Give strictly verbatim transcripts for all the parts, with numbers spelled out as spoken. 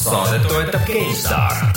Saadet toetab GameStar.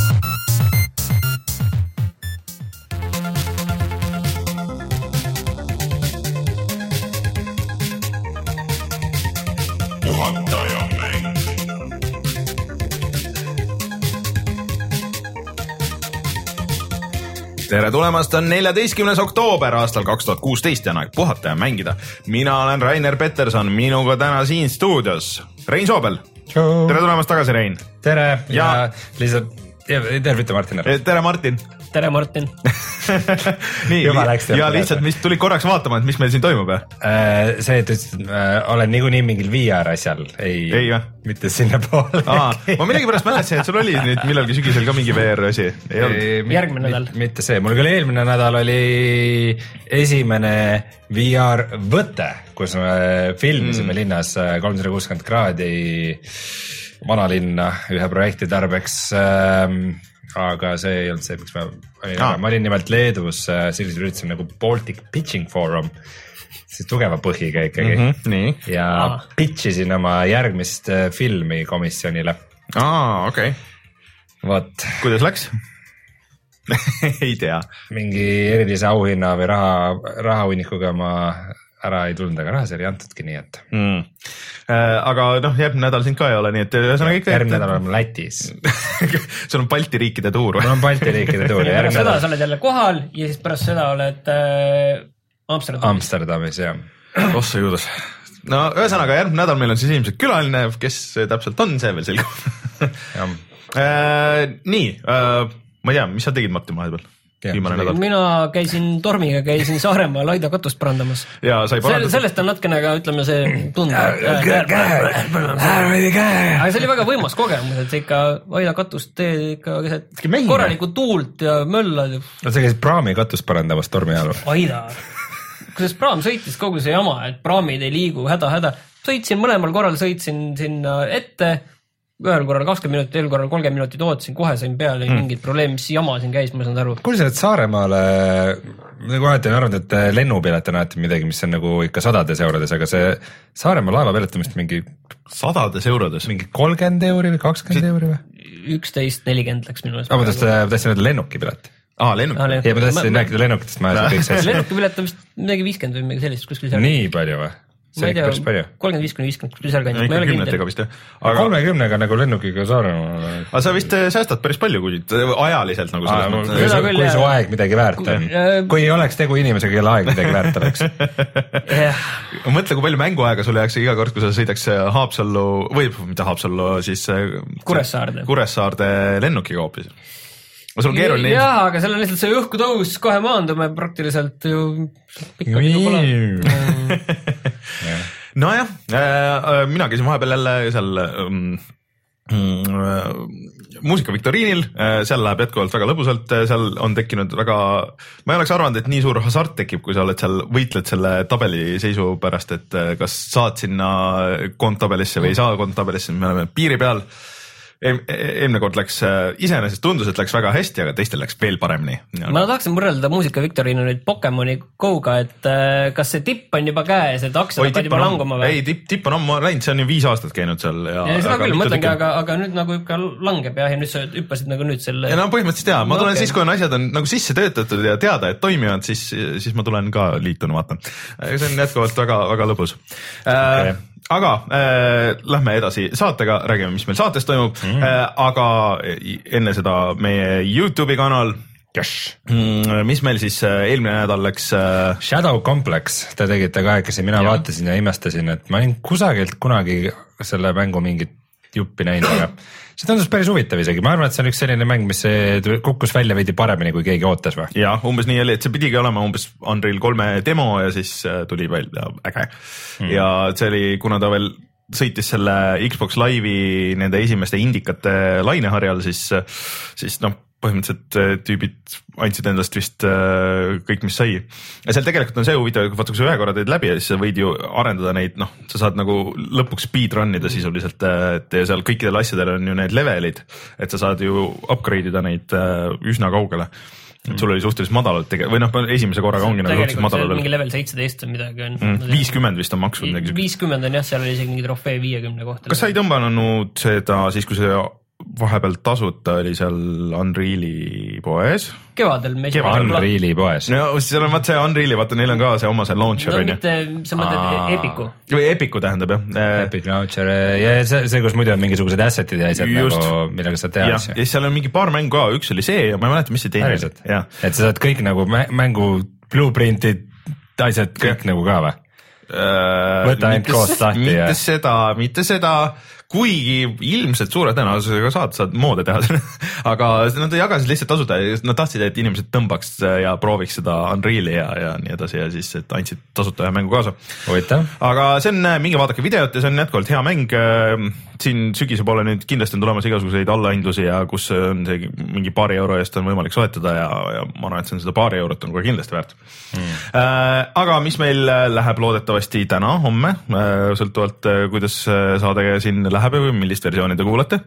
Tere tulemast, on neljateistkümnes oktoober aastal kaks tuhat kuusteist ja aeg puhata ja mängida. Mina olen Rainer Peterson, minuga täna siin stuudios Rein Soobel. Tšau. Tere tulemast tagasi, Rein. Tere ja, ja... lihtsalt tervita Martin. Tere, Martin. Tere, Martin. Nii, ja lihtsalt, mis tuli korraks vaatama, et mis meil siin toimub? Äh, see, et ütlesid, äh, olen niikuinii mingil V R asjal. Ei, ei või? Mitte sinna poole. Aa, ma millegi pärast mäletasin, et sul oli nüüd millalgi sügisel ka mingi V R asi. Ei, järgmine nädal. Mitte see. Mul küll eelmine nädal oli esimene V R võte, kus me filmisime mm. linnas kolmsada kuuskümmend kraadi vanalinna ühe projekti tarbeks. Aga see ei olnud see, miks ma olin, ah. ma olin nimelt Leedus sellisel üritusel nagu Baltic Pitching Forum, siis tugeva põhiga ikkagi mm -hmm, nii. ja ah. pitchisin oma järgmist filmi komisjonile. Aa, okei. Okay. Vot. Kuidas läks? Ei tea. Mingi erilise auhinna või raha, rahahunnikuga ma ära ei tulnud, aga rahas ei antudki, nii et mm. äh, aga noh, järgmine nädal siin ka ei ole, nii et järgmine nädal on Lätis. Sul on Balti riikide tuur või? Mul on Balti riikide tuur ja pärast seda sa oled jälle kohal ja siis pärast seda oled äh, Amsterdamis. Amsterdamis, jah. Ossa juudus. No ühesõnaga, järgmine nädal meil on siis ilmselt külaline, kes täpselt on, see veel selgub. äh, nii, äh, ma ei tea, mis sa tegid, Martin, vahepeal? Ja, mina käisin Tormiga, käisin Saaremaal Aida katust parandamas. Ja sai parandada. Sellest on natkene, aga ütleme see tunda. Aga see oli väga võimas kogemus, et see ikka Aida katust teed ikka korraliku tuult ja möllad. No sa käisid praami katust parandamas Tormi ajal. Aida. Kuidas praam sõitis kogu see jama, et praamid ei liigu häda-häda. Sõitsin mõlemal korral, sõitsin sinna ette. Ühel korral kakskümmend minutit, eel korral kolmkümmend minutit ootasin, kohe sain peale mm. mingid probleemi, mis jama siin käis, ma saan aru. Kuule sa oled Saaremaale, nagu alati on arvanud, et lennupilet on alati midagi, mis on nagu ikka sadades eurodes, aga see Saaremaa laeva piletamist mingi sadades eurodes? Mingi kolmkümmend euri või kakskümmend euri või? üksteist nelikümmend läks minu eest. Ma tahtsin öelda lennukipilet. Aa, lennukipilet. Ja ma tahtsin rääkida lennukitest, ma ajasin kõik see. Lennukipilet on vist midagi viiskümmend või midagi sellist kuskil seal. Nii palju või? Ma ei tea, kolmkümmend viis kuni viiskümmend kuskil seal kandis. Ikka kümnetega vist, jah. Aga kolmekümnega nagu lennukiga Saaremaale. Aga sa vist säästad päris palju, kui ajaliselt nagu selles mõttes. Kui, kui, kui su aeg midagi väärt on. Kui ei oleks tegu inimesega, kelle aeg midagi väärt oleks. Mõtle, kui palju mänguaega sulle jääks iga kord, kui sa sõidaks Haapsallu, või mitte Haapsallu, siis Kuressaarde, Kuressaarde lennukiga hoopis. Sul on keeruline. Jaa, aga seal on lihtsalt see õhku tõus, kohe maandume praktiliselt ju pikka minu pole. No jah, äh, mina käisin vahepeal jälle seal ähm, äh, muusikaviktoriinil, äh, seal läheb jätkuvalt väga lõbusalt, seal on tekkinud väga, ma ei oleks arvanud, et nii suur hasart tekib, kui sa oled seal, võitled selle tabeli seisu pärast, et kas saad sinna koondtabelisse või ei saa koondtabelisse, me oleme piiri peal. Eelmine kord läks, iseenesest tundus, et läks väga hästi, aga teistel läks veel paremini. Ma tahaksin võrrelda muusikaviktoriina nüüd Pokemoni Go-ga, et kas see tipp on juba käes, et aksjad hakkad juba languma või? Ei, tipp, tipp on ammu läinud, see on ju viis aastat käinud seal. Ja, ja seda küll, mõtlengi, aga, aga nüüd nagu ikka langeb jah, ja nüüd sa hüppasid nagu nüüd selle... Ja no põhimõtteliselt jah, ma tulen no, siis, kui on asjad on nagu sisse töötatud ja teada, et toimivad, siis, siis ma tulen ka liitun, vaatan. See on jätkuvalt väga, väga lõbus. Okay. Äh, Aga äh, lähme edasi saatega, räägime, mis meil saates toimub, mm. äh, aga enne seda meie YouTube'i kanal, yes. mm, mis meil siis äh, eelmine nädal läks äh... Shadow Complex, te tegite kahekesi, mina ja. vaatasin ja imestasin, et ma olin kusagilt kunagi selle mängu mingit juppi näinud, aga see tundus päris huvitav isegi, ma arvan, et see on üks selline mäng, mis kukkus välja veidi paremini, kui keegi ootas või? Ja, umbes nii oli, et see pidigi olema umbes Unreal kolme demo ja siis tuli välja äge. Mm. Ja see oli, kuna ta veel sõitis selle Xbox Live'i nende esimeste indikate laineharjal, siis, siis noh, põhimõtteliselt tüübid andsid endast vist kõik, mis sai. Ja seal tegelikult on see huvitav, et vaata, kui sa ühe korra teed läbi ja siis sa võid ju arendada neid, noh, sa saad nagu lõpuks speedrunnida sisuliselt, et seal kõikidel asjadel on ju need levelid, et sa saad ju upgrade ida neid üsna kaugele. Et sul oli suhteliselt madalalt tege-, või noh, esimese korraga ongi nagu suhteliselt madalalt. Mingi level seitseteist või midagi on. Mm, viiskümmend vist on maksud. viiskümmend on jah, seal oli isegi mingi trofee viiekümne kohta. Kas sa ei tõmbanud seda siis, kui see vahepeal tasuta oli seal Unreali poes. Kevadel me Unreali poes. No seal on vaat see Unreali, vaata neil on ka see oma see launcher. No mitte, sa mõtled Epiku. Või Epiku tähendab jah. Epic launcher ja see, see kus muidu on mingisugused assetid ja asjad nagu, millega saad teha. Ja, ja seal on mingi paar mängu ka, üks oli see ja ma ei mäleta, mis see teine oli. Et sa saad kõik nagu mängu blueprintid, asjad kõik ja. Nagu ka või? Võta ainult koos tahti mitte ja... seda, mitte seda, kuigi ilmselt suure tõenäosusega saad, saad moode teha aga nad jagasid lihtsalt tasuta ja nad tahtsid, et inimesed tõmbaks ja prooviks seda Unreali ja, ja nii edasi ja siis et andsid tasuta ühe mängu kaasa. Huvitav. Aga see on, mingi vaadake videot ja see on jätkuvalt hea mäng. Siin sügise poole nüüd kindlasti on tulemas igasuguseid allahindlusi ja kus on see mingi paari euro eest on võimalik soetada ja, ja ma arvan, et see on seda paari eurot on kohe kindlasti väärt. Mm. Aga mis meil läheb loodetavasti täna, homme, sõltuvalt kuidas saade siin läheb või millist versiooni te kuulate?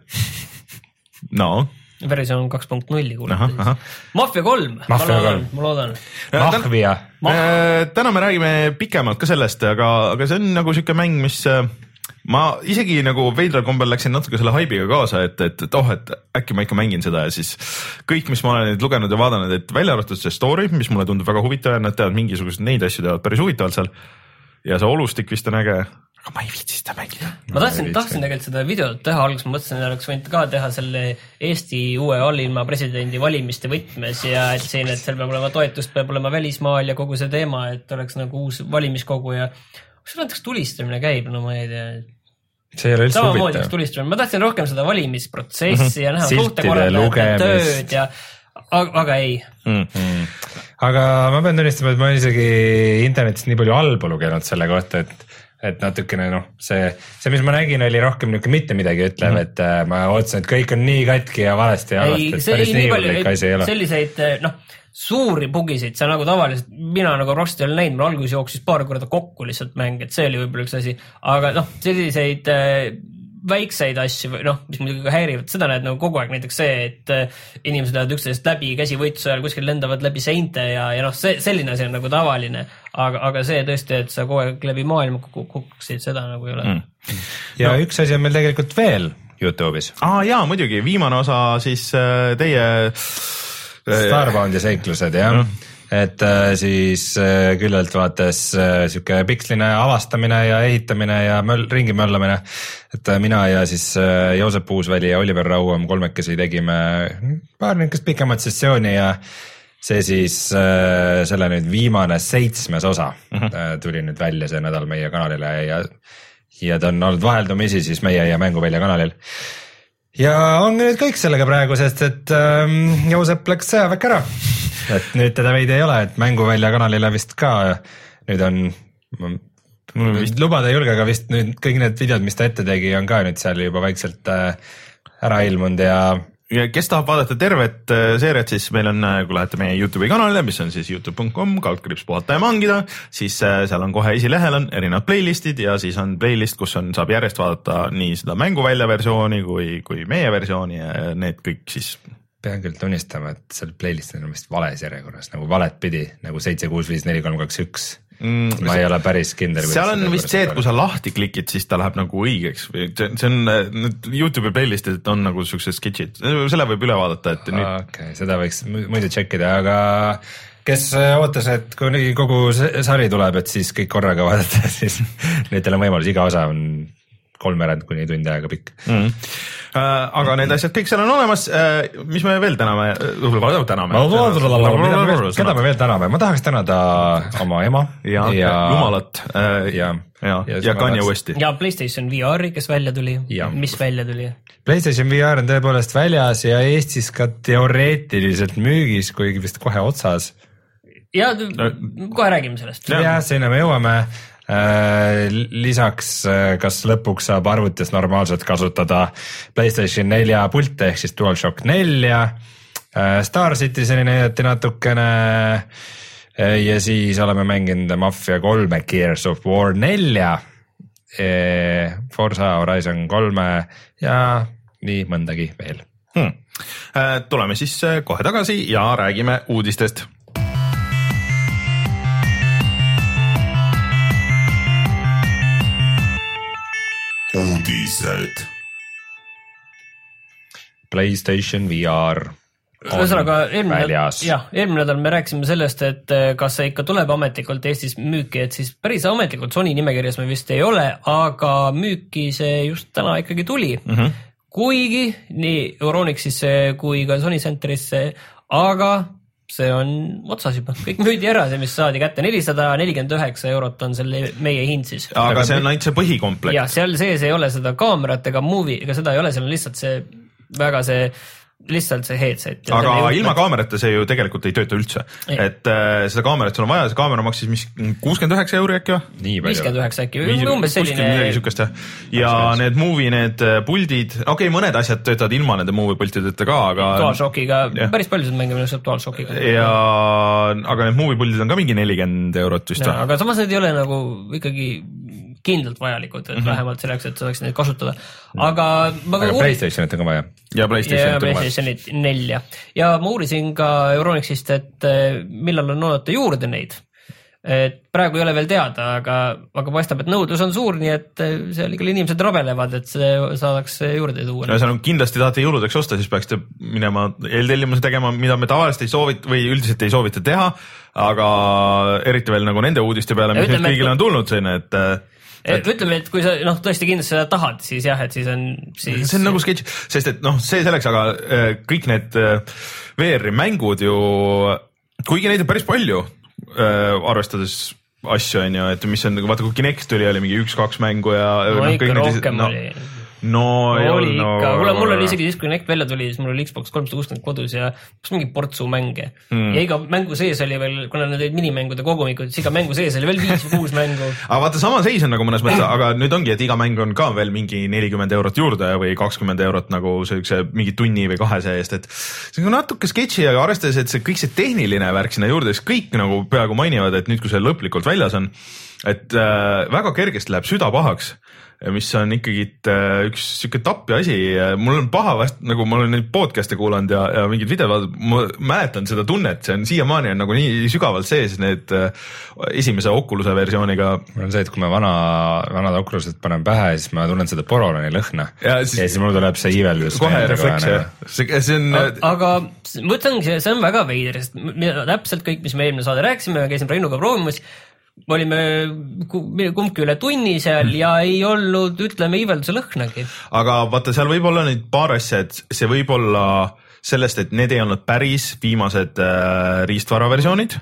No. Versioon kaks punkt null kuulate. Mafia kolm, ma loodan, ma loodan. Mafia. Täna me räägime pikemalt ka sellest, aga, aga see on nagu siuke mäng, mis ma isegi nagu veidral kombel läksin natuke selle haibiga kaasa, et, et, et oh, et äkki ma ikka mängin seda ja siis kõik, mis ma olen nüüd lugenud ja vaadanud, et välja arvatud see story, mis mulle tundub väga huvitav ja nad teavad mingisugused neid asju teavad päris huvitavalt seal ja see olustik vist on äge, aga ma ei viitsi seda mängida. Ma tahtsin, tahtsin tegelikult seda videot teha, alguses ma mõtlesin, et oleks võinud ka teha selle Eesti uue allilma presidendi valimiste võtmes ja et siin, et seal peab olema toetust, peab olema välismaal ja kogu see teema, et oleks nagu uus valimiskogu ja kus sul näiteks tulistamine käib, no ma ei tea. See ei ole üldse huvitav. Ma tahtsin rohkem seda valimisprotsessi ja näha suhtekorraldajate tööd ja aga, aga ei. Mm-hmm. Aga ma pean tunnistama, et ma isegi internetist nii palju halbu lugenud selle kohta, et et natukene noh, see, see, mis ma nägin, oli rohkem niuke mitte midagi ütlev, mm-hmm. et ma ootsin, et kõik on nii katki ja valesti ja halvasti, et päris nii hullik asi ei ole. Selliseid, noh, suuri bugisid, see nagu tavaliselt, mina nagu Rosti oli näinud, ma algus jooksis paar korda kokku lihtsalt mäng, et see oli võib-olla üks asi, aga noh, selliseid äh, väikseid asju, noh, mis muidugi ka häirivad, seda näed nagu kogu aeg näiteks see, et äh, inimesed lähevad üksteisest läbi käsivõitluse ajal, kuskil lendavad läbi seinte ja, ja noh, see, selline asi on nagu tavaline, aga, aga see tõesti, et sa kogu aeg läbi maailma kukuksid, seda nagu ei ole. Mm. Ja no. Üks asi on meil tegelikult veel YouTube'is. Ah, jaa, muidugi, viimane osa siis äh, teie Starboundi seiklused, jah. Mm. Et äh, siis äh, küllalt vaates äh, siuke piksline avastamine ja ehitamine ja möll, ringi möllamine. Et äh, mina ja siis äh, Joosep Uusväli ja Oliver Rauam kolmekesi tegime paar ninkest pikemat sessiooni ja see siis äh, selle nüüd viimane seitsmes osa mm-hmm. äh, tuli nüüd välja see nädal meie kanalile ja, ja ta on olnud vaheldumisi siis meie ja Mänguvälja kanalil. Ja on nüüd kõik sellega praegu, sest et ähm, Joosep läks sõjaväkke ära. Et nüüd teda veidi ei ole, et Mänguvälja kanalile vist ka nüüd on, mul vist lubada ei julge, aga vist nüüd kõik need videod, mis ta ette tegi, on ka nüüd seal juba vaikselt äh, ära ilmunud ja ja kes tahab vaadata tervet seeriat, siis meil on, kui lähete meie YouTube'i kanalile, mis on siis youtube punkt com, kaldkriips puhata ja mangida, siis seal on kohe esilehel on erinevad playlistid ja siis on playlist, kus on, saab järjest vaadata nii seda Mänguvälja versiooni kui, kui meie versiooni ja need kõik siis. Pean küll tunnistama, et seal playlist on vist vales järjekorras, nagu valet pidi, nagu seitse kuus viis neli kolm kaks üks. Mm, ma ei ole päris kindel. Seal on vist see, et kui sa lahti klikid, siis ta läheb nagu õigeks. See on, YouTube'i playlistid on nagu sellised sketšid. Selle võib üle vaadata, et nüüd... Okay, seda võiks muidu tšekkida, aga kes ootas, et kui kogu sari tuleb, et siis kõik korraga vaadata, siis nüüd teil on võimalus, iga osa on kolmveerand kuni tundi aega pikk. Mm. Äh, aga need asjad kõik seal on olemas. Äh, mis me veel täname? täname. Keda me veel täname? Ma tahaks tänada oma ema ja, ja Jumalat äh, ja, ja, ja, ja Kanye Westi. Ja PlayStation V R-i, kes välja tuli. Ja. Mis välja tuli? PlayStation V R on tõepoolest väljas ja Eestis ka teoreetiliselt müügis, kuigi vist kohe otsas. Ja kohe räägime sellest. Ja, sinna me jõuame. Lisaks, kas lõpuks saab arvutis normaalselt kasutada PlayStation nelja pilte ehk siis DualShock nelja, Star Citizen'i näidati natukene ja siis oleme mänginud Mafia kolme, Gears of War nelja, Forza Horizon kolme ja nii mõndagi veel. Hmm. Tuleme siis kohe tagasi ja räägime uudistest. Uudised. PlayStation V R ühesõnaga eelmine, jah, eelmine nädal me rääkisime sellest, et kas see ikka tuleb ametlikult Eestis müüki, et siis päris ametlikult Sony nimekirjas me vist ei ole, aga müüki see just täna ikkagi tuli. Mm-hmm. Kuigi nii Euronixisse kui ka Sony Centerisse, aga see on otsas juba. Kõik müüdi ära, see mis saadi kätte. nelisada nelikümmend üheksa eurot on selle meie hind siis. Aga see on ainult see põhikomplekt. Ja seal sees ei ole seda kaamerat ega movie, ega seda ei ole, seal on lihtsalt see väga see lihtsalt see headset. Aga ilma kaamerata see ju tegelikult ei tööta üldse. Ei. Et äh, seda kaamerat sul on vaja, see kaamera maksis mis kuuskümmend üheksa euri äkki või? Nii palju. viiskümmend üheksa äkki, umbes selline. Sükest, ja ja need movie, need puldid, okei, okay, mõned asjad töötavad ilma nende movie pultideta ka, aga DualShockiga, päris paljud mänge minu saab DualShockiga. Ja aga need movie puldid on ka mingi nelikümmend eurot vist. Aga samas need ei ole nagu ikkagi kindlalt vajalikud, et mm-hmm. vähemalt selleks, et saaks neid kasutada. Aga, aga uuri... PlayStationit on ka vaja. Ja PlayStationit on PlayStationit nelja. Ja ma uurisin ka Euronixist, et millal on oodata juurde neid. Et praegu ei ole veel teada, aga, aga paistab, et nõudlus on suur, nii et seal ikka inimesed rabelevad, et see saadaks juurde tuua. No, on, kindlasti tahate jõuludeks osta, siis peaks te minema eeltellimuse tegema, mida me tavaliselt ei soovita või üldiselt ei soovita teha, aga eriti veel nagu nende uudiste peale, mis ütleme, kõigile on tulnud siin, et Et, ütleme, et kui sa noh, tõesti kindlasti seda tahad, siis jah, et siis on siis... see on nagu sketš, sest et noh, see selleks, aga äh, kõik need äh, V R-i mängud ju, kuigi neid on päris palju äh, arvestades asju on ju, et mis on, vaata kui Kinect tuli, oli mingi üks-kaks mängu ja no no, ikka rohkem no, oli no ei oli no, ikka, mul, mul oli isegi siis, kui Kinect välja tuli, siis mul oli Xbox kolmsada kuuskümmend kodus ja mingi portsu mänge hmm. ja iga mängu sees oli veel, kuna need olid minimängude kogumikud, siis iga mängu sees oli veel viis või kuus mängu. Aga vaata, sama seis on nagu mõnes mõttes, aga nüüd ongi, et iga mäng on ka veel mingi nelikümmend eurot juurde või kakskümmend eurot nagu sellise mingi tunni või kahe see eest, et see on natuke sketši, aga arvestades, et see kõik see tehniline värk sinna juurde, siis kõik nagu peaaegu mainivad, et nüüd, kui see lõplikult väljas on, et äh, väga kergesti läheb süda pahaks, mis on ikkagi üks siuke tapja asi. Mul on paha vast, nagu ma olen neid podcast'e kuulanud ja, ja mingid videod, ma mäletan seda tunnet, see on siiamaani on nagu nii sügavalt sees need esimese Oculus'e versiooniga. Mul on see, et kui ma vana, vanad Oculus'ed panen pähe, siis ma tunnen seda porolani lõhna ja siis, ja siis mul tuleb see iiveldus. Kohe refleks, jah. See, see on... Aga mõtlengi, see on väga veider, sest täpselt kõik, mis me eelmine saade rääkisime, käisin Reinuga proovimus, me olime kumbki üle tunni seal ja ei olnud, ütleme, iivelduse lõhnagi. Aga vaata, seal võib olla nüüd paar asja, et see võib olla sellest, et need ei olnud päris viimased äh, riistvara versioonid.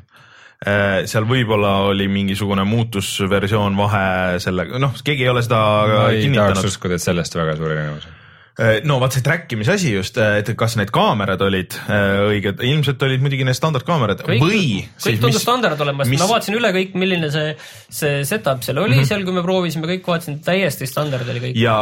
Äh, seal võib-olla oli mingisugune muutusversioon vahe sellega, noh, keegi ei ole seda ma ei kinnitanud. Tahaks uskuda, et sellest väga suur erinevus. No vaat see trackimise asi just, et kas need kaamerad olid õiged, ilmselt olid muidugi need standardkaamerad kõik, või kõik tundus standard olemas, mis... ma vaatasin üle kõik, milline see, see setup seal oli mm -hmm. seal, kui me proovisime, kõik vaatasin täiesti standard oli kõik. Ja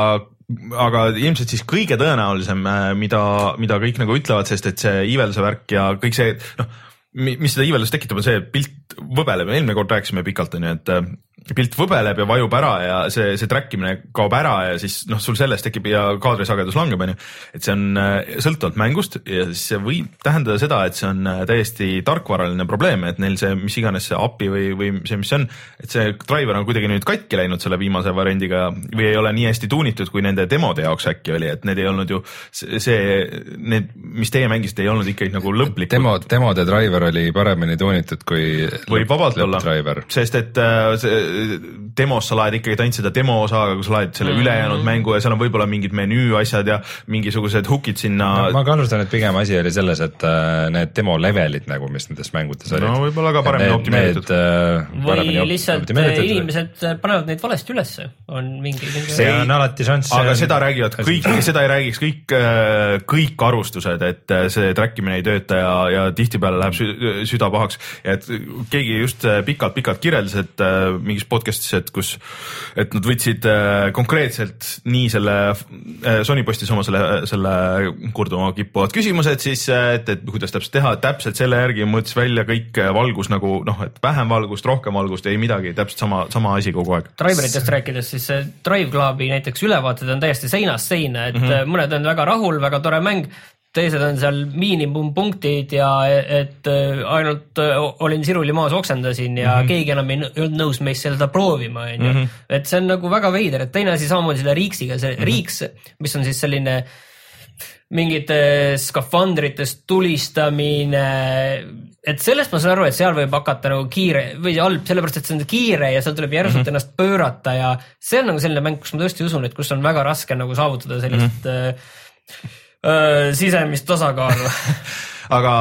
aga ilmselt siis kõige tõenäolisem, mida, mida kõik nagu ütlevad, sest et see iivelduse värk ja kõik see, noh, mis seda iiveldust tekitab, on see pilt võbeleb ja eelmine kord rääkisime pikalt, on ju, et pilt võbeleb ja vajub ära ja see, see trackimine kaob ära ja siis noh, sul sellest tekib ja kaadrisagedus langeb, on ju, et see on sõltuvalt mängust ja siis see võib tähendada seda, et see on täiesti tarkvaraline probleem, et neil see, mis iganes see A P I või, või see, mis see on, et see driver on kuidagi nüüd katki läinud selle viimase variandiga või ei ole nii hästi tuunitud, kui nende demode jaoks äkki oli, et need ei olnud ju see, need, mis teie mängisite, ei olnud ikkagi nagu lõplikud. Demo, demode driver oli paremini tuunitud kui võib vabalt olla, sest et see demos sa laed ikkagi ainult seda demo osa, aga kui sa laed selle mm-hmm. ülejäänud mängu ja seal on võib-olla mingid menüü asjad ja mingisugused hookid sinna no,. ma kahtlustan, et pigem asi oli selles, et uh, need demo levelid nagu, mis nendes mängutes olid. no võib-olla ka paremini optimeeritud. Uh, või lihtsalt inimesed panevad neid valesti ülesse. On mingi, mingi... see on alati šanss. aga seda räägivad kõik, seda ei räägiks kõik, kõik arvustused, et see trackimine ei tööta ja, ja tihtipeale läheb sü- süda pahaks ja et keegi just pikalt-pikalt kirjeldas, et mingis podcastis, et kus, et nad võtsid äh, konkreetselt nii selle äh, Sony postis oma selle, selle kurduma kippuvad küsimused siis, et, et kuidas täpselt teha, täpselt selle järgi mõõtis välja kõik valgus nagu noh, et vähem valgust, rohkem valgust, ei midagi, täpselt sama, sama asi kogu aeg. Driveritest rääkides, siis Drive Clubi näiteks ülevaated on täiesti seinast seina, et mm-hmm. mõned on väga rahul, väga tore mäng, teised on seal miinimumpunktid ja et ainult olin siruli maas oksendasin ja mm-hmm. keegi enam ei olnud nõus meist seda proovima. Mm-hmm. Et see on nagu väga veider, et teine asi samamoodi selle Riiksiga, see mm-hmm. Riiks, mis on siis selline mingite skafandrites tulistamine, et sellest ma saan aru, et seal võib hakata nagu kiire või halb, sellepärast, et see on kiire ja seal tuleb järsult mm-hmm. ennast pöörata ja see on nagu selline mäng, kus ma tõesti usun, et kus on väga raske nagu saavutada sellist mm-hmm. äh, äh, sisemist tasakaalu aga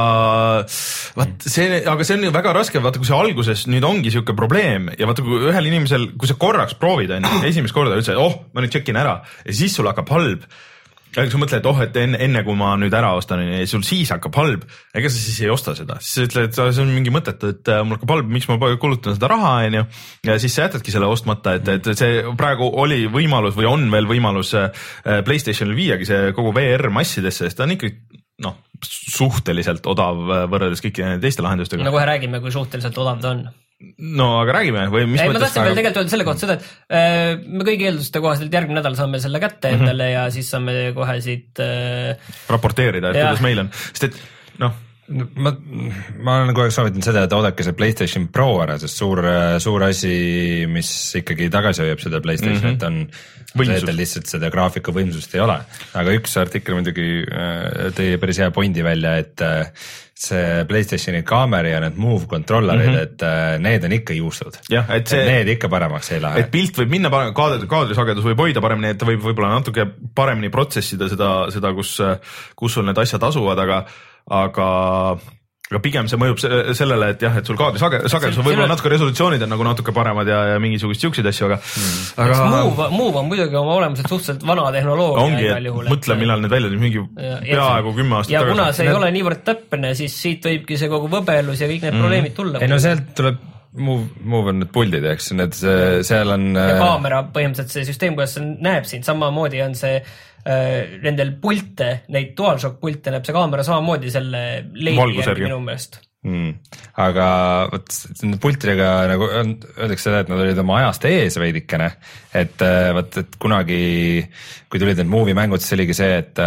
vaat see, aga see on ju väga raske, vaata kui see alguses nüüd ongi siuke probleem ja vaata kui ühel inimesel, kui sa korraks proovid, esimest korda üldse, oh, ma nüüd tšekin ära ja siis sul hakkab halb. Ja kui sa mõtled, et oh, et enne, enne kui ma nüüd ära ostan ja sul siis hakkab halb, ega sa siis ei osta seda, siis sa ütled, et see on mingi mõtet, et mul hakkab halb, miks ma kulutan seda raha, onju. Ja siis sa jätadki selle ostmata, et, et see praegu oli võimalus või on veel võimalus PlayStationil viiagi see kogu V R massidesse, sest ta on ikkagi noh, suhteliselt odav võrreldes kõiki teiste lahendustega. No kohe räägime, kui suhteliselt odav ta on. No aga räägime või mis ei, mõttes? Ma tahtsin veel tegelikult öelda selle kohta seda, et äh, me kõigi eelduste kohaselt järgmine nädal saame selle kätte endale mm-hmm. ja siis saame kohe siit äh... raporteerida, et ja. Kuidas meil on, sest et noh ma, ma olen kogu aeg soovitanud seda, et oodake see PlayStation Pro ära, sest suur, suur asi, mis ikkagi tagasi hoiab seda PlayStation, mm-hmm. et on see, et lihtsalt seda graafika võimsust ei ole. Aga üks artikkel muidugi tõi päris hea pointi välja, et see PlayStationi kaamera ja need Move kontrollerid mm, -hmm. et need on ikka juustud. Jah, et see, et need ikka paremaks ei lähe. Et pilt võib minna parem, kaadri, kaadrisagedus võib hoida paremini, et ta võib võib-olla natuke paremini protsessida seda, seda kus, kus sul need asjad asuvad, aga aga aga pigem see mõjub sellele, et jah, et sul kaadri sagedus on võib-olla natuke resolutsioonid on nagu natuke paremad ja, ja mingisugust siukseid asju, aga, mm. aga... Move, Move on muidugi oma olemuselt suhteliselt vana tehnoloogia. Ongi, et mõtle, millal need välja mingi peaaegu kümme aastat ja tagasi. Ja kuna see need... ei ole niivõrd täppne, siis siit võibki see kogu võbelus ja kõik need mm. probleemid tulla. Ei no sealt tuleb Move, Move on need puldid, eks, need, seal on... Ja kaamera põhimõtteliselt see süsteem, kuidas see näeb siin, samamoodi on see nendel pulte, neid DualShock pulte näeb see kaamera samamoodi selle leidi järgi minu meelest. Mm. Aga võt, nende pultidega nagu öeldakse seda, et nad olid oma ajast ees veidikene, et võt, et kunagi, kui tulid need Move'i mängud, siis oligi see, et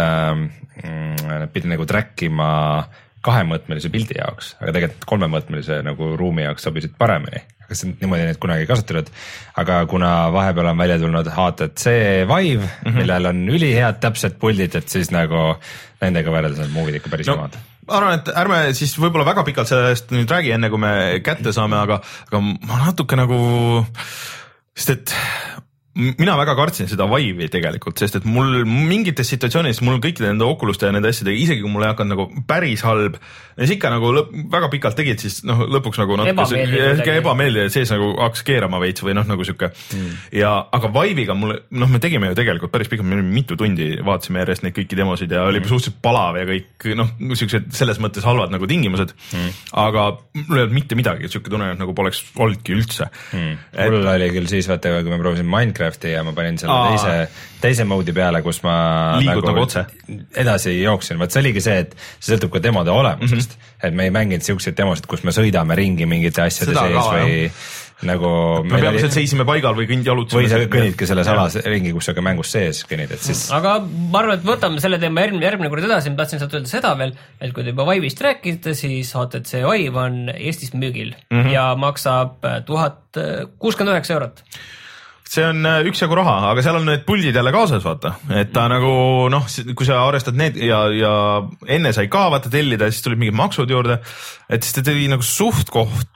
mm, nad pidi nagu track ima kahemõõtmelise pildi jaoks, aga tegelikult kolmemõõtmelise nagu ruumi jaoks sobisid paremini. Aga see niimoodi neid kunagi kasutanud. Aga kuna vahepeal on välja tulnud H T C Vive, mm -hmm. millel on ülihead täpsed puldid, et siis nagu nendega võrreldes need Move'id ikka päris omad. No, arvan, et ärme siis võib-olla väga pikalt sellest nüüd räägi, enne kui me kätte saame, aga, aga ma natuke nagu, sest et mina väga kartsin seda Vive'i tegelikult, sest et mul mingites situatsioonides mul kõikide nende Oculuste ja nende asjadega, isegi kui mul ei hakanud nagu päris halb, ja siis ikka nagu lõp, väga pikalt tegid, siis noh, lõpuks nagu natuke ebameeldiv, et sees nagu hakkas keerama veits või noh, nagu siuke mm. ja, aga Vive'iga mul, noh, me tegime ju tegelikult päris pikalt, me mitu tundi vaatasime järjest neid kõiki demosid ja oli mm. suhteliselt palav ja kõik, noh, siuksed selles mõttes halvad nagu tingimused, mm. aga mul ei olnud mitte midagi, siuke tunne, et nagu poleks olnudki üldse mm.. Et... mul oli küll siis, vaata, kui me proovisin Minecraft ja ma panin selle Aa. teise, teise moodi peale, kus ma liigud nagu otse edasi jooksin, vaat see oligi see, et see sõltub ka demode olemusest, mm -hmm. et me ei mänginud siukseid demosid, kus me sõidame ringi mingite asjade Seda sees ka, või jah. Nagu me peame sealt seisime paigal või kõnd jalutasime või sa kõnnidki selles alas ringi, kus sa ka mängus sees kõnnid, et siis aga ma arvan, et võtame selle teema järgmine, järgmine kord edasi, ma tahtsin sealt öelda seda veel, et kui te juba Vive'ist rääkisite, siis H T C Vive on Eestis müügil mm -hmm. ja maksab tuhat kuuskümmend üheksa eurot. See on üksjagu raha, aga seal on need puldid jälle kaasas, vaata, et ta nagu noh, kui sa arvestad need ja, ja enne sai ka vaata tellida, siis tulid mingid maksud juurde, et siis ta tegi nagu suht koht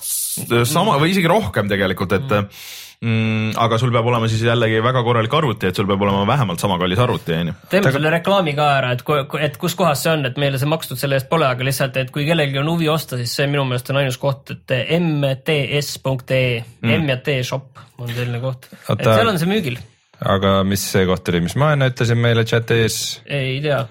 sama või isegi rohkem tegelikult, et mm, aga sul peab olema siis jällegi väga korralik arvuti, et sul peab olema vähemalt sama kallis arvuti, on ju. Teeme selle reklaami ka ära, et, et kus kohas see on, et meile see makstud selle eest pole, aga lihtsalt, et kui kellelgi on huvi osta, siis see minu meelest on ainus koht, et m t s punkt e e, mm. M ja T shop on selline koht, Ota, et seal on see müügil. Aga mis see koht oli, mis ma enne ütlesin meile chatis? Ei tea.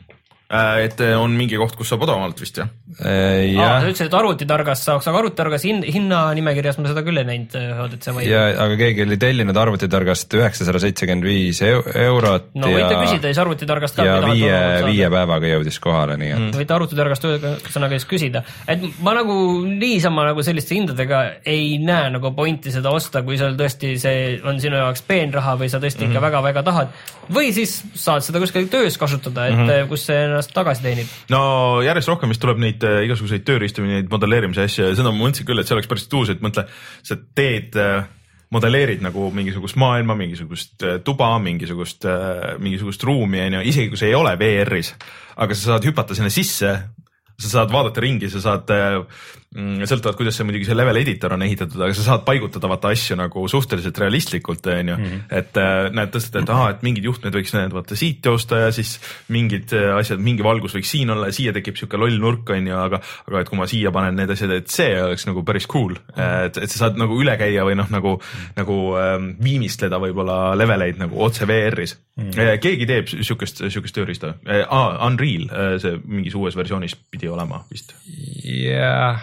Et on mingi koht, kus saab odavamalt vist, jah? Ja. Ah, sa ütlesid, et arvutitargas saaks, aga arvutitargas hin, hinna nimekirjas ma seda küll ei näinud. Ja, aga keegi oli tellinud arvutitargast üheksasada seitsekümmend viis eurot. No võite ja, küsida siis arvutitargast ka. Ja viie, viie päevaga jõudis kohale, nii et. Mm. Võite arvutitargast sõnaga siis küsida. Et ma nagu niisama nagu selliste hindadega ei näe nagu pointi seda osta, kui seal tõesti see on sinu jaoks peenraha või sa tõesti mm-hmm. ikka väga-väga tahad. Või siis saad seda kuskil töös kasutada, et mm-hmm. kus see ennast tagasi teenib. No järjest rohkem vist tuleb neid igasuguseid tööriistu või neid modelleerimise asja ja seda ma mõtlesin küll, et see oleks päris tuus, et mõtle, sa teed modelleerid nagu mingisugust maailma, mingisugust tuba, mingisugust, mingisugust ruumi, on ju, isegi kui see ei ole V R-is, aga sa saad hüpata sinna sisse, sa saad vaadata ringi, sa saad, sõltuvalt kuidas see muidugi see level editor on ehitatud, aga sa saad paigutada vaata asju nagu suhteliselt realistlikult, on ju, mm-hmm. et näed tõstad, et aha, et mingid juhtmed võiks need vaata siit joosta ja siis mingid asjad, mingi valgus võiks siin olla ja siia tekib siuke loll nurk, on ju, aga, aga et kui ma siia panen need asjad, et see oleks nagu päris cool, mm-hmm. et, et sa saad nagu üle käia või noh, nagu, mm-hmm. nagu ähm, viimistleda võib-olla leveleid nagu otse V R-is. Mm-hmm. Keegi teeb siukest, siukest tööriista. Ah, Unreal, see mingis uues versioonis pidi olema vist. jah,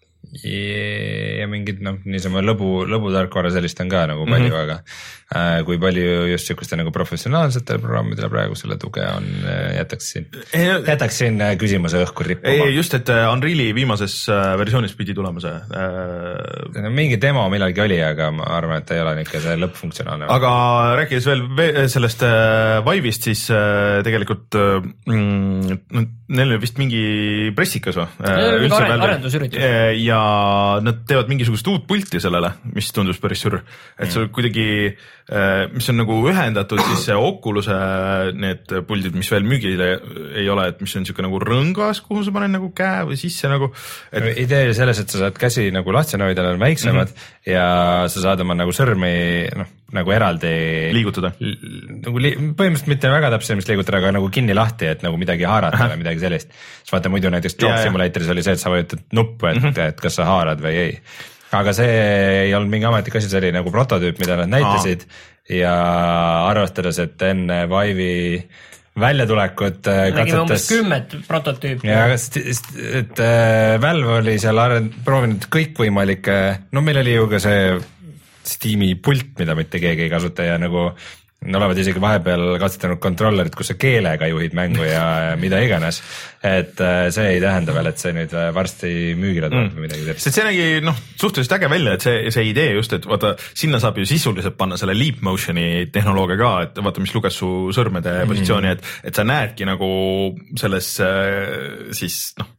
ja mingid noh, niisama lõbu, lõbutarkvara sellist on ka nagu palju, mm-hmm. aga äh, kui palju just siukuste nagu professionaalsetele programmidele praegu selle tuge on, jätaksin, jätaksin küsimuse õhku rippuma. ei, just, et Unreali viimases versioonis pidi tulema see äh.... No, mingi demo millalgi oli, aga ma arvan, et ei ole niisugune see lõppfunktsionaalne. aga rääkides veel sellest äh, Vive'ist, siis äh, tegelikult mm, neil oli vist mingi pressikas või? Äh, arendusüritus. ja nad teevad mingisugust uut pulti sellele, mis tundus päris sür, et see kuidagi, mis on nagu ühendatud siis see Oculus'e need puldid, mis veel müügile ei ole, et mis on siuke nagu rõngas, kuhu sa paned nagu käe või sisse nagu et.... idee oli selles, et sa saad käsi nagu lahti hoida, on väiksemad mm-hmm. ja sa saad oma nagu sõrmi noh, nagu eraldi liigutada. Nagu li, põhimõtteliselt mitte väga täpselt liigutada, aga nagu kinni lahti, et nagu midagi haarata või midagi sellist. Siis vaata muidu näiteks Job Simulatoris oli see, et sa vajutad nuppu, et, mm-hmm. et kas sa haarad või ei. Aga see ei olnud mingi ametlik asi, see oli nagu prototüüp, mida nad näitasid Aa. ja arvestades, et enne Vive'i väljatulekut nägime umbes kümmet prototüüpi. Ja, et Valve oli seal arend, proovinud kõikvõimalikke, no meil oli ju ka see Steam'i pult, mida mitte keegi ei kasuta ja nagu olevad isegi vahepeal katsetanud kontrollerid, kus sa keelega juhid mängu ja mida iganes. Et see ei tähenda veel, et see nüüd varsti müügile tuleb mm. või midagi teeb. See nägi noh, suhteliselt äge välja, et see, see idee just, et vaata, sinna saab ju sisuliselt panna selle Leap Motioni tehnoloogia ka, et vaata, mis luges su sõrmede mm. positsiooni, et, et sa näedki nagu selles siis noh,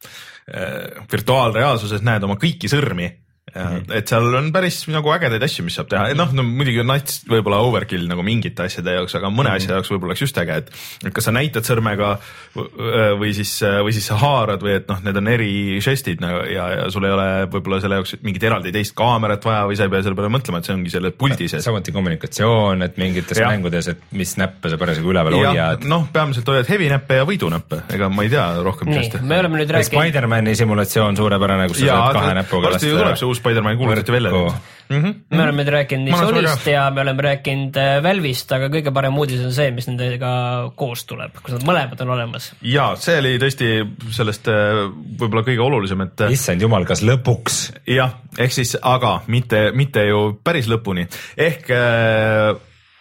virtuaalreaalsuses näed oma kõiki sõrmi. Ja, mm-hmm. et seal on päris nagu ägedaid asju, mis saab teha, noh, no muidugi on nats võib-olla overkill nagu mingite asjade jaoks, aga mõne mm-hmm. asja jaoks võib-olla oleks just äge, et, et kas sa näitad sõrmega või siis, või siis sa haarad või et noh, need on eri žestid nagu, ja, ja sul ei ole võib-olla selle jaoks mingit eraldi teist kaamerat vaja või sa ei pea selle peale mõtlema, et see ongi selle puldi sees. Samuti kommunikatsioon, et mingites ja. mängudes, et mis näppe sa parasjagu üleval hoiad. noh, peamiselt hoiad heavy näppe ja võidunäppe, ega ma ei tea rohkem nii, me oleme nüüd rääkinud Spider-mani simulatsioon suurepärane, kus sa ja, saad kahe näpuga lasta Spider-Man kuulutati välja. Mm-hmm. Me oleme nüüd rääkinud nii Sonyst ja me oleme rääkinud Valve'ist, aga kõige parem uudis on see, mis nendega koos tuleb, kus nad mõlemad on olemas. Ja see oli tõesti sellest võib-olla kõige olulisem, et issand jumal, kas lõpuks? Jah, ehk siis, aga mitte, mitte ju päris lõpuni. Ehk äh,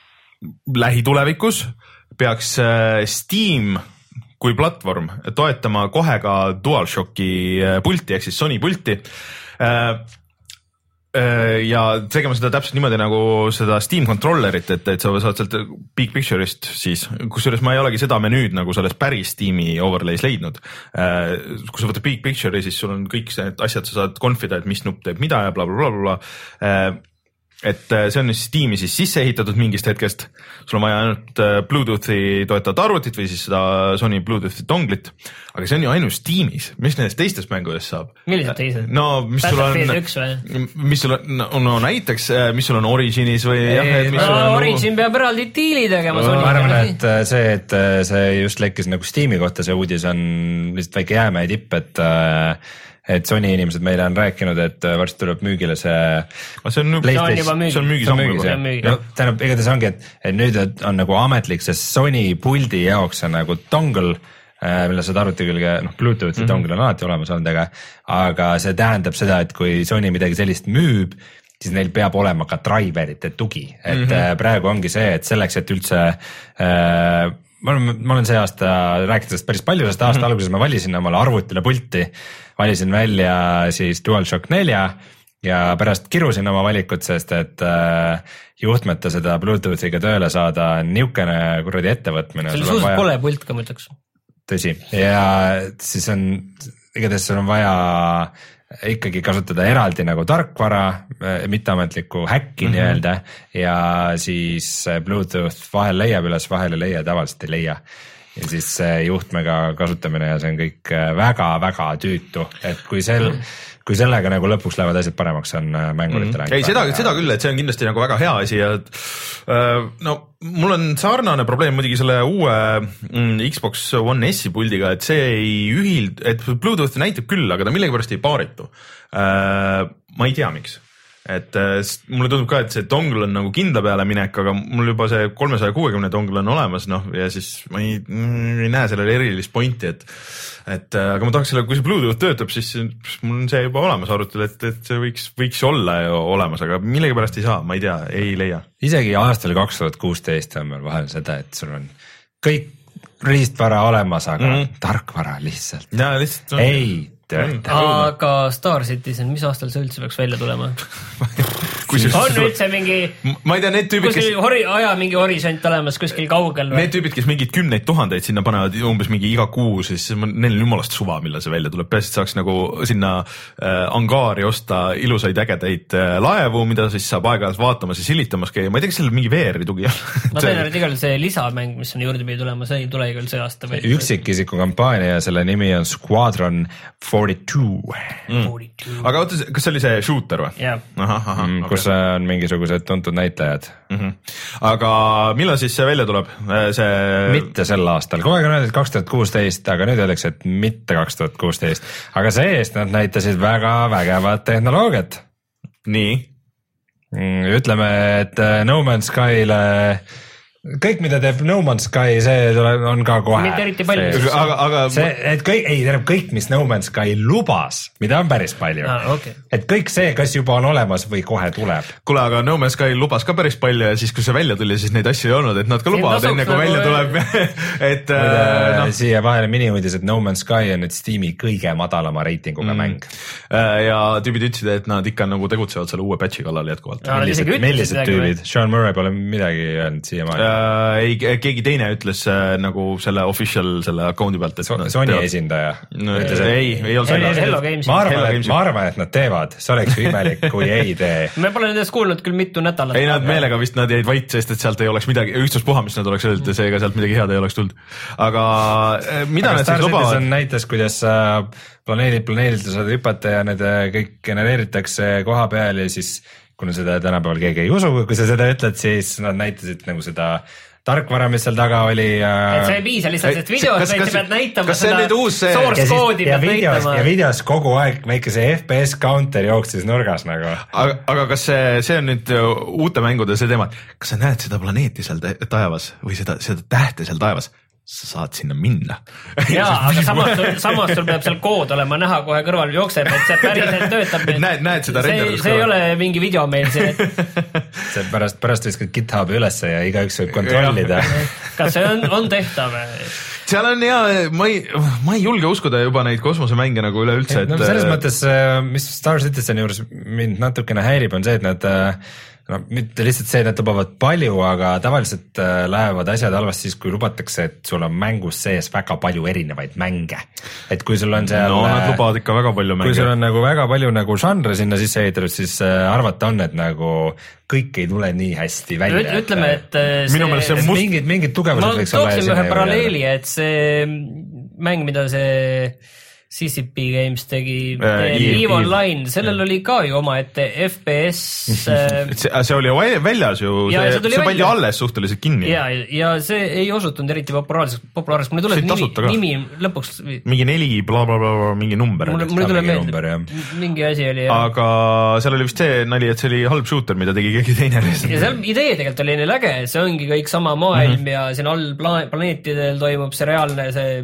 lähitulevikus peaks äh, Steam kui platvorm toetama kohe ka DualShocki pulti, ehk siis Sony pulti äh, ja tegema seda täpselt niimoodi nagu seda Steam controllerit, et, et sa saad sealt Big Picture'ist siis, kusjuures ma ei olegi seda menüüd nagu selles päris Steam'i overlays leidnud. Kui sa võtad Big Picture'i, siis sul on kõik need asjad, sa saad confida, et mis nupp teeb mida ja bla bla bla bla bla. Et see on Steam'i siis sisse ehitatud mingist hetkest, sul on vaja ainult Bluetoothi toetavat arvutit või siis seda Sony Bluetoothi donglit, aga see on ju ainult Steam'is, mis nendest teistest mängudest saab? Millised teised? No mis sul on, mis sul on, no, no näiteks, mis sul on Originis või ei, jah, et mis no, sul on Origin peab eraldi diili tegema. Ma arvan, et see, et see just lekkis nagu Steam'i kohta, see uudis on lihtsalt väike jäämäe tipp, et et Sony inimesed meile on rääkinud, et varsti tuleb müügile see see on, see on juba müügis, see on müügis, see on müügis, see on müügis. No, tähendab, igatahes ongi, et, et nüüd on nagu ametlik, sest Sony puldi jaoks on nagu dongle, mille saad arvuti külge, noh, Bluetoothi mm-hmm. dongle on alati olemas olnud, aga, aga see tähendab seda, et kui Sony midagi sellist müüb, siis neil peab olema ka driverite tugi, et mm-hmm. praegu ongi see, et selleks, et üldse äh, ma olen, ma olen see aasta rääkinud sellest päris palju, sest aasta mm-hmm. alguses ma valisin omale arvutile pulti, valisin välja siis DualShock nelja ja pärast kirusin oma valikut, sest et äh, juhtmeta seda Bluetoothiga tööle saada on niukene kuradi ettevõtmine. See oli suus vaja... pole pult ka, ma ütleks. Tõsi, ja siis on, igatahes sul on vaja ikkagi kasutada eraldi nagu tarkvara, mitteametlikku häkki mm-hmm. nii-öelda ja siis Bluetooth vahel leiab üles, vahel ei leia, tavaliselt ei leia. Ja siis juhtmega kasutamine ja see on kõik väga-väga tüütu, et kui sel mm. kui sellega nagu lõpuks lähevad asjad paremaks, on mänguritel mm. ei, seda, seda küll, et see on kindlasti nagu väga hea asi ja no mul on sarnane probleem muidugi selle uue Xbox One S-i puldiga, et see ei ühild, et Bluetooth näitab küll, aga ta millegipärast ei paaritu. Ma ei tea, miks. Et mulle tundub ka, et see dongle on nagu kindla peale minek, aga mul juba see kolmesaja kuuekümne dongle on olemas, noh, ja siis ma ei, ei näe sellele erilist pointi, et et aga ma tahaks selle, kui see Bluetooth töötab, siis mul on see juba olemas arvutil, et, et see võiks, võiks olla ju olemas, aga millegipärast ei saa, ma ei tea, ei leia. Isegi aastal kaks tuhat kuusteist on meil vahel seda, et sul on kõik riistvara olemas, aga mm-hmm. tarkvara lihtsalt. Ja, lihtsalt on... ei tööta. Aga Star Citizen, mis aastal see üldse peaks välja tulema? on üldse mingi ma ei tea, need tüübid, kes hori, aja mingi horisont olemas kuskil kaugel või? Need tüübid, kes mingid kümneid tuhandeid sinna panevad umbes mingi iga kuu, siis neil on jumalast suva, millal see välja tuleb. Peast saaks nagu sinna äh, angaari osta ilusaid ägedaid äh, laevu, mida siis saab aeg-ajalt vaatamas ja silitamas käia. Ma ei tea, kas sellel mingi V R-i tugi on. Ma tean, et igal see lisamäng, mis on juurde pidi tulema, see ei tule igal see aasta. Üksikisiku kampaania ja selle nimi on Squadron forty-two. Mm. Aga oota, kas see oli see shooter või? Yeah. Aha, aha, mm, kus okay. on mingisugused tuntud näitlejad. Mm-hmm. Aga millal siis see välja tuleb? See... Mitte sel aastal. Kogu aeg on öeldud kaks tuhat kuusteist, aga nüüd öeldakse, et mitte kaks tuhat kuusteist. Aga see-eest nad näitasid väga vägevat tehnoloogiat. Nii? Mm, ütleme, et No Man's Skyle... kõik, mida teeb No Man's Sky, see on ka kohe. Mitte eriti palju. Aga, aga... See, et kõik, ei, tähendab kõik, mis No Man's Sky lubas, mida on päris palju. Ah, okay. Et kõik see, kas juba on olemas või kohe tuleb. Kule, aga No Man's Sky lubas ka päris palju ja siis, kui see välja tuli, siis neid asju ei olnud, et nad ka lubavad enne, kui välja tuleb. et äh, no. Siia vahele miniuudis, et No Man's Sky on nüüd Steam'i kõige madalama reitinguga mm. mäng. Ja tüübid ütlesid, et nad ikka nagu tegutsevad selle uue patchi kallal jätkuvalt. Ja, millised, millised tüübid? Sean Murray pole midagi öelnud siia maale. ei, keegi teine ütles äh, nagu selle official selle account'i pealt, et so, Sony teevad... esindaja no, ütles, et ei, ei olnud Hello, Hello Games. Ma arvan, et, ma arvan, et nad teevad, see oleks ju imelik, kui ei tee. Me pole nendest kuulnud küll mitu nädalat. Ei, nad meelega vist nad jäid vait, sest et sealt ei oleks midagi, ükstuspuha, mis nad oleks öeldud ja seega sealt midagi head ei oleks tulnud. Aga mida aga nad siis lubavad? Näitas, kuidas planeedid, planeedid saad hüpata ja need kõik genereeritakse koha peal ja siis kuna seda tänapäeval keegi ei usu, kui sa seda ütled, siis nad näitasid nagu seda tarkvara, mis seal taga oli. Et see ei piisa lihtsalt, et videos kas, kas, pead näitama seda source koodi pead videos, näitama. Ja videos kogu aeg väike see F P S counter jooksis nurgas nagu. Aga, aga kas see, see on nüüd uute mängude see teema, kas sa näed seda planeeti seal taevas või seda, seda tähte seal taevas? Sa saad sinna minna. Jaa, aga samas, samas sul peab seal kood olema näha kohe kõrval jookseb, et see päriselt töötab. Näed, näed seda renderus. See ei ole mingi video meil see. see pärast, pärast viskad GitHubi ülesse ja igaüks võib kontrollida. Kas see on, on tehtav? Seal on ja, ma ei, ma ei julge uskuda juba neid kosmosemänge nagu üle üldse. Et, no, selles mõttes, mis Star Citizen juures mind natukene häirib, on see, et nad no mitte lihtsalt see, et nad lubavad palju, aga tavaliselt lähevad asjad halvasti siis, kui lubatakse, et sul on mängus sees väga palju erinevaid mänge. Et kui sul on seal... No nad lubavad ikka väga palju mänge. Kui sul on nagu väga palju nagu žanre sinna sisse ehitatud, siis arvata on, et nagu kõik ei tule nii hästi välja. Ütleme, et see... Minu meelest see must... mingid, mingid tugevused võiks olla. Ma tooksin ühe paralleeli, et see mäng, mida see... C C P Games tegi äh, EVE Online, sellel ja. Oli ka ju oma ette F P S äh... see, see oli väljas ju, ja, see, see, see pandi alles suhteliselt kinni. Ja, ja see ei osutunud eriti populaarseks, populaarseks. Mulle tuleb nimi, nimi lõpuks mingi neli bla bla bla mingi number. Mulle, mulle tuleb meeldib, mingi asi oli ja. Aga seal oli vist see nali, et see oli halb shooter, mida tegi keegi teine. Ja seal idee tegelikult oli neil äge, see ongi kõik sama maailm mm -hmm. ja siin all planeetidel toimub see reaalne see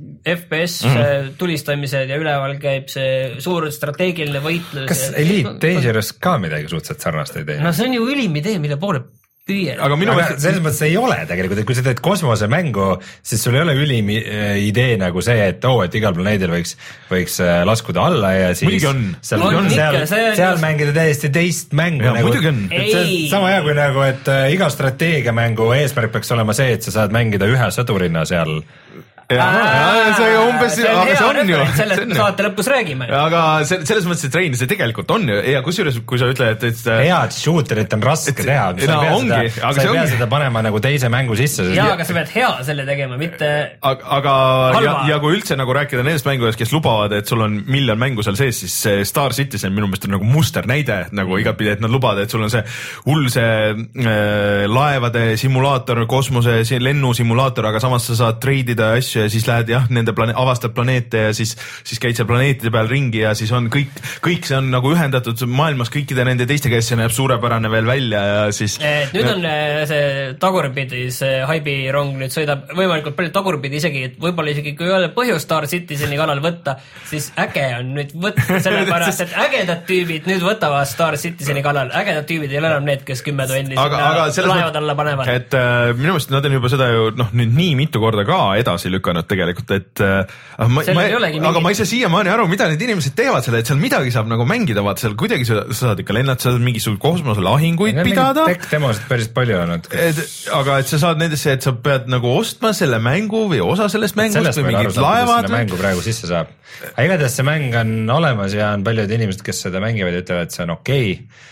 F P S mm -hmm. tulistamised ja üleval käib see suur strateegiline võitlus. Kas Elite Dangerous ka midagi suhteliselt sarnast ei tee? No see on ju ülim idee, mille poole püüe. Aga minu aga selles mõttes ei ole tegelikult, et kui sa teed kosmosemängu, siis sul ei ole ülim idee nagu see, et oo, et igal planeedil võiks, võiks laskuda alla ja siis on. seal, on seal, ikka, see... seal mängida täiesti teist mängu. Ja, nagu, ei. Sama hea kui nagu, et iga strateegiamängu eesmärk peaks olema see, et sa saad mängida ühe sõdurina seal see umbes, aga see on ju. sellest me saate lõpus räägime. aga selles mõttes, et Rein, see tegelikult on ju ja kusjuures, kui sa ütled, et head shooterit on raske teha, sa ei pea, ongi, seda, sa ei pea seda panema nagu teise mängu sisse. jaa, aga sa pead hea selle tegema, mitte aga ja, ja kui üldse nagu rääkida nendest mängudest, kes lubavad, et sul on miljon mängu seal sees, siis see Star Citizen minu meelest on nagu musternäide nagu igatpidi, et nad lubavad, et sul on see hull see äh, laevade simulaator, kosmose lennusimulaator, aga samas sa saad treidida asju ja siis lähed jah, nende plane-, avastad planeete ja siis, siis käid seal planeetide peal ringi ja siis on kõik, kõik see on nagu ühendatud maailmas kõikide nende teistega, kes see näeb suurepärane veel välja ja siis. Et nüüd on see tagurpidi, see haibirong nüüd sõidab võimalikult palju tagurpidi isegi, et võib-olla isegi kui ei ole põhjus Star Citizeni kanal võtta, siis äge on nüüd võtta sellepärast, et ägedad tüübid nüüd võtavad Star Citizeni kanal, ägedad tüübid ei ole enam need, kes kümme tonni laevad alla panevad. Et äh, minu meelest nad on juba seda ju noh, nüüd nii mitu korda ka edasi lükanud tegelikult, et äh, ma, ma, aga ma ei saa siiamaani aru, mida need inimesed teevad selle, et seal midagi saab nagu mängida, vaat seal kuidagi sa, sa saad ikka lennata, sa saad mingisugust kosmoselahinguid pidada. Tech-demosid päris palju on. Et, aga et sa saad nendesse, et sa pead nagu ostma selle mängu või osa sellest mängust sellest või mingid laevad. Mängu praegu sisse saab. Igatahes see mäng on olemas ja on paljud inimesed, kes seda mängivad ja ütlevad, et see on okei.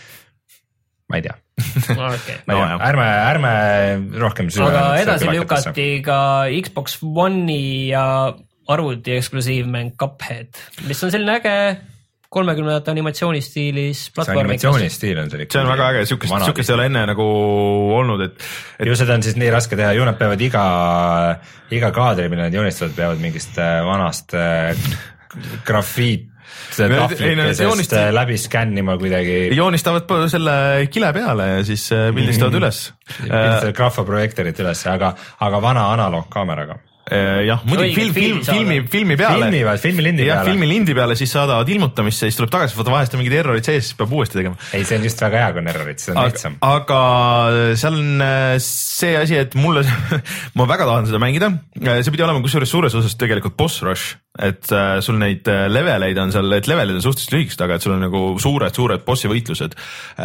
Ma ei tea. Okay. No, no, ärme, ärme rohkem süve. Aga edasi lükati ka Xbox One'i ja arvuti eksklusiivmäng Cuphead, mis on selline äge kolmekümnendate animatsioonistiilis platvormikas. See animatsioonistiil on selline. See on väga äge, sükest, sükest ei ole enne nagu olnud, et, et... Ju seda on siis nii raske teha, ju nad peavad iga, iga kaadri, mille nad joonistavad, peavad mingist vanast grafiit tahvlikesest joonist... läbi skännima kuidagi. Joonistavad selle kile peale ja siis pildistavad üles. Pildistavad graafaprojektorit üles, aga, aga vana analoogkaameraga. jah, muidugi film, film, filmi, filmi peale. Filmivad, filmilindi peale. jah, filmilindi peale, siis saadavad ilmutamisse, siis tuleb tagasi, vaata vahest on mingid errorid sees, siis peab uuesti tegema. Ei, see on just väga hea, kui on errorid, see on lihtsam. Aga seal on see asi, et mulle, ma väga tahan seda mängida. See pidi olema kusjuures suures osas tegelikult boss rush, et sul neid leveleid on seal, et levelid on suhteliselt lühikesed, aga et sul on nagu suured, suured bossi võitlused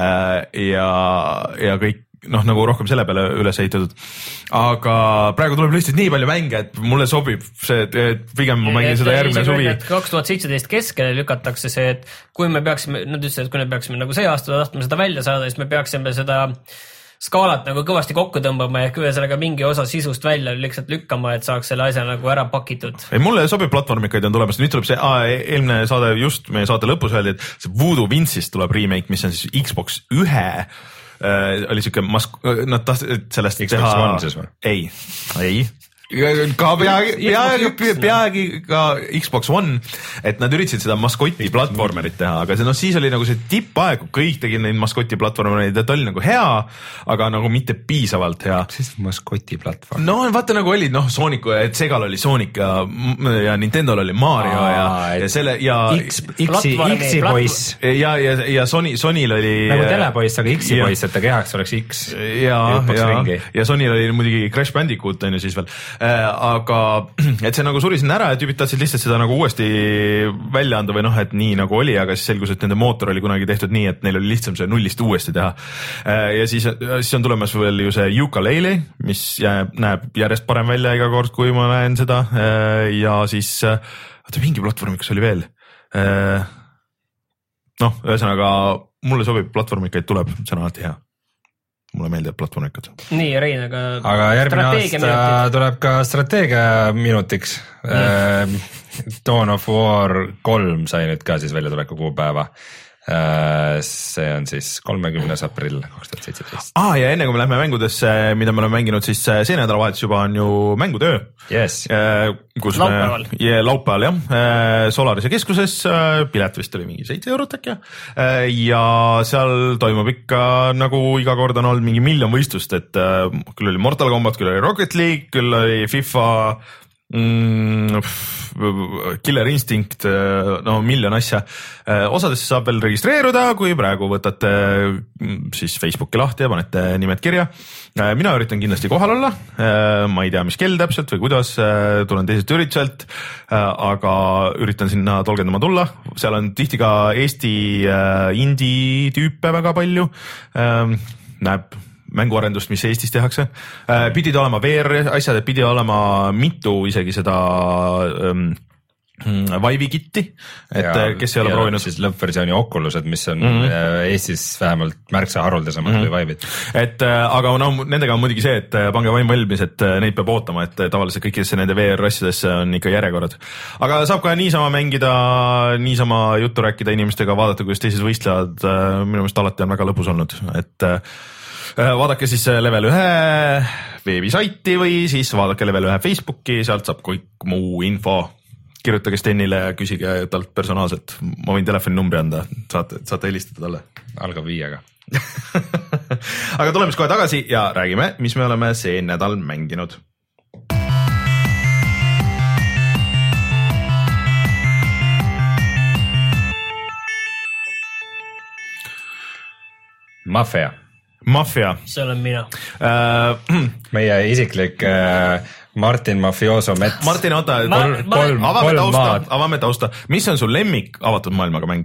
ja, ja kõik noh, nagu rohkem selle peale üles ehitatud. Aga praegu tuleb lihtsalt nii palju mänge, et mulle sobib see, et pigem ma mängin seda järgmine suvi. kaks tuhat seitseteist keskele lükatakse see, et kui me peaksime, nad ütlesid, et kui me peaksime nagu see aasta tahtma seda välja saada, siis me peaksime seda skaalat nagu kõvasti kokku tõmbama ehk ühesõnaga mingi osa sisust välja lihtsalt lükkama, et saaks selle asja nagu ära pakitud. Ei, mulle sobib platvormikaid on tulemas, nüüd tuleb see, aa, eelmine saade just meie saate lõpus öeldi, et see Voodoo Vince'ist tuleb remake, mis on siis Xbox ühe Uh, oli siuke mask-, nad tahtsid sellest Xbox teha. One siis või? Ei, ei. Ka peagi, peagi, peagi ka Xbox One, et nad üritasid seda maskoti platvormerit teha, aga see, no siis oli nagu see tippaeg, kõik tegid neid maskoti platvormereid, et oli nagu hea, aga nagu mitte piisavalt hea. Siis maskoti platvorm. No vaata nagu oli, noh, Sooniku, et Segal oli Sonic ja, ja Nintendol oli Mario Aa, ja, ja selle ja X, X-i, X-i poiss. Ja, ja, ja Sony, Sonyl oli nagu telepoiss, aga X-i poiss, et ta kehaks oleks X. Ja, ja, ja Sonyl oli muidugi Crash Bandicoot on ju siis veel. Aga et see nagu suri sinna ära ja tüübid tahtsid lihtsalt seda nagu uuesti välja anda või noh, et nii nagu oli, aga siis selgus, et nende mootor oli kunagi tehtud nii, et neil oli lihtsam see nullist uuesti teha. Ja siis, siis on tulemas veel ju see Yooka-Laylee, mis jääb, näeb järjest parem välja iga kord, kui ma näen seda. Ja siis, vaata mingi platvormikas oli veel. Noh, ühesõnaga mulle sobib platvormikaid tuleb, see on alati hea. Mulle meeldib platvormikad. Nii, Rein, aga aga järgmine aasta minutid. Tuleb ka strateegia minutiks. Mm. Dawn of War kolm sai nüüd ka siis välja tuleku kuupäeva. See on siis kolmekümnes aprill kaks tuhat seitseteist. Ah, ja enne kui me lähme mängudesse, mida me oleme mänginud, siis see nädalavahetus juba on ju mängutöö. Yes. Kus laupäeval. Me, ja, laupäeval, jah. Solarise keskuses, pilet vist oli mingi seitse eurot äkki. Ja seal toimub ikka nagu iga kord on olnud mingi miljon võistlust, et küll oli Mortal Kombat, küll oli Rocket League, küll oli FIFA, mm, Killer Instinct, no miljon asja. Osadesse saab veel registreeruda, kui praegu võtate siis Facebooki lahti ja panete nimed kirja. Mina üritan kindlasti kohal olla, ma ei tea, mis kell täpselt või kuidas, tulen teiselt ürituselt, aga üritan sinna tolgendama tulla. Seal on tihti ka Eesti indie tüüpe väga palju, näeb mänguarendust, mis Eestis tehakse. Pidid olema V R asjad, pidi olema mitu isegi seda ähm, Vive'i kitti, et ja, kes ei ole proovinud. Siis lõppversiooni Oculused, mis on mm -hmm. Eestis vähemalt märksa haruldasemad mm -hmm. kui Vive'id. Et aga no nendega on muidugi see, et pange vaim valmis, et neid peab ootama, et tavaliselt kõikidesse nende V R asjadesse on ikka järjekorrad. Aga saab ka niisama mängida, niisama juttu rääkida inimestega, vaadata, kuidas teised võistlevad. Minu meelest alati on väga lõbus olnud, et vaadake siis Level ühe veebisaiti või siis vaadake Level ühe Facebooki, sealt saab kõik muu info. Kirjutage Stenile ja küsige talt personaalselt. Ma võin telefoninumbri anda, saate, saate helistada talle. Algab viiega. Aga tuleme kohe tagasi ja räägime, mis me oleme see nädal mänginud. Mafia. Mafia. See olen mina. Uh, Meie isiklik uh, Martin Mafioso Mets. Martin, oota, kolm, kolm, avame tausta, avame tausta. Mis on sul lemmik avatud maailmaga mäng?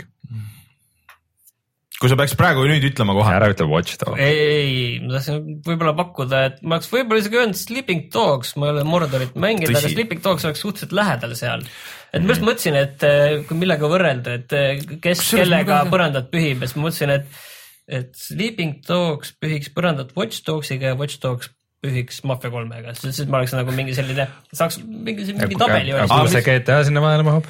Kui sa peaks praegu nüüd ütlema kohe. Ära ütle Watch Dogs. Ei, ei, ma tahtsin võib-olla pakkuda, et ma oleks võib-olla isegi öelnud Sleeping Dogs, ma ei ole Mordorit mängida, aga Sleeping Dogs oleks suhteliselt lähedal seal. Et ma just mõtlesin, et kui millega võrrelda, et kes Kus kellega põrandat pühib, et ma mõtlesin, et et Sleeping Dogs pühiks põrandat Watch Dogsiga ja Watch Dogs pühiks Mafia kolmega, siis ma oleks nagu mingi selline, saaks mingi, mingi tabeli. Aga kuule see G T A sinna vahele mahub?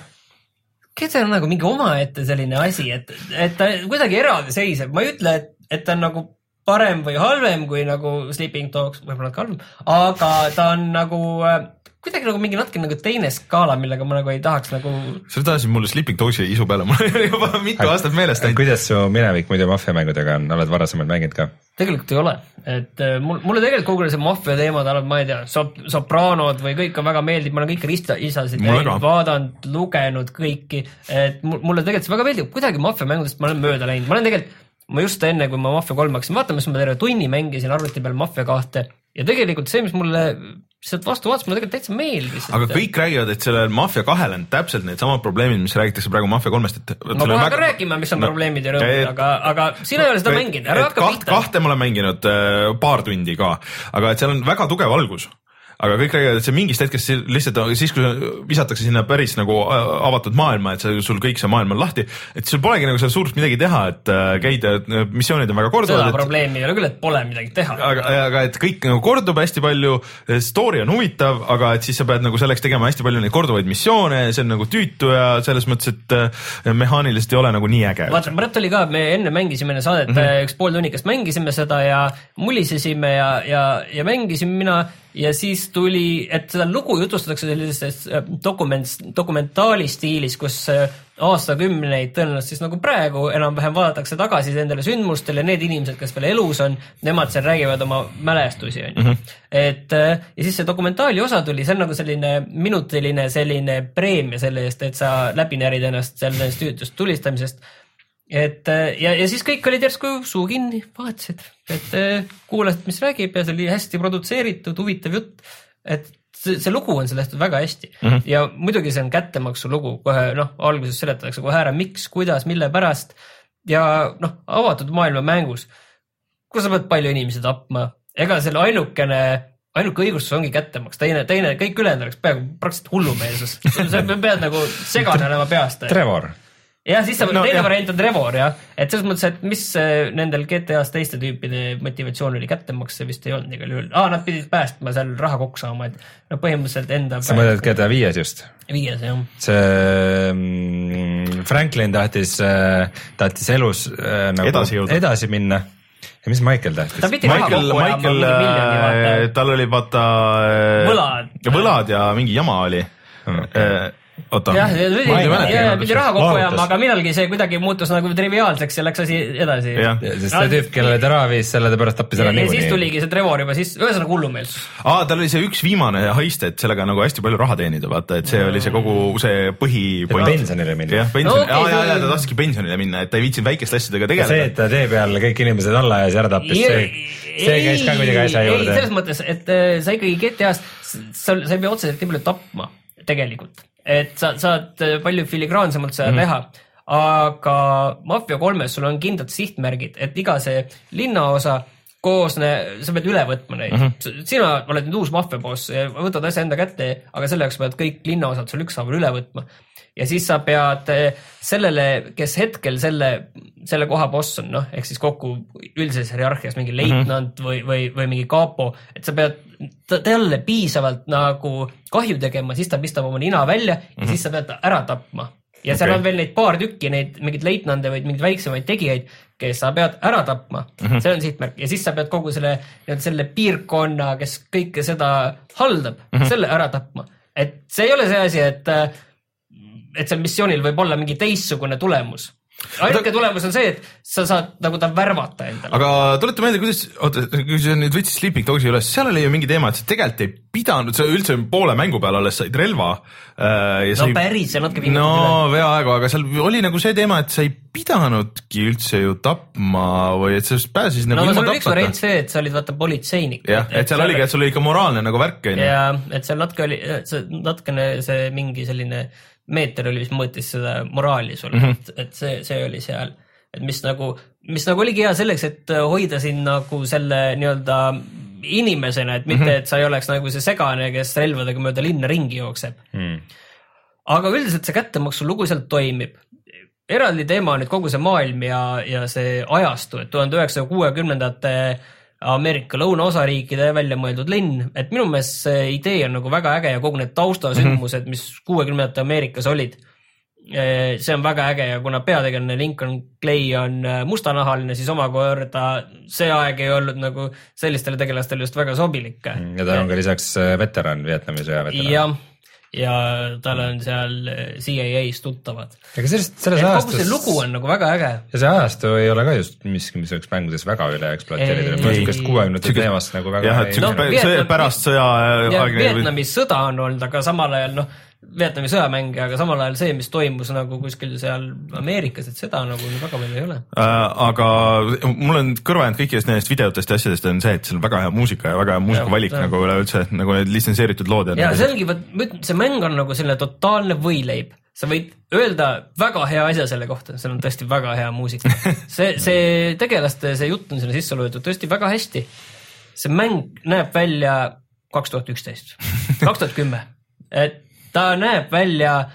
G T A on nagu mingi omaette selline asi, et, et ta kuidagi eraldi seiseb. Ma ei ütle, et, et ta on nagu parem või halvem kui nagu Sleeping Dogs, võib-olla ka halvem, aga ta on nagu kuidagi nagu mingi natuke nagu teine skaala, millega ma nagu ei tahaks nagu... Sa tahasid mulle Sleeping Dogsi isu peale, mul oli juba mitu aastat meelest. Kuidas su minevik muidu maffiamängudega on? Oled varasemalt mänginud ka? Tegelikult ei ole. Et mul, mulle tegelikult kogu see maffia teemad, ma ei tea, sop, Sopranod või kõik on väga meeldib, ma olen kõik ristisasid näinud, vaadanud, lugenud kõiki, et mulle tegelikult see väga meeldib, kuidagi maffia mängudest ma olen mööda läinud. Ma olen tegelikult, ma just enne, kui ma Mafia kolm hakkasin vaatama, siis ma terve tunni mängisin arvuti peal Mafia kahte ja tegelikult see, mis mulle sealt vastu vaatas, mulle tegelikult täitsa meeldis. Aga et... kõik räägivad, et selle Mafia kahel on täpselt need samad probleemid, mis räägitakse praegu Mafia kolmest. Et ma kohe väga... ka räägime, mis on no, probleemid ja rõõmud, aga, aga sina ei ole seda mänginud. Kaht, kahte ma olen mänginud paar tundi ka, aga et seal on väga tugev algus. Aga kõik räägivad, et see mingist hetkest lihtsalt siis, kui visatakse sinna päris nagu avatud maailma, et see, sul kõik see maailm on lahti, et sul polegi nagu seal suurust midagi teha, et käida, missioonid on väga korduvad. Seda et, probleemi ei ole küll, et pole midagi teha. Aga, aga et kõik nagu kordub hästi palju, story on huvitav, aga et siis sa pead nagu selleks tegema hästi palju neid korduvaid missioone, see on nagu tüütu ja selles mõttes, et mehaaniliselt ei ole nagu nii äge. Vaata, Brett oli ka, me enne mängisime saadet mm -hmm. üks pool tunnikast mängisime seda ja mulisesime ja, ja, ja mängisime mina ja siis tuli, et seda lugu jutustatakse sellises dokument, dokumentaali stiilis, kus aastakümneid tõenäoliselt siis nagu praegu enam-vähem vaadatakse tagasi nendele sündmustele, need inimesed, kes veel elus on, nemad seal räägivad oma mälestusi. On. Mm -hmm. Et, ja siis see dokumentaali osa tuli, see on nagu selline minutiline selline preemia selle eest, et sa läbi närid ennast sellest tüütust tulistamisest. Et, ja, ja siis kõik olid järsku suu kinni, vaatasid, et kuulasid, mis räägib ja see oli hästi produtseeritud, huvitav jutt, et see, see lugu on sellest väga hästi mm -hmm. ja muidugi see on kättemaksu lugu, kohe noh, alguses seletatakse kohe ära, miks, kuidas, mille pärast ja noh, avatud maailma mängus, kus sa pead palju inimesi tapma, ega selle ainukene ainuke õigustus ongi kättemaks, teine, teine, kõik ülejäänud oleks peaaegu praktiliselt hullumeelsus, sa pead nagu segane olema peast. Trevor. Ja siis no, teine variant on Trevor, jah. Et selles mõttes, et mis nendel G T A-s teiste tüüpide motivatsioon oli kättemaks, see vist ei olnud igal juhul. Aa, nad pidid päästma seal raha kokku saama, et no põhimõtteliselt enda... Sa mõtled G T A viies just? Viies, jah. See Franklin tahtis, tahtis elus nagu edasi, edasi minna. Ja mis Michael tahtis? Ta pidi raha kokku ja mingi miljoni vaata. Tal oli vaata... Võlad. Võlad ja mingi jama oli. Okay. Oota, jah, ja pidi raha kokku ajama, aga millalgi see kuidagi muutus nagu triviaalseks ja läks asi edasi. Sest see tüüp, kellele ta raha viis, selle ta pärast tappis ära niikuinii. Ja siis tuligi see Trevor juba, siis ühesõnaga hullumeelsus. Aa, tal oli see üks viimane haist, et sellega nagu hästi palju raha teenida, vaata, et see oli see kogu see põhi... Pensionile minna. Jah, pensionile. No, okay, ja, ja, ta tahtski pensionile minna, et ta ei viitsinud väikest asjadega tegeleda. See, et ta tee peal kõik inimesed alla ja ära tappis, see, see käis ka kuidagi asja juurde. Ei, selles mõttes, et sa ikkagi G T A-st, sa ei pea otseselt nii palju tapma tegelikult. Et sa saad palju filigraansemalt seda mm. teha, aga Mafia kolmes sul on kindlad sihtmärgid, et iga see linnaosa koosne, sa pead üle võtma neid mm. -hmm. sina oled nüüd uus maffiaboss ja võtad asja enda kätte, aga selleks pead kõik linnaosad sul ükshaaval üle võtma. Ja siis sa pead sellele, kes hetkel selle, selle koha boss on, noh, ehk siis kokku üldises hierarhias mingi leitnant mm -hmm. või, või, või mingi kapo, et sa pead talle piisavalt nagu kahju tegema, siis ta pistab oma nina välja mm -hmm. ja siis sa pead ta ära tapma. Ja okay. seal on veel neid paar tükki, neid mingid leitnande või mingeid väiksemaid tegijaid, kes sa pead ära tapma. Mm -hmm. See on sihtmärk. Ja siis sa pead kogu selle, selle piirkonna, kes kõike seda haldab, mm -hmm. selle ära tapma. Et see ei ole see asi, et, et seal missioonil võib olla mingi teistsugune tulemus. Ainuke tulemus on see, et sa saad nagu ta värvata endale. Aga tuleta meelde, kuidas, oota, kui sa nüüd võtsid Sleeping Dogsi üles, seal oli ju mingi teema, et sa tegelikult ei pidanud, sa üldse poole mängu peal alles said relva. Äh, ja no sai, päris, see natuke viimati no, üle. No veaaegu, aga seal oli nagu see teema, et sa ei pidanudki üldse ju tapma või et sa pääsis nagu no, ilma tapata. No sul oli üks variant see, et sa olid vaata politseinik. Jah, et, et seal oligi, et sul oli ikka moraalne nagu värk. Ja, et seal natuke oli, natukene see mingi selline meeter oli, mis mõõtis seda moraali sul, mm -hmm. et, et see, see oli seal, et mis nagu, mis nagu oligi hea selleks, et hoida siin nagu selle nii-öelda inimesena, et mitte, mm -hmm. et sa ei oleks nagu see segane, kes relvadega mööda linna ringi jookseb. Mm. Aga üldiselt see kättemaksu lugu sealt toimib. Eraldi teema on nüüd kogu see maailm ja, ja see ajastu, et tuhande üheksasaja kuuekümnendate Ameerika lõunaosariikide välja mõeldud linn, et minu meelest see idee on nagu väga äge ja kogu need taustasündmused, mm -hmm. mis kuuekümnendate Ameerikas olid, see on väga äge ja kuna peategelane Lincoln Clay on mustanahaline, siis omakorda see aeg ei olnud nagu sellistele tegelastele just väga sobilik. Ja ta on ka lisaks veteran, Vietnami sõja veteran. Ja, ja tal on seal C I A-s tuttavad. Aga sellest, selles ajastus... Kogu see lugu on nagu väga äge. Ja see ajastu ei ole ka just miski, mis oleks mängudes väga üle ekspluateeritud. Mõnikest kuuekümnendate teemast nagu väga... Jah, et no, Vietnam, pärast sõja... Ja Vietnami sõda on olnud, aga samal ajal, noh, Vietnami sõjamäng, aga samal ajal see, mis toimus nagu kuskil seal Ameerikas, et seda nagu väga palju ei ole. Äh, aga mul on kõrvajanud kõikidest nendest videotest ja asjadest on see, et seal on väga hea muusika ja väga hea muusikavalik ja, nagu üleüldse, nagu need litsenseeritud lood. Ja, ja see ongi, see mäng on nagu selline totaalne võileib. Sa võid öelda väga hea asja selle kohta, seal on tõesti väga hea muusika. See, see tegelaste, see jutt on sinna sisse loetud tõesti väga hästi. See mäng näeb välja kaks tuhat üksteist, kaks tuhat kümme, et ta näeb välja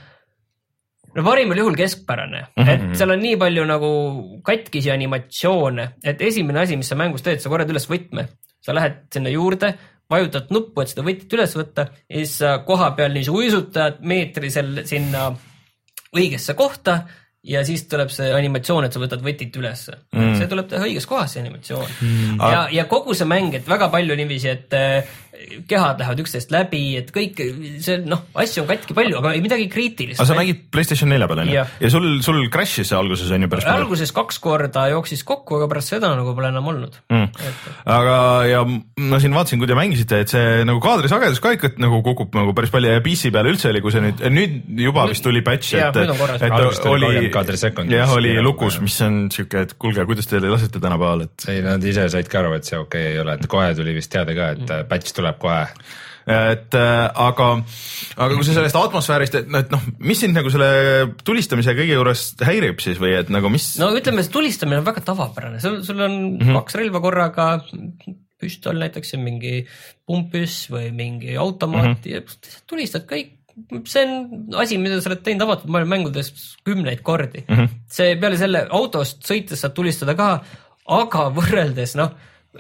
no parimal juhul keskpärane, et seal on nii palju nagu katkisi animatsioone, et esimene asi, mis sa mängus teed, sa korrad üles võtme, sa lähed sinna juurde, vajutad nuppu, et seda võtit üles võtta ja siis koha peal nii uisutad meetrisel sinna õigesse kohta ja siis tuleb see animatsioon, et sa võtad võtit üles. Mm. See tuleb teha õiges kohas, see animatsioon. Mm. Ja, ja kogu see mäng, et väga palju niiviisi, et kehad lähevad üksteist läbi, et kõik see, noh, asju on katki palju, aga ei midagi kriitilist. Aga sa mängid PlayStation nelja peal, ja, ja sul, sul crash'is see alguses on ju pärast palju? Alguses kaks korda jooksis kokku, aga pärast seda nagu pole enam olnud. Mm. Et... Aga ja ma siin vaatasin, kui te mängisite, et see nagu kaadrisagedus ka ikka nagu kukub nagu päris palju ja P C peal üldse oli, kui see nüüd, nüüd juba vist tuli patch, et, et oli, jah, oli lukus, mis on siuke, et kuulge, kuidas te lasete tänapäeval, et ei, nad ise said ka aru, et see okei okay ei ole, et kohe tuli vist teada ka, et mm. patch tuleb kohe. Et aga, aga kui sa sellest atmosfäärist, et, et noh, mis sind nagu selle tulistamise kõige juures häirib siis või et nagu mis? No ütleme, see tulistamine on väga tavapärane, sul, sul on mm -hmm. kaks relva korraga, püstol näiteks, mingi pumpüss või mingi automaat mm -hmm. ja tulistad kõik. See on asi, mida sa oled teinud avatud maailma mängudes kümneid kordi. Mm -hmm. See peale selle autost sõites saad tulistada ka, aga võrreldes noh,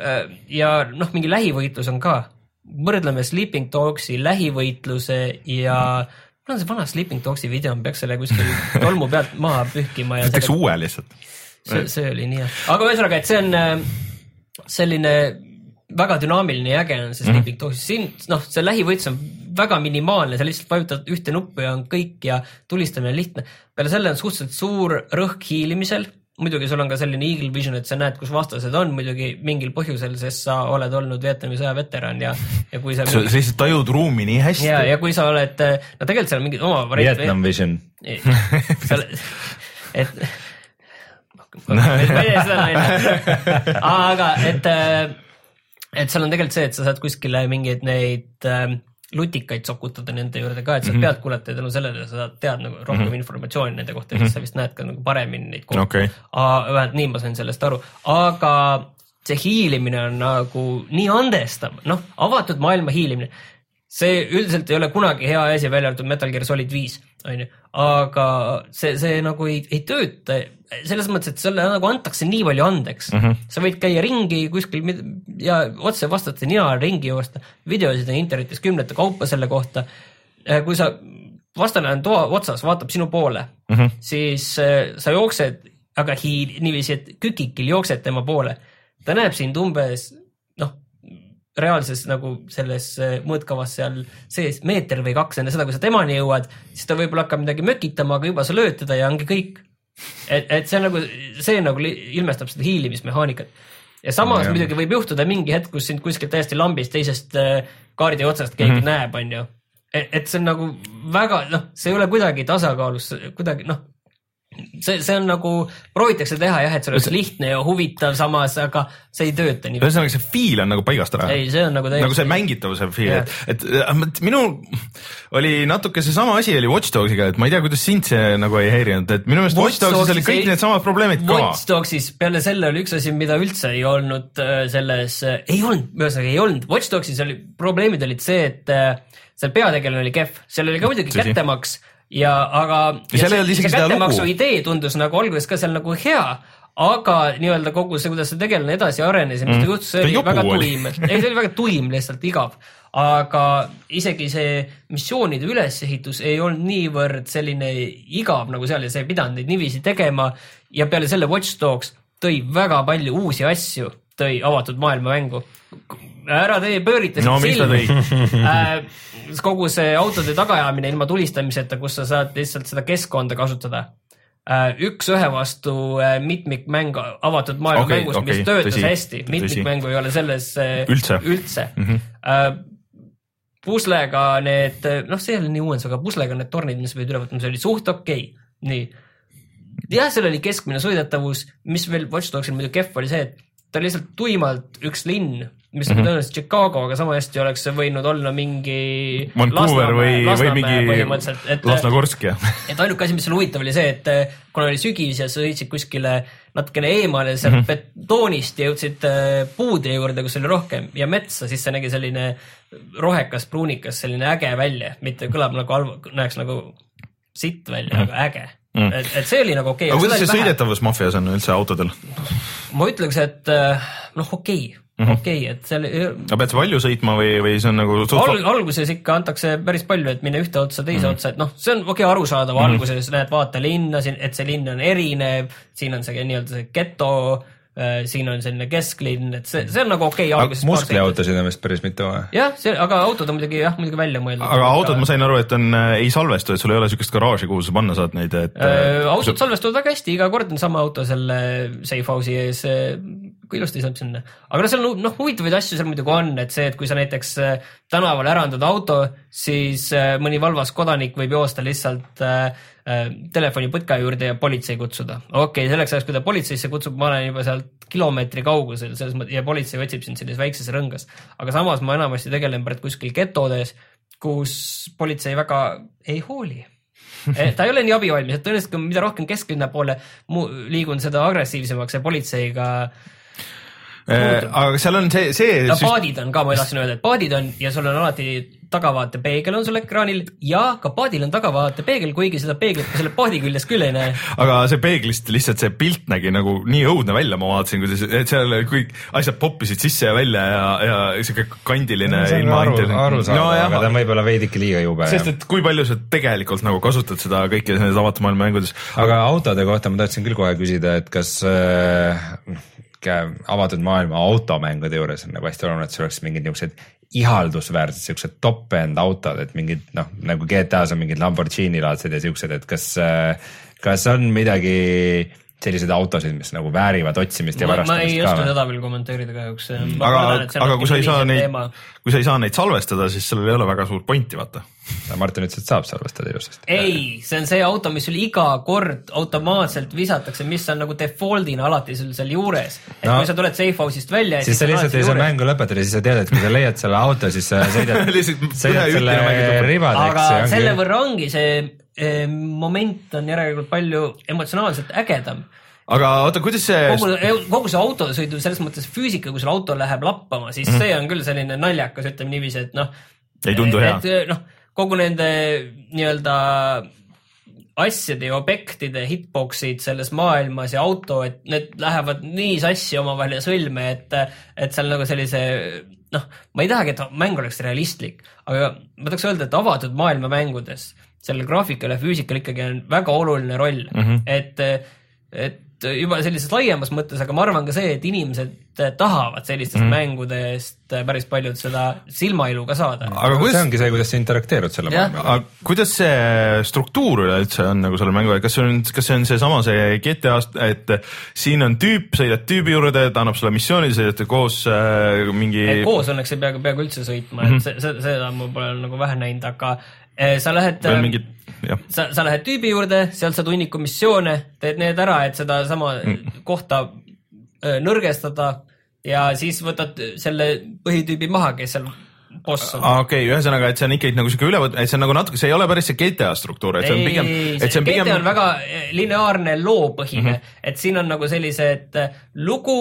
ja noh, mingi lähivõitlus on ka. Võrdleme Sleeping Dogsi lähivõitluse ja mul on see vana Sleeping Dogsi video, ma peaks selle kuskil tolmu pealt maha pühkima. Ja võtaks uue lihtsalt. See, see oli nii hea. Aga ühesõnaga, et see on selline väga dünaamiline ja äge on see Sleeping mm -hmm. Dogsi. Siin, noh, see lähivõitlus on väga minimaalne, sa lihtsalt vajutad ühte nuppu ja on kõik ja tulistamine lihtne. Peale selle on suhteliselt suur rõhk hiilimisel. Muidugi sul on ka selline eagle vision, et sa näed, kus vastased on muidugi mingil põhjusel, sest sa oled olnud Vietnami sõja veteran ja, ja kui sa... Sa mingi... lihtsalt tajud ruumi nii hästi. Ja, ja kui sa oled, no tegelikult seal on mingid oma variant... Vietnam vision. Seal, et... ma ei tea seda naine. Aga, et, et seal on tegelikult see, et sa saad kuskile mingeid neid lutikaid sokutada nende juurde ka, et sa mm -hmm. pead kuulata ja tänu sellele sa tead nagu rohkem mm -hmm. informatsiooni nende kohta, siis sa vist näed ka nagu paremini neid kohta. Okay. Vähemalt nii ma sain sellest aru. Aga see hiilimine on nagu nii andestav, noh, avatud maailma hiilimine. See üldiselt ei ole kunagi hea asi välja arvatud Metal Gear Solid viis, on ju, aga see, see nagu ei, ei tööta selles mõttes, et selle nagu antakse nii palju andeks. Mm-hmm. Sa võid käia ringi kuskil ja otse vastata nina ringi joosta, videosid on internetis kümnete kaupa selle kohta. Kui sa vastane on toa otsas, vaatab sinu poole, mm-hmm. siis sa jooksed, aga hiil, niiviisi, et kükikil jooksed tema poole. Ta näeb sind umbes, noh, reaalses nagu selles mõõtkavas seal sees meeter või kaks enne seda, kui sa temani jõuad, siis ta võib-olla hakkab midagi mökitama, aga juba sa lööd teda ja ongi kõik. Et, et see nagu, see nagu ilmestab seda hiilimismehaanikat. Ja samas ja. Muidugi võib juhtuda mingi hetk, kus sind kuskilt täiesti lambist teisest kaardi otsast keegi mm-hmm. näeb, on ju. Et, et see on nagu väga, noh, see ei ole kuidagi tasakaalus, kuidagi, noh, see, see on nagu, proovitakse teha jah, et see oleks lihtne ja huvitav samas, aga see ei tööta nii. Ühesõnaga see feel on nagu paigast ära. Ei, see on nagu täiesti. Nagu see mängitavuse feel, et, et, et minu oli natuke see sama asi oli Watch Dogsiga, et ma ei tea, kuidas sind see nagu ei häirinud, et minu meelest Watch Dogsis oli kõik need samad probleemid ka. Watch Dogsis peale selle oli üks asi, mida üldse ei olnud selles, ei olnud, ühesõnaga ei olnud. Watch Dogsis oli, probleemid olid see, et seal peategelane oli kehv, seal oli ka muidugi kättemaks ja aga ja ja see, see kättemaksu idee tundus nagu alguses ka seal nagu hea, aga nii-öelda kogu see, kuidas see tegelane edasi arenes ja mis ta mm. juhtus, see oli väga tuim. Ei, see oli väga tuim, lihtsalt igav. Aga isegi see missioonide ülesehitus ei olnud niivõrd selline igav nagu seal ja see ei pidanud neid niiviisi tegema ja peale selle Watch Dogs tõi väga palju uusi asju, tõi avatud maailma mängu. Ära tee pööritasid no, silmi. Äh, kogu see autode tagajamine ilma tulistamiseta, kus sa saad lihtsalt seda keskkonda kasutada. Äh, üks ühe vastu äh, mitmikmäng avatud maailma okay, mängus, okay, mis töötas tõsi, hästi. Mitmikmängu ei ole selles äh, üldse. üldse. Mm-hmm. Äh, puslega need, noh see oli nii uuens, aga puslega need tornid, mis võid üle võtma, see oli suht okei. Okay. Nii. Jah, seal oli keskmine sõidetavus, mis veel Watch Dogsil muidu kehv oli see, et ta oli lihtsalt tuimalt üks linn, mis mm-hmm. on tõenäoliselt Chicago, aga sama hästi oleks see võinud olla mingi Vancouver või, või mingi Lasnagorsk. Et ainuke asi, mis oli huvitav oli see, et kuna oli sügis ja sa sõitsid kuskile natukene eemale sealt mm-hmm. betoonist ja jõudsid puude juurde, kus oli rohkem ja metsa, siis see nägi selline rohekas, pruunikas, selline äge välja, mitte kõlab nagu alv, näeks nagu sitt välja, mm-hmm. aga äge. Mm. Et, et see oli nagu okei okay.. aga kuidas see sõidetavus mafias on üldse autodel? Ma ütleks, et noh okei, mm-hmm. okei, et seal... aga pead sa palju sõitma või, või see on nagu... Al, alguses ikka antakse päris palju, et minna ühte otsa, teise mm-hmm. otsa, et noh, see on okei okay, arusaadav mm-hmm. alguses, näed vaata linna, et see linn on erinev, siin on see nii-öelda see geto, siin on selline kesklinn, et see, see on nagu okei okay, alguses. Muskliautosid on vist päris mitu või? Jah, see, aga autod on muidugi, jah, muidugi välja mõeldud. Aga autod ma sain aru, et on, ei salvestu, et sul ei ole sükest garaaži, kuhu sa panna saad neid, et... Äh, autod sa... salvestuvad väga hästi, iga kord on sama auto selle safe house'i ees, kui ilusti saab sinna. Aga no seal noh, huvitavaid asju seal muidugi on, et see, et kui sa näiteks tänaval ärandad auto, siis mõni valvas kodanik võib joosta lihtsalt äh, telefoni põtka juurde ja politsei kutsuda. Okei, okay, selleks ajaks, kui ta politseisse kutsub, ma olen juba sealt kilomeetri kaugusel selles mõttes, ja politsei otsib sind sellises väikses rõngas. Aga samas ma enamasti tegelen pärit kuskil getodes, kus politsei väga ei hooli. Ta ei ole nii abivalmis, et tõenäoliselt, kui mida rohkem kesklinna poole liigun seda agressiivsemaks ja politseiga... Äh, aga seal on see... see ja paadid on ka, ma tahtsin öelda, et paadid on ja sul on alati tagavaate peegel on sul ekraanil ja ka paadil on tagavaate peegel, kuigi seda peeglit ka selle paadi küljes küll ei näe. Aga see peeglist lihtsalt see pilt nägi nagu nii õudne välja, ma vaatasin, kuidas et seal kõik asjad poppisid sisse ja välja ja, ja siuke kandiline no, ilma aru, aru saada, no, aga ta on võib-olla veidike liiga jube. Sest et kui palju sa tegelikult nagu kasutad seda kõiki nendes avatud maailma mängudes. Aga autode kohta ma tahtsin küll kohe küsida, et kas äh, avatud maailma automängude juures on nagu hästi oluline, et see oleks mingid niisugused ihaldusväärsed, siuksed top-end autod, et mingid, noh, nagu G T A-s on mingid Lamborghini-laadsed ja siuksed, et kas, kas on midagi sellised autosid, mis nagu väärivad otsimist ja ma, varastamist ka? Ma ei oska seda veel kommenteerida kahjuks. Aga, aga kui sa ei saa neid, kui sa ei saa neid salvestada, siis sellel ei ole väga suur pointi, vaata. Martin ütles, et saab salvestada ilusasti. Ei, see on see auto, mis sul iga kord automaatselt visatakse, mis on nagu defaultina alati sul seal juures. Et no, kui sa tuled safe house'ist välja... Siis sa lihtsalt ei saa mängu lõpetada, siis sa tead, et kui sa leiad selle auto, siis sa sõidad, sõidad selle ribadeks. Aga selle võrra ongi see moment on järelikult palju emotsionaalselt ägedam. aga oota, kuidas see kogu, kogu see autosõidu selles mõttes füüsika, kui sul auto läheb lappama, siis mm-hmm. see on küll selline naljakas, ütleme niiviisi, et noh, ei tundu hea. Et, noh, kogu nende nii-öelda asjade ja objektide hitboxid selles maailmas ja auto, et need lähevad nii sassi omavahel ja sõlme, et, et seal nagu sellise, noh, ma ei tahagi, et mäng oleks realistlik, aga ma tahaks öelda, et avatud maailma mängudes sellel graafikal ja füüsikal ikkagi on väga oluline roll, mm-hmm. et, et juba sellises laiemas mõttes, aga ma arvan ka see, et inimesed tahavad sellistest mm. mängudest päris paljud seda silmailu ka saada. Aga kuidas... See ongi see, kuidas sa interakteerud selle maailmaga. Aga kuidas see struktuur üleüldse on nagu selle mängu, kas see on, kas see on see sama see G T A, et siin on tüüp, sõidad tüübi juurde, ta annab sulle missiooni, sõidate koos äh, mingi... Et koos õnneks ei peagi, peagi üldse sõitma, mm-hmm. et see, seda ma pole nagu vähe näinud, aga sa lähed, mingid, sa, sa lähed tüübi juurde, sealt saad hunniku missioone, teed need ära, et seda sama mm. kohta nõrgestada ja siis võtad selle põhitüübi maha, kes seal boss on. Okei, okay, ühesõnaga, et see on ikkagi nagu siuke ülevõt, et see on nagu natuke, see ei ole päris see G T A struktuur, et see on pigem, et see on pigem... G T A on väga lineaarne loopõhine, mm-hmm. et siin on nagu sellised lugu,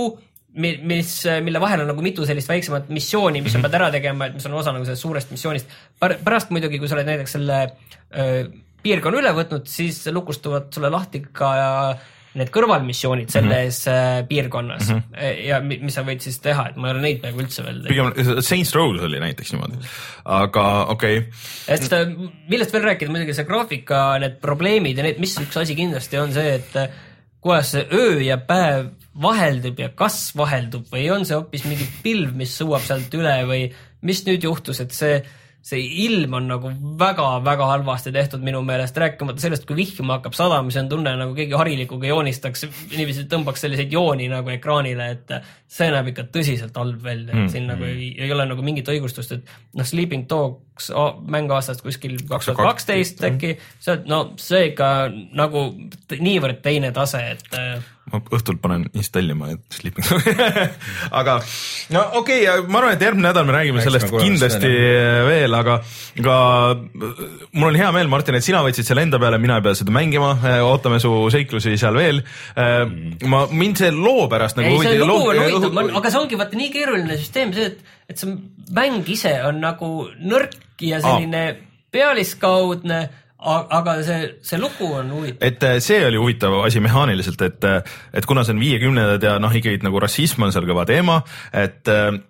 mis, mille vahel on nagu mitu sellist väiksemat missiooni, mis mm-hmm. on pead ära tegema, et mis on osa nagu sellest suurest missioonist. Pärast muidugi, kui sa oled näiteks selle öö, piirkonna üle võtnud, siis lukustuvad sulle lahti ka need kõrvalmissioonid selles mm-hmm. piirkonnas mm-hmm. ja mis sa võid siis teha, et ma ei ole neid peaaegu üldse veel teinud. Pigem Saints Row's oli näiteks niimoodi, aga okei okay.. Et seda, millest veel rääkida, muidugi see graafika, need probleemid ja need, mis üks asi kindlasti on see, et kuidas see öö ja päev vaheldub ja kas vaheldub või on see hoopis mingi pilv, mis sõuab sealt üle või mis nüüd juhtus, et see see ilm on nagu väga-väga halvasti tehtud minu meelest, rääkimata sellest, kui vihma hakkab sadama, see on tunne nagu keegi harilikuga joonistaks, niiviisi tõmbaks selliseid jooni nagu ekraanile, et see näeb ikka tõsiselt halb välja, et siin mm, nagu ei, ei ole nagu mingit õigustust, et noh, Sleeping Dogs mängu aastast kuskil kaks tuhat kaksteist äkki, see, no see ikka nagu niivõrd teine tase, et ma õhtul panen installima, et Sleeping Dogs aga no okei okay,, ma arvan, et järgmine nädal me räägime Läks sellest kindlasti veel, aga, aga mul on hea meel, Martin, et sina võtsid selle enda peale, mina ei pea seda mängima, ootame su seiklusi seal veel. Ma mind see loo pärast nagu ei, see lugu loo... on huvitav, aga see ongi vaata nii keeruline süsteem, see, et, et see mäng ise on nagu nõrk ja selline ah. pealiskaudne, aga see, see lugu on huvitav. Et see oli huvitav asi mehaaniliselt, et, et kuna see on viiekümnendad ja noh, ikkagi nagu rassism on seal kõva teema, et,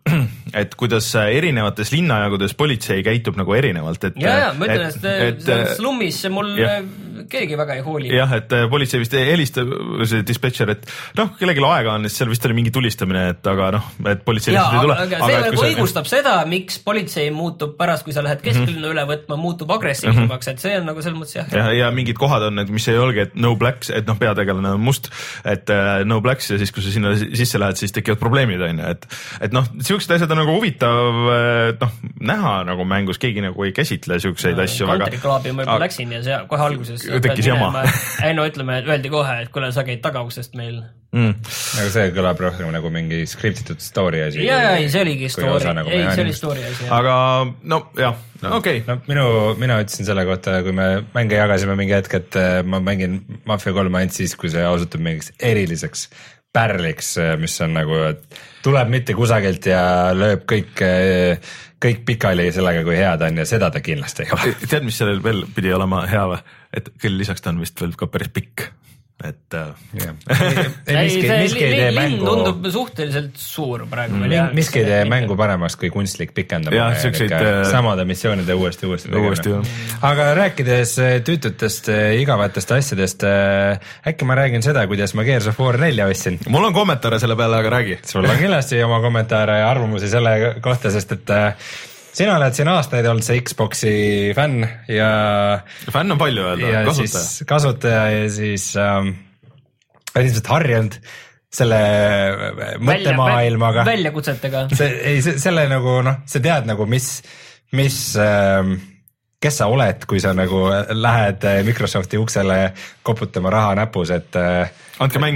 et kuidas erinevates linnajagudes politsei käitub nagu erinevalt. Et, ja, ja, ma ütlen, et, et, et slummis mul ja. keegi väga ei hooli. Jah, et politsei vist helistab, see dispatcher, et noh, kellelgi aega on, seal vist oli mingi tulistamine, et aga noh, et politsei ja, ei tule. Aga see nagu õigustab see... seda, miks politsei muutub pärast, kui sa lähed kesklinna mm-hmm. üle võtma, muutub agressiivsemaks, mm-hmm. et see on nagu selles mõttes jah. Ja, ja mingid kohad on, et mis ei olegi, et no blacks, et noh, peategelane on must, et uh, no blacks ja siis, kui sa sinna sisse lähed, siis tekivad probleemid, on ju, et, et noh, siuksed asjad on nagu huvitav, noh, näha nagu mängus, keegi nagu ei käsitle siukseid no, asju väga. Country Clubi ma juba aga... läksin ja see kohe alguses tekkis jama. ei no ütleme, öeldi kohe, et kuule, sa käid tagauksest meil. Mm. Aga see kõlab rohkem nagu mingi skriptitud story asi. Ja, ja, see oligi story. Nagu ei, see oli story asi. Aga no jah, no, okei okay.. No, minu, mina ütlesin selle kohta, kui me mänge jagasime mingi hetk, et ma mängin Mafia kolm ainult siis, kui see ausutub mingiks eriliseks pärliks, mis on nagu, et tuleb mitte kusagilt ja lööb kõik, kõik pikali sellega, kui hea ta on ja seda ta kindlasti ei ole. Tead, mis sellel veel pidi olema hea või? Et küll lisaks ta on vist veel ka päris pikk. Et uh... yeah. ei, miski, miski ei tee mängu tundub suhteliselt suur praegu mm. veel. Miski ei tee mängu paremaks kui kunstlik pikendamine. Sükseid, samade missioonide uuesti uuesti, uuesti aga rääkides tüütutest igavatest asjadest, äkki ma räägin seda, kuidas ma Gears of War nelja ostsin. Mul on kommentaare selle peale, aga räägi. Sul on kindlasti oma kommentaare ja arvamusi selle kohta, sest et sina oled siin aastaid olnud see Xboxi fänn ja fänn on palju öelda, kasutaja. kasutaja ja siis ähm, ilmselt harjunud selle mõttemaailmaga. Väljakutsetega. See, ei, selle nagu, noh, sa tead nagu, mis, mis ähm, kes sa oled, kui sa nagu lähed Microsofti uksele koputama raha näpus, et andke mängu.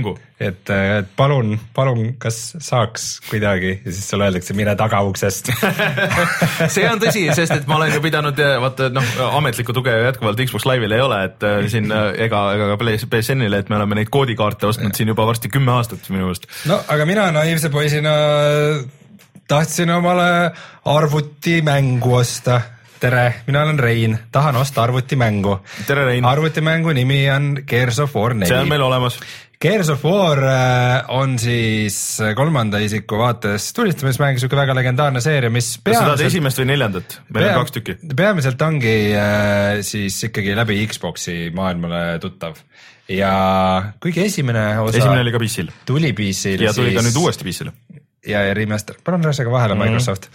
et palun, palun, kas saaks kuidagi ja siis sulle öeldakse, mine tagauksest. see on tõsi, sest et ma olen ju pidanud, vaata noh, ametlikku tuge jätkuvalt Xbox Live'il ei ole, et siin ega, ega ka P S N-ile, et me oleme neid koodikaarte ostnud siin juba varsti kümme aastat minu meelest. No aga mina naiivse poisina tahtsin omale arvutimängu osta. Tere, mina olen Rein, tahan osta arvutimängu. Tere Rein. Arvutimängu nimi on Gears of War neli. See on meil olemas. Gears of War on siis kolmanda isiku vaates tulistamismäng, siuke väga legendaarne seeria, mis peamiselt... Kas sa tahad esimest või neljandat? Meil pea, on kaks tükki. Peamiselt ongi äh, siis ikkagi läbi Xboxi maailmale tuttav. Ja kuigi esimene osa... Esimene oli ka P C-l. Tuli P C-l. Ja tuli siis... ka nüüd uuesti P C-l. Ja, ja remaster, palun rasega vahele mm-hmm. Microsoft.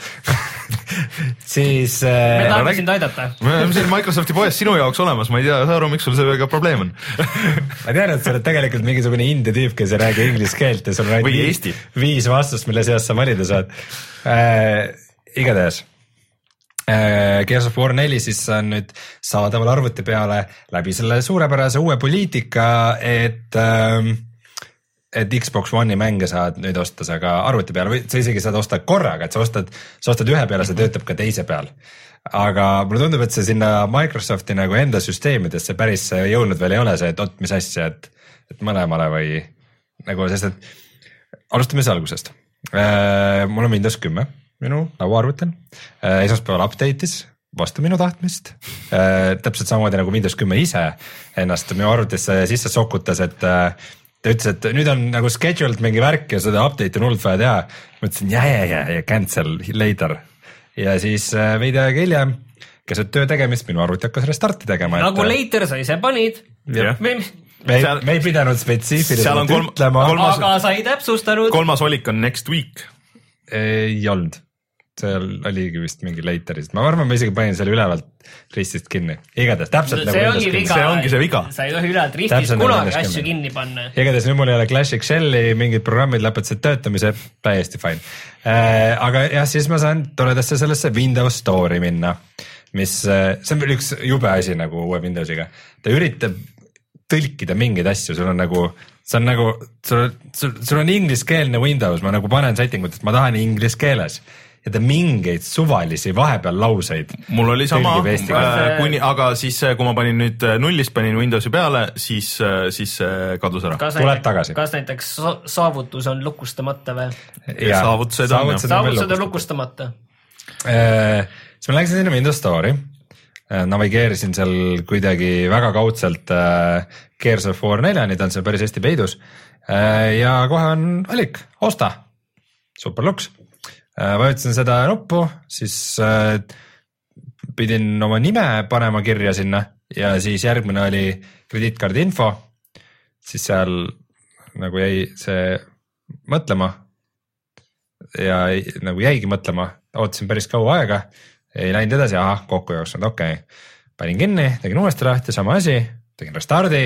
siis... Me äh, tahame sind aidata. Me oleme siin Microsofti poes sinu jaoks olemas, ma ei tea, saa aru, miks sul see väga probleem on. ma tean, et sa oled tegelikult mingisugune indie tüüp, kes ei räägi inglise keelt ja sul on ainult viis, viis vastust, mille seast sa valida saad. Äh, igatahes. Äh, Gears of War neli siis on nüüd saadaval arvuti peale läbi selle suurepärase uue poliitika, et... Ähm, et Xbox One'i mänge saad nüüd osta sa ka arvuti peale või sa isegi saad osta korraga, et sa ostad, sa ostad ühe peale, see töötab ka teise peal. Aga mulle tundub, et see sinna Microsofti nagu enda süsteemidesse päris jõudnud veel ei ole see, et ot, mis asja, et, et mõlemale või nagu, sest et alustame siis algusest. Mul on Windows kümme, minu lauaarvutel, esmaspäeval update'is vastu minu tahtmist. Täpselt samamoodi nagu Windows kümme ise ennast minu arvutisse sisse sokutas, et ta ütles, et nüüd on nagu scheduled mingi värk ja seda update on hullult vaja teha. Ma ütlesin, ja, ja, ja, ja cancel later. Ja siis veidi aega hiljem, kes on töö tegemist, minu arvuti hakkas restarti tegema. Nagu et... later sa ise panid. Yeah. Me, me, seal... me ei pidanud spetsiifiliselt kolm... ütlema. Kolmas... Aga sa ei täpsustanud. Kolmas olik on next week. Ei olnud. Seal oligi vist mingi laterist. Ma arvan, ma isegi panin selle ülevalt ristist kinni. Igatahes, täpselt see nagu ongi viga. See ongi see viga. Sa ei tohi ülevalt ristist kunagi asju kinni panna. Igatahes nüüd mul ei ole Clash Excel'i, mingid programmid lõpetasid töötamise, täiesti fine. Äh, aga jah, siis ma saan toledasse sellesse Windows Store'i minna, mis, see on üks jube asi nagu uue Windowsiga. Ta üritab tõlkida mingeid asju, sul on nagu, see on nagu, sul, sul, sul on ingliskeelne Windows, ma nagu panen settingut, et ma tahan inglis keeles. Ja ta mingeid suvalisi vahepeal lauseid. Mul oli sama, äh, kuni, aga siis kui ma panin nüüd nullist, panin Windowsi peale, siis, siis kadus ära. Tuleb tagasi. Kas näiteks saavutus on lukustamata või? Ja, saavutused on, saavutused on, saavutused on lukustamata. Äh, siis ma läksin sinna Windows Store'i, äh, navigeerisin seal kuidagi väga kaudselt äh, Gears of War neljani, ta on seal päris hästi peidus äh, ja kohe on valik, osta, super luks. Vajutasin seda nuppu, siis äh, pidin oma nime panema kirja sinna ja siis järgmine oli krediitkaardi info, siis seal nagu jäi see mõtlema ja nagu jäigi mõtlema, ootasin päris kaua aega, ei läinud edasi, aha, kokku jooksnud, okei. Okay. Panin kinni, tegin uuesti lahti, sama asi, tegin restardi.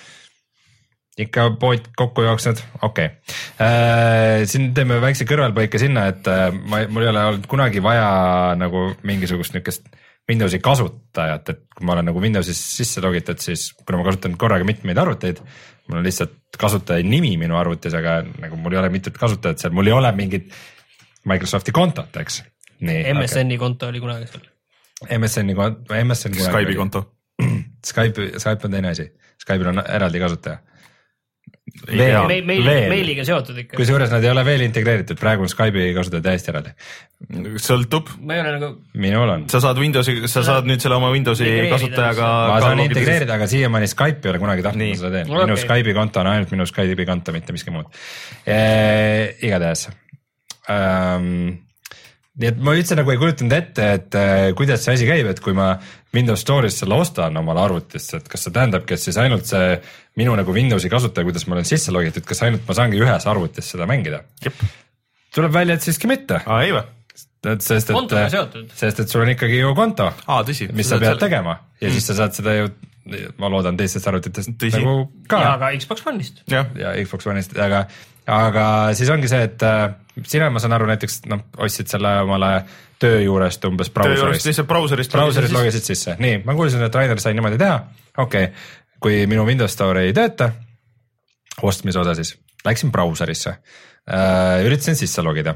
Ikka pood kokku jooksnud, okei okay. Siin teeme väikse kõrvalpõike sinna, et ma, mul ei ole olnud kunagi vaja nagu mingisugust niukest Windowsi kasutajat, et kui ma olen nagu Windowsis sisse logitud, siis kuna ma kasutan korraga mitmeid arvuteid, mul on lihtsalt kasutaja nimi minu arvutis, aga nagu mul ei ole mitut kasutajat seal, mul ei ole mingit Microsofti kontot, eks. Nii, M S N-i okay. konto oli kunagi seal. M S N-i konto, M S N-i Skype'i konto. Skype, Skype on teine asi, Skype'il on eraldi kasutaja. Veel, meil, meil, meiliga seotud ikka. Kui suures nad ei ole veel integreeritud, praegu on Skype'i kasutada täiesti eraldi. Sõltub. Ma ei ole nagu... Minul on. Sa saad Windowsi, sa saad nüüd selle oma Windowsi kasutajaga... Ma saan integreerida, aga siiamaani Skype ei ole kunagi tahtnud seda teen. Minu okay. Skype'i konto on ainult minu Skype'i konto, mitte miski muud. E, igatahes. Um, nii et ma üldse nagu ei kujutanud ette, et kuidas see asi käib, et kui ma Windows Store'is selle ostan omale arvutisse, et kas see tähendabki, et siis ainult see minu nagu Windowsi kasutaja, kuidas ma olen sisse logitud, kas ainult ma saangi ühes arvutis seda mängida? Jep. Tuleb välja, et siiski mitte. Aa, ei või? Sest, et, sest et sul on ikkagi ju konto, Aa, tõsi, mis sa pead seal... tegema ja mm. siis sa saad seda ju, ma loodan teistest arvutitest tõsi. Nagu ka. Ja ka Xbox One'ist. Ja, ja Xbox One'ist, aga, aga siis ongi see, et äh, sina, ma saan aru, näiteks no, ostsid selle omale töö juurest umbes brauserist. Töö juurest lihtsalt brauserist. Brauserist logisid sisse. Nii, ma kuulsin, et Rainer sai niimoodi teha. Okei, okay. Kui minu Windows Store ei tööta, ostmise osa siis, läksin brauserisse äh,, üritasin sisse logida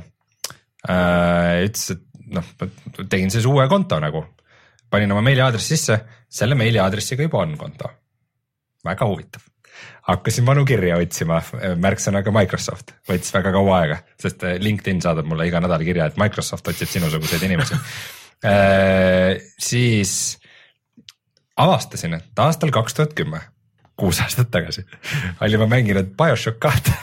äh,, ütles, et noh, tegin siis uue konto nagu, panin oma meiliaadressi sisse, selle meiliaadressiga juba on konto, väga huvitav. Hakkasin vanu kirja otsima märksõnaga Microsoft, võttis väga kaua aega, sest LinkedIn saadab mulle iga nädal kirja, et Microsoft otsib sinusuguseid inimesi äh, siis avastasin, et aastal kaks tuhat kümme, kuus aastat tagasi, olin ma mänginud BioShock kahte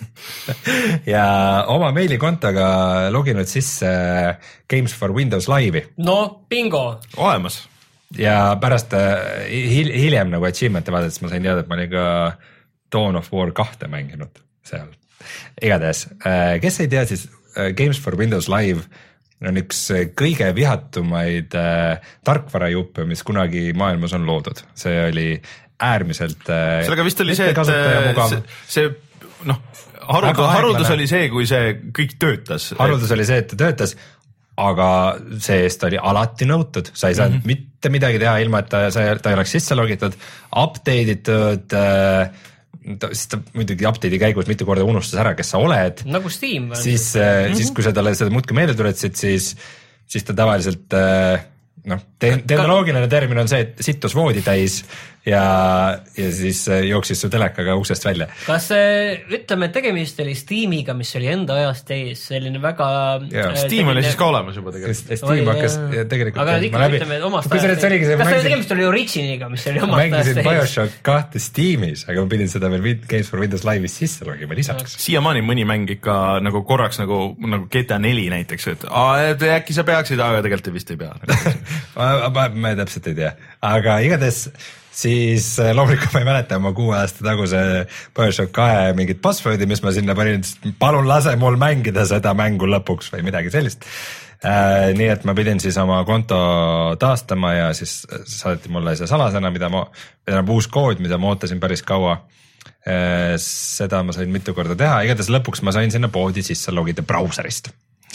ja oma meilikontoga loginud sisse Games for Windows Live'i. No, bingo! Olemas. Ja pärast hil, hiljem nagu achievement'i vaadates ma sain teada, et ma olin ka Dawn of War kahte mänginud seal. Igatahes, kes ei tea, siis Games for Windows Live on üks kõige vihatumaid tarkvarajuppe, mis kunagi maailmas on loodud. See oli äärmiselt sellega vist oli see, et see, see noh, haruldus, haruldus oli see, kui see kõik töötas. Haruldus oli see, et ta töötas, aga see eest oli alati nõutud, sa ei saanud mm -hmm. mitte midagi teha ilma, et ta, ta ei oleks sisse logitud, update itud, siis ta muidugi update'i käigus mitu korda unustas ära, kes sa oled. Nagu Steam. Siis, mm -hmm. siis kui sa talle seda muudki meelde tuletasid, siis, siis ta tavaliselt noh, te tehnoloogiline termin on see, et sittus voodi täis ja, ja siis jooksis su telekaga uksest välja. Kas ütleme, et tegemist oli Steamiga, mis oli enda ajast ees, selline väga ja, Steam tegeline... oli siis ka olemas juba tegelikult. Steam hakkas tegelikult aga ikka läbi... ütleme, omast ajast ees. Kas mängisin... tegemist oli Originiga, mis oli omast ajast ees? Mängisin BioShock kahte Steamis, aga ma pidin seda veel Games for Windows Live'is sisse logima lisaks. Siiamaani mõni mäng ikka nagu korraks nagu, nagu G T A neli näiteks, et äkki sa peaksid, aga tegelikult vist ei pea ma, ma, ma täpselt ei tea, aga igatahes siis loomulikult ma ei mäleta oma kuue aasta taguse BioShock kahe mingit passwordi, mis ma sinna panin, palun lase mul mängida seda mängu lõpuks või midagi sellist. Äh, nii et ma pidin siis oma konto taastama ja siis saadeti mulle see salasõna, mida ma, mida uus kood, mida ma ootasin päris kaua. Äh, seda ma sain mitu korda teha, igatahes lõpuks ma sain sinna poodi sisse logida brauserist.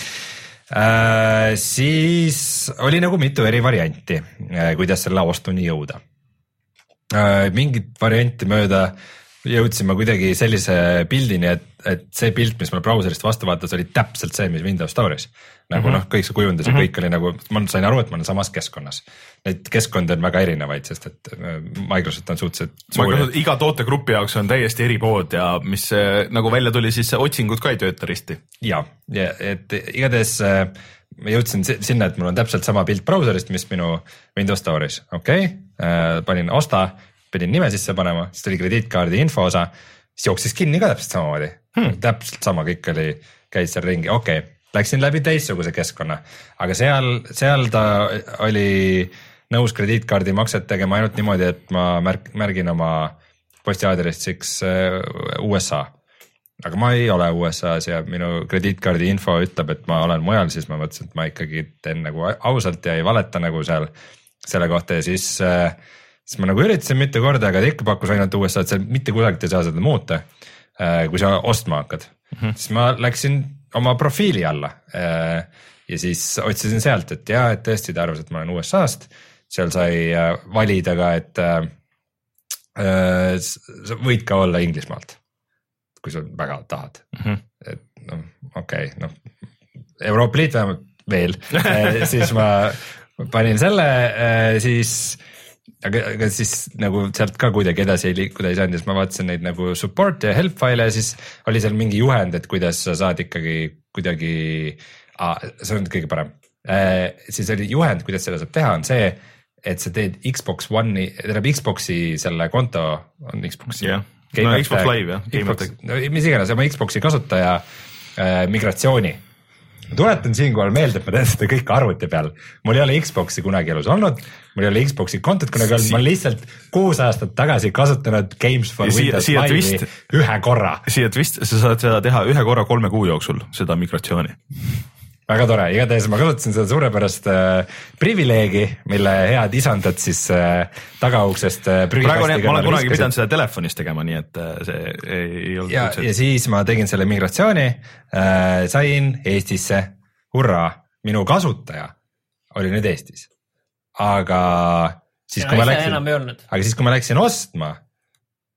Äh, siis oli nagu mitu eri varianti, kuidas selle ostuni jõuda. Äh, mingit varianti mööda jõudsime kuidagi sellise pildini, et, et see pilt, mis mul brauserist vastu vaatas, oli täpselt see, mis Windows Store'is. Nagu mm -hmm. noh, kõik see kujundus ja mm -hmm. kõik oli nagu, ma sain aru, et ma olen samas keskkonnas. Neid keskkonda on väga erinevaid, sest et Microsoft on suhteliselt suur. Iga tootegrupi jaoks on täiesti eri pood ja mis nagu välja tuli, siis otsingud ka ei tööta risti. Ja, ja et igatahes ma jõudsin sinna, et mul on täpselt sama pilt brauserist, mis minu Windows Store'is. Okei, okay. Panin osta, pidin nime sisse panema, siis tuli krediitkaardi info osa, siis jooksis kinni ka täpselt samamoodi. Hmm. Täpselt sama, kõik oli, käis seal ringi, okei, okay. Läksin läbi teistsuguse keskkonna, aga seal, seal ta oli nõus krediitkaardi makset tegema ainult niimoodi, et ma märk, märgin oma postiaadressiks U S A. Aga ma ei ole U S A-s ja minu krediitkaardi info ütleb, et ma olen mujal, siis ma mõtlesin, et ma ikkagi teen nagu ausalt ja ei valeta nagu seal selle kohta ja siis, siis ma nagu üritasin mitu korda, aga ta ikka pakkus ainult U S A, et seal mitte kusagilt ei saa seda muuta, kui sa ostma hakkad. Mm -hmm. Siis ma läksin oma profiili alla ja siis otsisin sealt, et jaa, et tõesti ta arvas, et ma olen U S A-st, seal sai valida ka, et sa võid ka olla Inglismaalt, kui sa väga tahad. Mm -hmm. Et noh, okei okay,, noh, Euroopa Liit vähemalt veel, siis ma panin selle, siis aga, aga siis nagu sealt ka kuidagi edasi ei liikuda ei saanud, siis ma vaatasin neid nagu support ja help faile ja siis oli seal mingi juhend, et kuidas sa saad ikkagi kuidagi, ah, see on kõige parem, eh, siis oli juhend, kuidas seda saab teha, on see, et sa teed Xbox One'i, tähendab Xbox'i selle konto on Xbox'i yeah. No, Xbox Live jah, Xbox, no, mis iganes, oma Xbox'i kasutaja äh, migratsiooni. Ma tuletan siinkohal meelde, et ma teen seda kõik arvuti peal. Mul ei ole Xbox'i kunagi elus olnud, mul ei ole Xbox'i kontot kunagi olnud, ma olen lihtsalt kuus aastat tagasi kasutanud Games for Windows Live'i ühe korra. Siia twist, sa saad seda teha ühe korra kolme kuu jooksul, seda migratsiooni. Väga tore, igatahes ma kasutasin seda suurepärast äh, privileegi, mille head isandad siis äh, tagauksest äh, prügipastiga. Ma olen kunagi pidanud seda telefonis tegema, nii et äh, see ei, ei olnud ja, ja siis ma tegin selle migratsiooni, äh, sain Eestisse, hurraa, minu kasutaja oli nüüd Eestis. Aga siis, ja, kui ma läksin, enam ei olnud. aga siis, kui ma läksin ostma,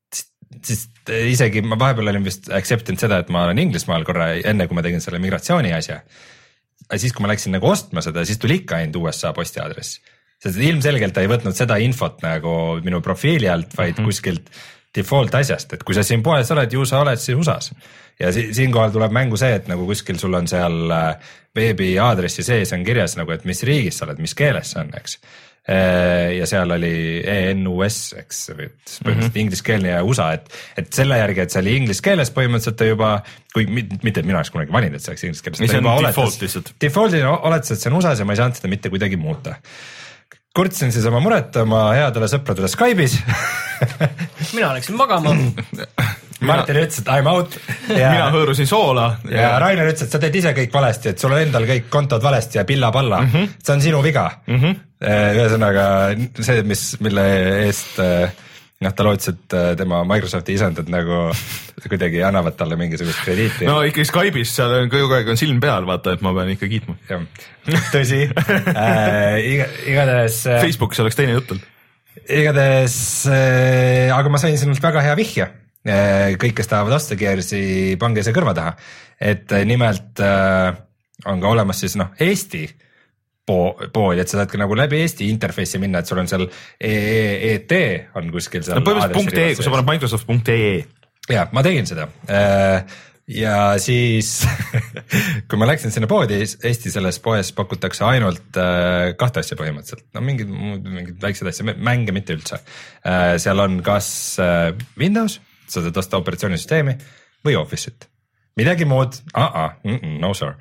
siis isegi ma vahepeal olin vist accept inud seda, et ma olen Inglismaal korra enne, kui ma tegin selle migratsiooni asja. Siis, kui ma läksin nagu ostma seda, siis tuli ikka ainult U S A postiaadress. Sest ilmselgelt ei võtnud seda infot nagu minu profiili alt, vaid mm-hmm. kuskilt default asjast, et kui sa siin poes oled, ju sa oled siin U S A-s. Ja si siinkohal tuleb mängu see, et nagu kuskil sul on seal veebi aadressi sees on kirjas nagu, et mis riigis sa oled, mis keeles see on, eks. Ja seal oli E N U S, eks, põhimõtteliselt mm-hmm. ingliskeelne ja U S A, et, et selle järgi, et see oli inglis keeles põhimõtteliselt juba, kui mitte, et mina oleks kunagi valinud, et see oleks inglis keeles. See on default lihtsalt. Defaultina oletas, et see on U S A-s ja ma ei saanud seda mitte kuidagi muuta. Kurtsin siis oma muret oma headele sõpradele Skype'is. Mina läksin magama. Martin ütles, et I'm out. Ja, mina hõõrusin soola. Ja, ja Rainer ütles, et sa teed ise kõik valesti, et sul on endal kõik kontod valesti ja pilla-palla. Mm -hmm. See on sinu viga. Mm -hmm. Ühesõnaga see, mis, mille eest noh, ta lootis, et tema Microsofti isandad nagu kuidagi annavad talle mingisugust krediiti. No ikkagi Skype'is seal on kogu aeg on silm peal, vaata, et ma pean ikka kiitma. Tõsi. äh, iga, igatahes Facebookis oleks teine jutt. Igatahes, äh, aga ma sain sinult väga hea vihja. Äh, kõik, kes tahavad osta Gearsi, pange see kõrva taha. Et äh, nimelt äh, on ka olemas siis noh, Eesti pood, et sa saad ka nagu läbi Eesti interface'i minna, et sul on seal E E T on kuskil seal. No põhimõtteliselt .ee, kui sa paned Microsoft punkt E E. Ja, ma tegin seda. Ja siis, kui ma läksin sinna poodi, Eesti selles poes pakutakse ainult kahte asja põhimõtteliselt. No mingid, mingid väiksed asja, mänge mitte üldse. Seal on kas Windows, sa saad osta operatsioonisüsteemi või Office'it. Midagi muud, uh-uh, mm-mm, no sir.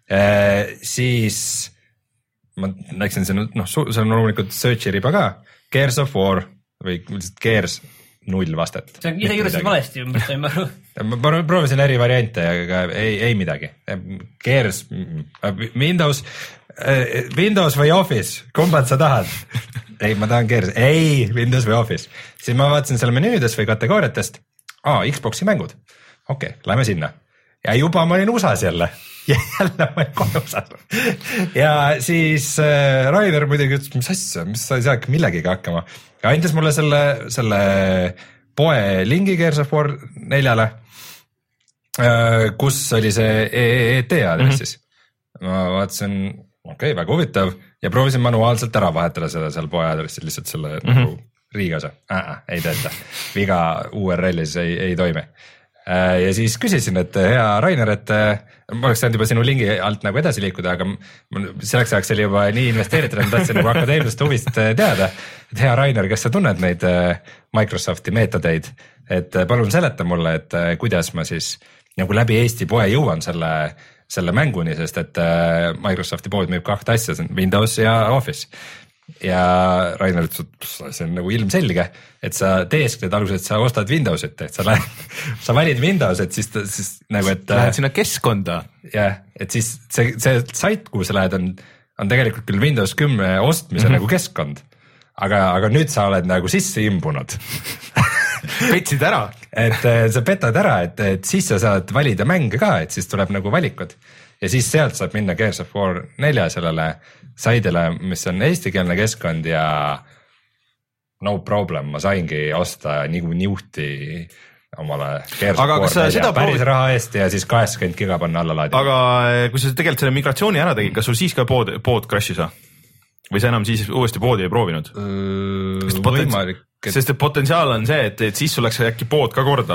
Siis ma läksin sinna, noh, see on loomulikult search'i riba ka, Gears of War või Gears null vastet. See on ise kirjustatud valesti, mis toim aru. Ma proovisin eri variante, aga ei, ei midagi. Gears, Windows, Windows või Office, kumbad sa tahad? Ei, ma tahan Gears, ei, Windows või Office. Siis ma vaatasin selle menüüdes või kategooriatest, aa, Xbox'i mängud. Okei, okay, lähme sinna. Ja juba ma olin U S A-s jälle. Ja jälle ma olin kohe U S A-s. Ja siis äh, Rainer muidugi ütles, mis asja, mis sa ei saa millegagi hakkama. Ja andis mulle selle, selle poe lingi Gears of War neljale, äh, kus oli see E E T aadressis. Mm-hmm. Ma vaatasin, okei, okay, väga huvitav ja proovisin manuaalselt ära vahetada seda seal poe aadressil, lihtsalt selle mm-hmm. nagu riigiosa. Äh, ei tööta. Viga U R L-is ei, ei toimi. Ja siis küsisin, et hea Rainer, et ma oleks saanud juba sinu lingi alt nagu edasi liikuda, aga selleks ajaks oli juba nii investeeritud, et ma tahtsin nagu akadeemilist huvist teada, et hea Rainer, kas sa tunned neid Microsofti meetodeid, et palun seleta mulle, et kuidas ma siis nagu läbi Eesti poe jõuan selle, selle mänguni, sest et Microsofti pood müüb kahte asja, see on Windows ja Office. Ja Rainer ütles, et see on nagu ilmselge, et sa teeskled alused, sa ostad Windowsit, et sa, lähed, sa valid Windows, et siis, siis nagu, et lähed sinna keskkonda. Jah, et siis see, see sait, kuhu sa lähed, on, on tegelikult küll Windows kümme ostmise mm-hmm. nagu keskkond, aga, aga nüüd sa oled nagu sisse imbunud. Petsid ära. Et sa petad ära, et, et siis sa saad valida mänge ka, et siis tuleb nagu valikud. Ja siis sealt saab minna Gears of War nelja sellele saidele, mis on eestikeelne keskkond ja no problem, ma saingi osta nagu niuhti omale Gears aga of War nelja päris proovi... raha eest ja siis kaheksakümmend giga panna alla laadi. Aga kui sa tegelikult selle migratsiooni ära tegid, kas sul siis ka pood, pood crash'is või sa enam siis uuesti poodi ei proovinud? Öö, võimalik. Et... Sest et potentsiaal on see, et, et siis sul läks äkki pood ka korda.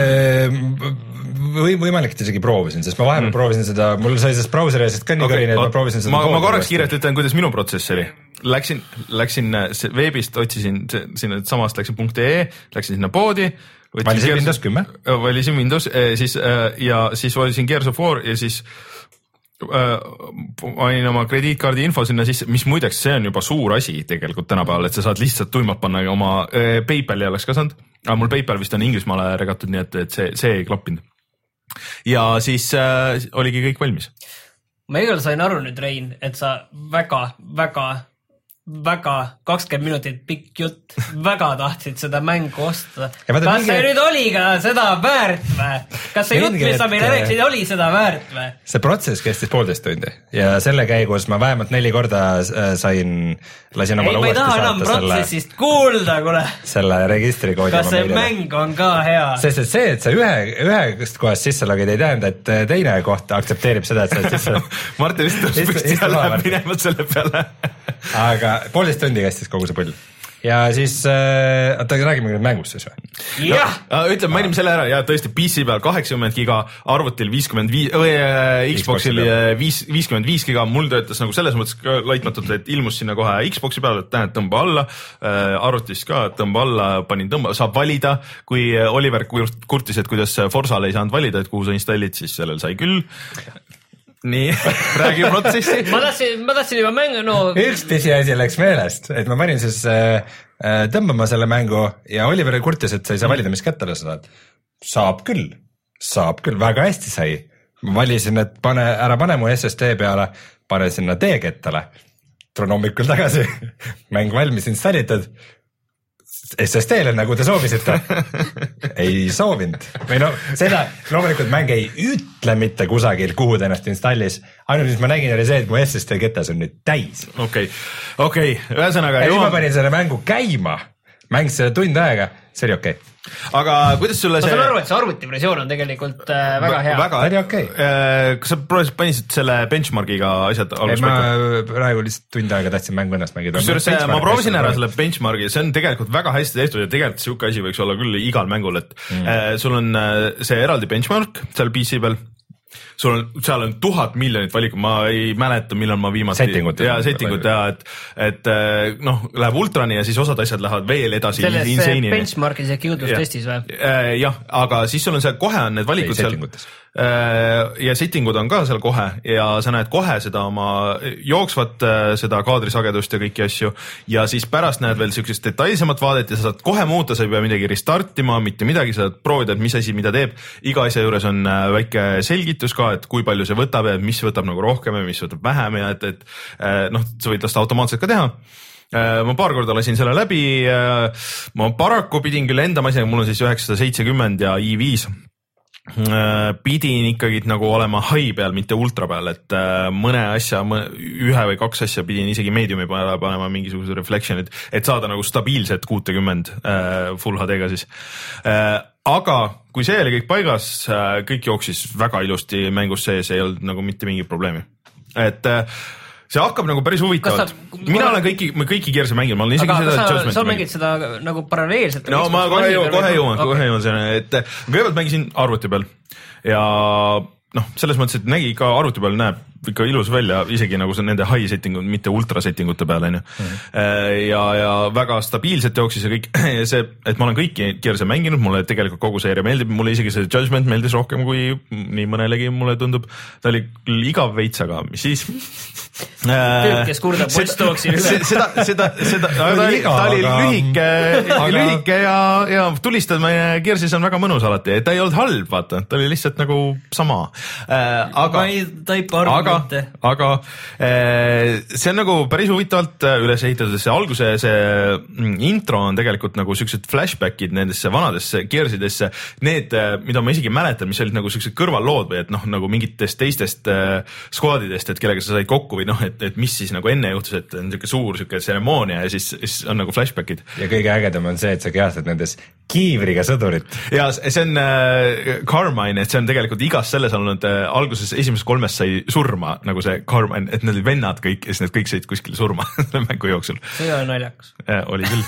Või võimalik, et isegi proovisin, sest ma vahepeal mm. proovisin seda, mul sai sellest brauseri eest ka nii okay, kõrini, et ma proovisin seda. Ma, ma korraks kiirelt ütlen, kuidas minu protsess oli. Läksin, läksin veebist, otsisin sinna samast, läksin .ee, läksin sinna poodi. Valisin Gears... Windows kümme. Valisin Windows siis, ja siis valisin Gears of War ja siis panin oma krediitkaardi info sinna sisse, mis muideks see on juba suur asi tegelikult tänapäeval, et sa saad lihtsalt tuimalt panna oma PayPali oleks ka saanud, aga mul PayPal vist on Inglismaale regatud, nii et, et see, see ei klappinud. Ja siis äh, oligi kõik valmis. Ma igal sain aru nüüd, Rein, et sa väga, väga, väga kakskümmend minutit pikk jutt, väga tahtsid seda mängu osta. Kas mingi... see nüüd oli ka seda väärt või? Kas see jutt, mis sa meile rääkisid, oli seda väärt või? See protsess kestis poolteist tundi ja selle käigus ma vähemalt neli korda sain, lasin omale uuesti saata selle... Ei, ma ei taha enam protsessist kuulda, kuule. Selle registrikoodi. Kas see mäng on ka hea? Sest et see, et sa ühe, ühest kohast sisse logid, ei tähenda, et teine koht aktsepteerib seda, et sa sisse... Martin vist tõus püsti ja läheb minema selle peale. Aga poolteist tundi kestis kogu see pull. Ja siis äh,, oota, räägime nüüd mängust siis või? Jah! Ütleme, mainime selle ära, ja tõesti P C peal kaheksakümmend giga, arvutil viiskümmend viis, või Xboxil viiskümmend viis giga, mul töötas nagu selles mõttes laitmatult, et ilmus sinna kohe Xboxi peal, et tähendab tõmba alla, arvutis ka tõmba alla, panin tõmba, saab valida, kui Oliver kurtis, et kuidas Forsal ei saanud valida, et kuhu sa installid, siis sellel sai küll. Nii, räägi protsessi. ma tahtsin, ma tahtsin juba mängu, no... Üks pisiasi läks meelest, et ma panin siis äh, tõmbama selle mängu ja Oliver kurtis, et sa ei saa valida, mis kättele sa saad. Saab küll, saab küll, väga hästi sai. Ma valisin, et pane, ära pane mu S S D peale, pane sinna D-kettale. Tulen hommikul tagasi, mäng valmis installitud. S S D-le, nagu te soovisite. Ei soovinud. Või no, seda loomulikult mäng ei ütle mitte kusagil, kuhu ta ennast installis. Ainult mis ma nägin oli see, et mu S S D ketas on nüüd täis. Okei, okei, ühesõnaga... Ja siis ma panin selle mängu käima, mängis selle tund aega, see oli okei. Aga kuidas sulle see... Ma saan aru, et see arvutiversioon on tegelikult äh, väga hea. Väga, oli okei. Kas sa proovisid, panisid selle benchmarkiga asjad alguses ma praegu lihtsalt tund aega tahtsin mängu ennast mängida. Ma proovisin ära selle benchmarki, see on tegelikult väga hästi tehtud ja tegelikult siuke asi võiks olla küll igal mängul, et mm. sul on see eraldi benchmark seal P C peal. Sul on, seal on tuhat miljonit valikut, ma ei mäleta, millal ma viimati... Settingut. Ja settingut ja, et, et noh, läheb ultrani ja siis osad asjad lähevad veel edasi. Selles benchmarkis ja kiudlustestis või? Jah, aga siis sul on seal kohe on need valikud seal. Ja settingud on ka seal kohe ja sa näed kohe seda oma jooksvat, seda kaadrisagedust ja kõiki asju ja siis pärast näed veel siuksest detailsemat vaadet ja sa saad kohe muuta, sa ei pea midagi restartima, mitte midagi, sa saad proovida, et mis asi, mida teeb. Iga asja juures on väike selgitus ka, et kui palju see võtab ja mis võtab nagu rohkem ja mis võtab vähem ja et, et noh, sa võid lasta automaatselt ka teha. Ma paar korda lasin selle läbi, ma paraku pidin küll enda masinaga, mul on siis üheksasada seitsekümmend ja i viis. Pidin ikkagi nagu olema high peal, mitte ultra peal, et mõne asja, ühe või kaks asja pidin isegi mediumi peale panema mingisuguse reflection'id, et saada nagu stabiilset kuutekümmend full H D-ga siis. Aga kui see oli kõik paigas, kõik jooksis väga ilusti mängus sees, ei olnud nagu mitte mingi probleemi. Et see hakkab nagu päris huvitavalt. Sa... Mina olen kõiki, kõiki keerse mänginud, ma olen isegi aga seda... Aga sa, sa mängid seda nagu paralleelselt? No ma kohe jõuan, kohe jõuan, kohe jõuan selle, et kõigepealt mängisin arvuti peal ja noh, selles mõttes, et nägi ka arvuti peal näeb ikka ilus välja, isegi nagu see nende high settingud, mitte ultra settingute peal, on ju. Ja, ja väga stabiilselt jooksis ja kõik see, et ma olen kõiki keerse mänginud, mulle tegelikult kogu seeria meeldib, mulle isegi see Judgment meeldis rohkem kui nii mõnelegi, mulle tundub. Ta oli küll igav veits, aga mis siis? Tüüp, kes kurdab Watch Dogsi üle. Seda, seda, seda, ta oli, ta oli lühike, lühike ja, ja tulistamine keersis on väga mõnus alati, ta ei olnud halb, vaata, ta oli lihtsalt nagu sama. Aga, aga aga, aga see on nagu päris huvitavalt üles ehitatud, see alguse, see intro on tegelikult nagu siuksed flashbackid nendesse vanadesse keersidesse, need, mida ma isegi mäletan, mis olid nagu siuksed kõrvallood või et noh, nagu mingitest teistest skuadidest, et kellega sa said kokku või noh, et, et mis siis nagu enne juhtus, et on siuke suur siuke tseremoonia ja siis, siis on nagu flashbackid. Ja kõige ägedam on see, et sa kehastad nendes kiivriga sõdurit. Ja see on äh, Carmine, et see on tegelikult igas selles olnud äh, alguses esimesest kolmest sai surma nagu see Carmine, et need olid vennad kõik ja siis need kõik said kuskil surma mängu jooksul. See ei ole naljakas. Ja, oli küll.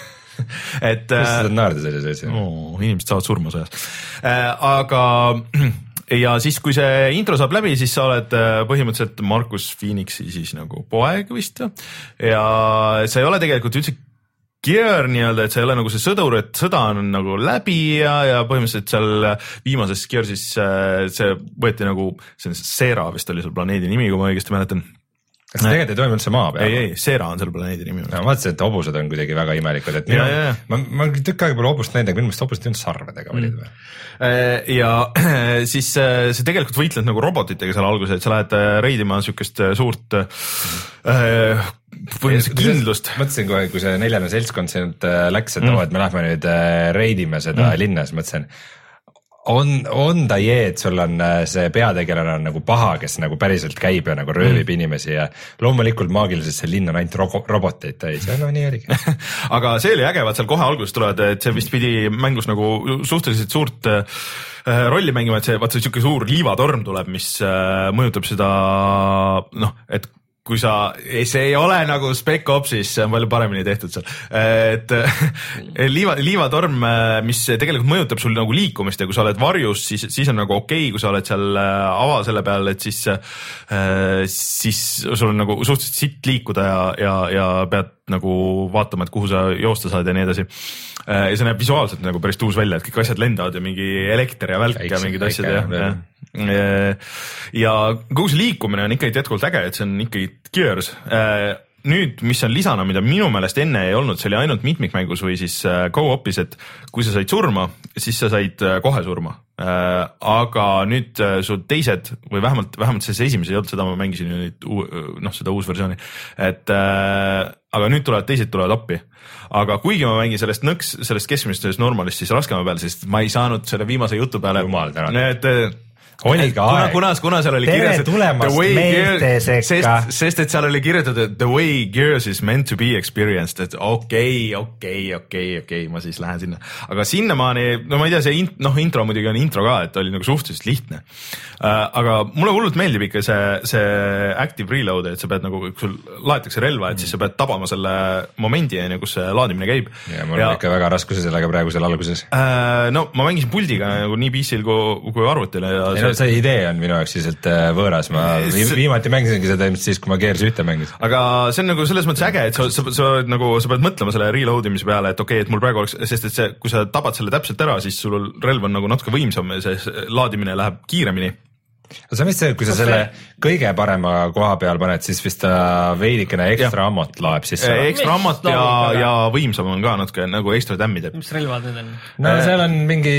et kus sa saad naarda sellise asja? Oh, inimesed saavad surma sõjas. Äh, aga ja siis, kui see intro saab läbi, siis sa oled põhimõtteliselt Marcus Phoenixi siis nagu poeg vist ja see ei ole tegelikult üldse Gear nii-öelda, et see ei ole nagu see sõdur, et sõda on nagu läbi ja, ja põhimõtteliselt seal viimases Gear siis see võeti nagu, see on Sera vist oli seal planeedi nimi, kui ma õigesti mäletan. kas see tegelikult ei toimu üldse maa peal? ei, ei, Sera on selle planeedi nimi. No, ma mõtlesin, et hobused on kuidagi väga imelikud, et ja, ja, ja. ma, ma tükk aega pole hobust näinud, aga minu meelest hobused ei olnud sarvedega olid või? Ja siis sa tegelikult võitled nagu robotitega seal alguses, et sa lähed reidima sükest suurt äh, põhimõtteliselt kindlust. Mõtlesin kohe, kui see neljane seltskond siin läks, et mm. oo, et me lähme nüüd reidime seda mm. linna, siis mõtlesin, on, on ta jee, et sul on see peategelane on nagu paha, kes nagu päriselt käib ja nagu röövib mm. inimesi ja loomulikult maagiliselt see linn on ainult ro roboteid täis ja no nii oligi. Aga see oli äge, vaat seal kohe alguses tulevad, et see vist pidi mängus nagu suhteliselt suurt äh, rolli mängima, et see, vaat see siuke suur liivatorm tuleb, mis äh, mõjutab seda, noh, et kui sa, see ei ole nagu Spec Opsis, see on palju paremini tehtud seal, et liiva, liivatorm, mis tegelikult mõjutab sul nagu liikumist ja kui sa oled varjus, siis, siis on nagu okei, kui sa oled seal ava selle peal, et siis, siis sul on nagu suhteliselt sitt liikuda ja, ja, ja pead nagu vaatama, et kuhu sa joosta saad ja nii edasi. Ja see näeb visuaalselt nagu päris tuus välja, et kõik asjad lendavad ja mingi elekter ja välk ja mingid asjad ja, ja, ja, ja kogu see liikumine on ikkagi jätkuvalt äge, et see on ikkagi Gears. Nüüd, mis on lisana, mida minu meelest enne ei olnud, see oli ainult mitmikmängus või siis go-opis, et kui sa said surma, siis sa said kohe surma. Aga nüüd su teised või vähemalt, vähemalt selles esimeses ei olnud, seda ma mängisin nüüd, noh, seda uus versiooni, et aga nüüd tulevad, teised tulevad appi. Aga kuigi ma mängin sellest nõks, sellest keskmisest sellest normalist, siis raskema peal, sest ma ei saanud selle viimase jutu peale. Jumal tänan. Et oli ka kuna, kuna, kuna seal oli tere kirjas, tulemast meelte sekka. Sest, sest et seal oli kirjutatud the way Gears is meant to be experienced, et okei, okei, okei, okei, ma siis lähen sinna. Aga sinnamaani, no ma ei tea, see int, noh, intro muidugi on intro ka, et oli nagu suhteliselt lihtne. Uh, aga mulle hullult meeldib ikka see, see active reload, et sa pead nagu, kui sul laetakse relva, et mm. siis sa pead tabama selle momendi, kus see laadimine käib. Ja mul on ja, ikka väga raskuse sellega praegu seal alguses. Uh, no ma mängisin puldiga nagu nii P C-l kui, kui arvutile ja ja see idee on minu jaoks lihtsalt võõras, ma viimati mängisingi seda ilmselt siis, kui ma Gears ühte mängisin. Aga see on nagu selles mõttes äge, et sa, sa, sa, nagu, sa pead mõtlema selle reload imise peale, et okei okay,, et mul praegu oleks, sest et see, kui sa tabad selle täpselt ära, siis sul relv on nagu natuke võimsam ja see laadimine läheb kiiremini. Aga see on vist see, kui sa selle kõige parema koha peal paned, siis vist ta veidikene ekstra ammot laeb sisse. Ekstra ammot ja, ja võimsam on ka natuke nagu ekstra tämmi teeb. Mis relvad need on? No äh, seal on mingi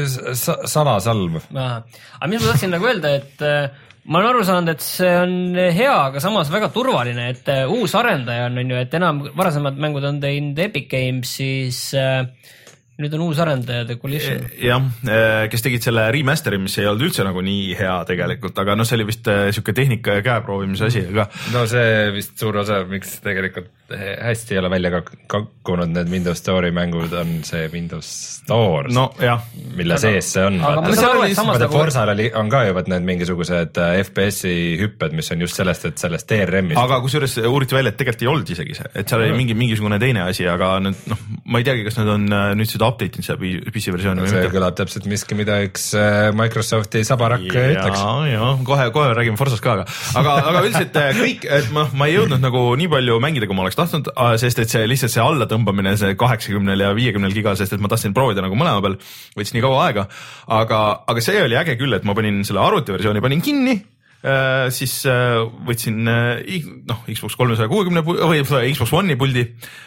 salasalv. Aga mis ma tahtsin nagu öelda, et ma olen aru saanud, et see on hea, aga samas väga turvaline, et uus arendaja on, on ju, et enam varasemad mängud on teinud Epic Games, siis nüüd on uus arendaja, The Collision. Jah, kes tegid selle remasteri, mis ei olnud üldse nagu nii hea tegelikult, aga noh, see oli vist siuke tehnika ja käeproovimise asi, aga no see vist suur osa, miks tegelikult hästi ei ole välja kakkunud need Windows Store'i mängud, on see Windows Store, no, jah. mille sees see on. Aga ma saan aru, et samas nagu Forsal oli, on ka juba need mingisugused F P S-i hüpped, mis on just sellest, et sellest T R M-ist. Aga kusjuures uuriti välja, et tegelikult ei olnud isegi see, et seal oli mingi, mingisugune teine asi, aga nüüd, noh, ma ei teagi, kas nad on nüüd seda update inud see P C versiooni. See kõlab täpselt miski, mida üks Microsofti sabarakk ütleks. Ja, kohe, kohe räägime Forsast ka, aga, aga, aga üldiselt kõik, et ma, ma ei jõudnud nagu nii palju mängida, kui ma oleks tahtnud, sest et see lihtsalt see allatõmbamine, see kaheksakümnel ja viiekümnel giga, sest et ma tahtsin proovida nagu mõlema peal, võttis nii kaua aega, aga, aga see oli äge küll, et ma panin selle arvutiversiooni panin kinni, äh, siis äh, võtsin äh, noh, Xbox kolmesaja kuuekümne või Xbox One'i puldi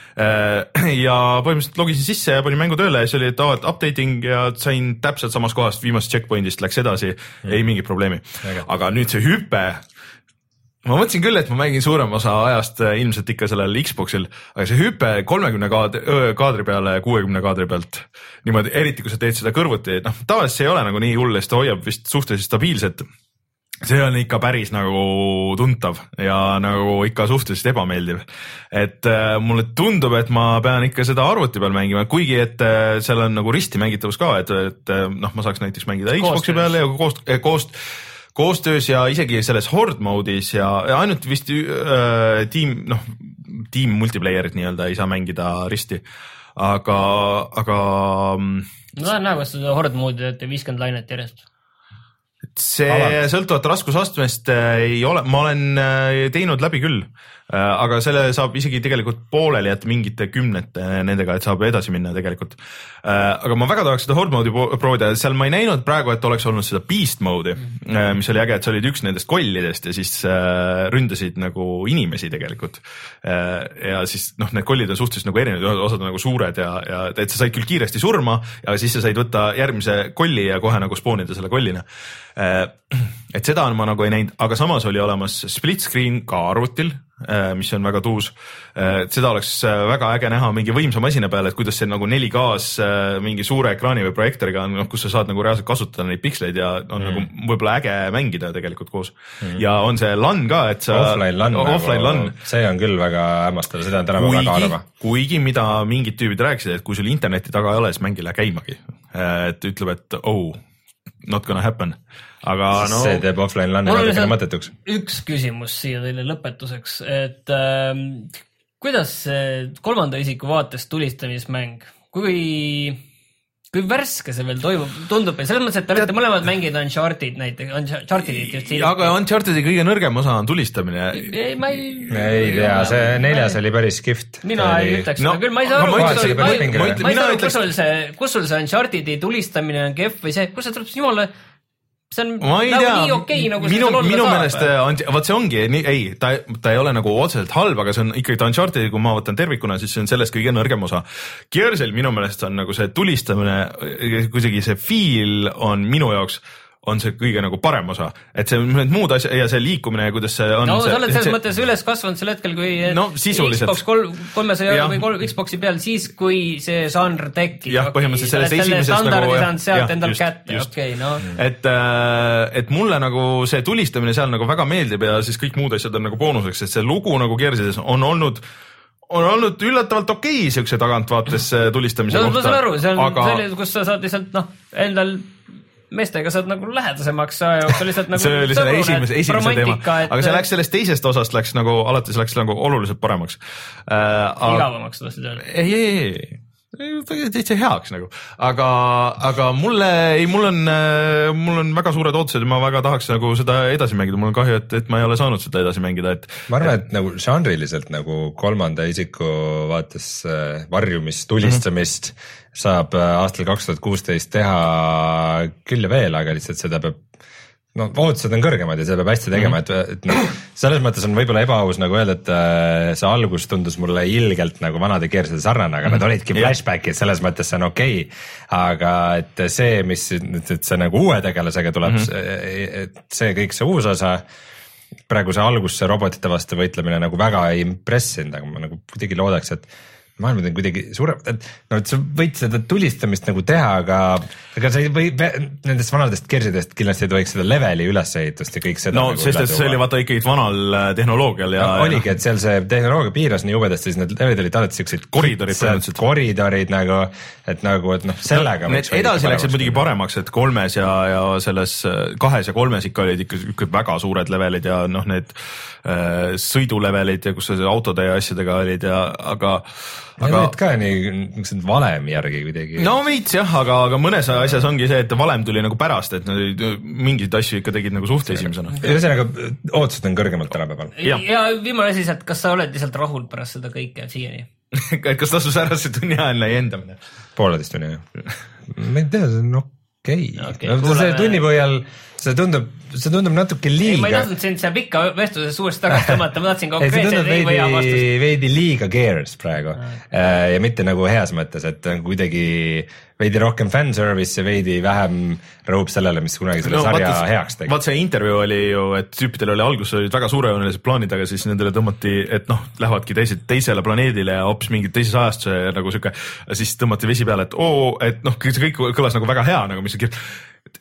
äh, ja põhimõtteliselt logisin sisse ja panin mängu tööle ja see oli tavat updating ja sain täpselt samast kohast viimasest checkpointist, läks edasi, mm. ei mingit probleemi. Aga nüüd see hüpe, ma mõtlesin küll, et ma mängin suurem osa ajast ilmselt ikka sellel Xboxil, aga see hüpe kolmekümne kaadri peale kuuekümne kaadri pealt, niimoodi, eriti kui sa teed seda kõrvuti, noh, tavaliselt see ei ole nagu nii hull, sest ta hoiab vist suhteliselt stabiilselt. See on ikka päris nagu tuntav ja nagu ikka suhteliselt ebameeldiv. Et äh, mulle tundub, et ma pean ikka seda arvuti peal mängima, kuigi et äh, seal on nagu risti mängitavus ka, et, et noh, ma saaks näiteks mängida Xboxi peale ja koost, koost koostöös ja isegi selles horde mode'is ja ainult vist äh, tiim, noh, tiim multiplayerit nii-öelda ei saa mängida risti, aga, aga no näe, kas seda horde mode'i teete viiskümmend lainet järjest. see Alalt. Sõltuvalt raskusastmest ei ole, ma olen teinud läbi küll, aga selle saab isegi tegelikult pooleli, et mingite kümnete nendega, et saab edasi minna tegelikult. Aga ma väga tahaks seda horde mode'i proovida, seal ma ei näinud praegu, et oleks olnud seda beast mode'i, mis oli äge, et sa olid üks nendest kollidest ja siis ründasid nagu inimesi tegelikult. Ja siis noh, need kollid on suhteliselt nagu erinevad, osad on nagu suured ja, ja et sa said küll kiiresti surma ja siis sa said võtta järgmise kolli ja kohe nagu spoonida selle kollina. Et seda on ma nagu ei näinud, aga samas oli olemas split screen ka arvutil, mis on väga tuus. Seda oleks väga äge näha mingi võimsa masina peale, et kuidas see nagu neli K-s mingi suure ekraani või projektoriga, noh, kus sa saad nagu reaalselt kasutada neid piksleid ja on mm. nagu võib-olla äge mängida tegelikult koos. Mm. Ja on see LAN ka, et sa... Offline LAN, offline LAN. See on küll väga hämmastav, seda on täna kuigi, väga arva. Kuigi mida mingid tüübid rääkisid, et kui sul interneti taga ei ole, siis mäng ei lähe käimagi. Et ütleb, et oh, not gonna happen. Aga no... See teeb offline LAN-i natukene mõtetuks. Üks küsimus siia teile lõpetuseks, et äh, kuidas see kolmanda isiku vaates tulistamismäng, kui, kui värske see veel toimub, tundub, ja selles mõttes, et te olete mõlemad mängid Uncharted näiteks, Unchartedit just siin. Aga Unchartedi kõige nõrgem osa on tulistamine. Ei, ma ei... ei tea, see neljas oli päris kihvt. Mina ei ütleks no, seda küll, ma ei saa aru, kus sul see, kus sul see Unchartedi tulistamine on kehv või see, kus see tuleb jumala... see on ma ei nagu tea, nii okei okay, nagu minu, minu meelest, vaat see ongi, nii, ei, ta, ta ei ole nagu otseselt halb, aga see on ikkagi Uncharted, kui ma võtan tervikuna, siis see on sellest kõige nõrgem osa. Gearsil minu meelest on nagu see tulistamine, kuidagi see feel on minu jaoks on see kõige nagu parem osa, et see need muud asja ja see liikumine ja kuidas see on. No see, sa oled selles see, mõttes üles kasvanud sel hetkel, kui no, Xbox kolmesaja või kolm, Xboxi peal siis, kui see žanr tekkis. jah, põhimõtteliselt sellest esimesest nagu. Standardid on sealt endal kätte, okei, no. Et, et mulle nagu see tulistamine seal nagu väga meeldib ja siis kõik muud asjad on nagu boonuseks, et see lugu nagu Gearsides on olnud on olnud üllatavalt okei okay, siukse tagantvaates tulistamise no, kohta. Ma saan aru, see on aga... selline, kus sa saad lihtsalt noh, endal meestega saad nagu lähedasemaks aja jooksul lihtsalt nagu see oli selle esimese, esimese teema, et... aga see läks sellest teisest osast läks nagu, alates läks nagu oluliselt paremaks äh,. Igavamaks seda seda. ei, ei, ei, ei, täitsa heaks nagu, aga, aga mulle, ei, mul on, mul on väga suured ootused ja ma väga tahaks nagu seda edasi mängida, mul on kahju, et, et ma ei ole saanud seda edasi mängida, et. ma arvan, et nagu žanriliselt nagu kolmanda isiku vaates varjumist, tulistamist mm -hmm. saab aastal kaks tuhat kuusteist teha küll ja veel, aga lihtsalt seda peab, no ootused on kõrgemad ja seda peab hästi tegema, et, et noh, selles mõttes on võib-olla ebaaus nagu öelda, et see algus tundus mulle ilgelt nagu vanade Gearside sarnane, aga need olidki flashbackid, selles mõttes see on okei okay., aga et see, mis, et see nagu uue tegelasega tuleb mm, -hmm. et see kõik see uus osa, praegu see algus, see robotite vastu võitlemine nagu väga ei impressinud, aga ma nagu kuidagi loodaks, et maailmad on kuidagi suurem, et no et sa võid seda tulistamist nagu teha, aga aga sa ei või, nendest vanadest Gearsidest kindlasti ei tohiks seda leveli ülesehitust ja kõik seda no nagu sest, et see oli vaata ikkagi vanal tehnoloogial ja no, oligi, et seal see tehnoloogia piiras nii jubedasti, siis need levelid olid alati siuksed koridorid põhimõtteliselt. Koridorid nagu, et nagu, et noh, sellega no, need edasi läksid muidugi paremaks, et kolmes ja, ja selles kahes ja kolmes ikka olid ikka, ikka väga suured levelid ja noh, need äh, sõidulevelid ja kus see autode ja asjadega olid ja aga aga need ka nii valemi järgi kuidagi. No veits jah, aga, aga mõnes asjas ongi see, et valem tuli nagu pärast, et nad mingeid asju ikka tegid nagu suht esimesena. Ühesõnaga, ootused on kõrgemalt tänapäeval. Ja, ja viimane asi, et kas sa oled lihtsalt rahul pärast seda kõike siiani? Kas tasus ära see tunniajaline jendamine? Pooleteist tunni, jah. Ma ei tea, see on okei okay. okay, no, see tunni põhjal, see tundub, see tundub natuke liiga. Ei, ma ei tahtnud sind seal pikka vestluses suurest tagasi tõmmata, ma tahtsin konkreetselt ei või hea vastust. Veidi liiga Gears praegu ja mitte nagu heas mõttes, et kuidagi veidi rohkem fanservice ja veidi vähem rõhub sellele, mis kunagi selle no, sarja vaat, heaks tegi. Vaat see intervjuu oli ju, et tüüpidel oli alguses olid väga suurejoonelised plaanid, aga siis nendele tõmmati, et noh, lähevadki teised, teisele planeedile ja hoopis mingid teises ajastuse nagu siuke, siis tõmmati vesi peale, et oo, et noh, see kõik kõlas nagu väga hea, nagu mis see kirja.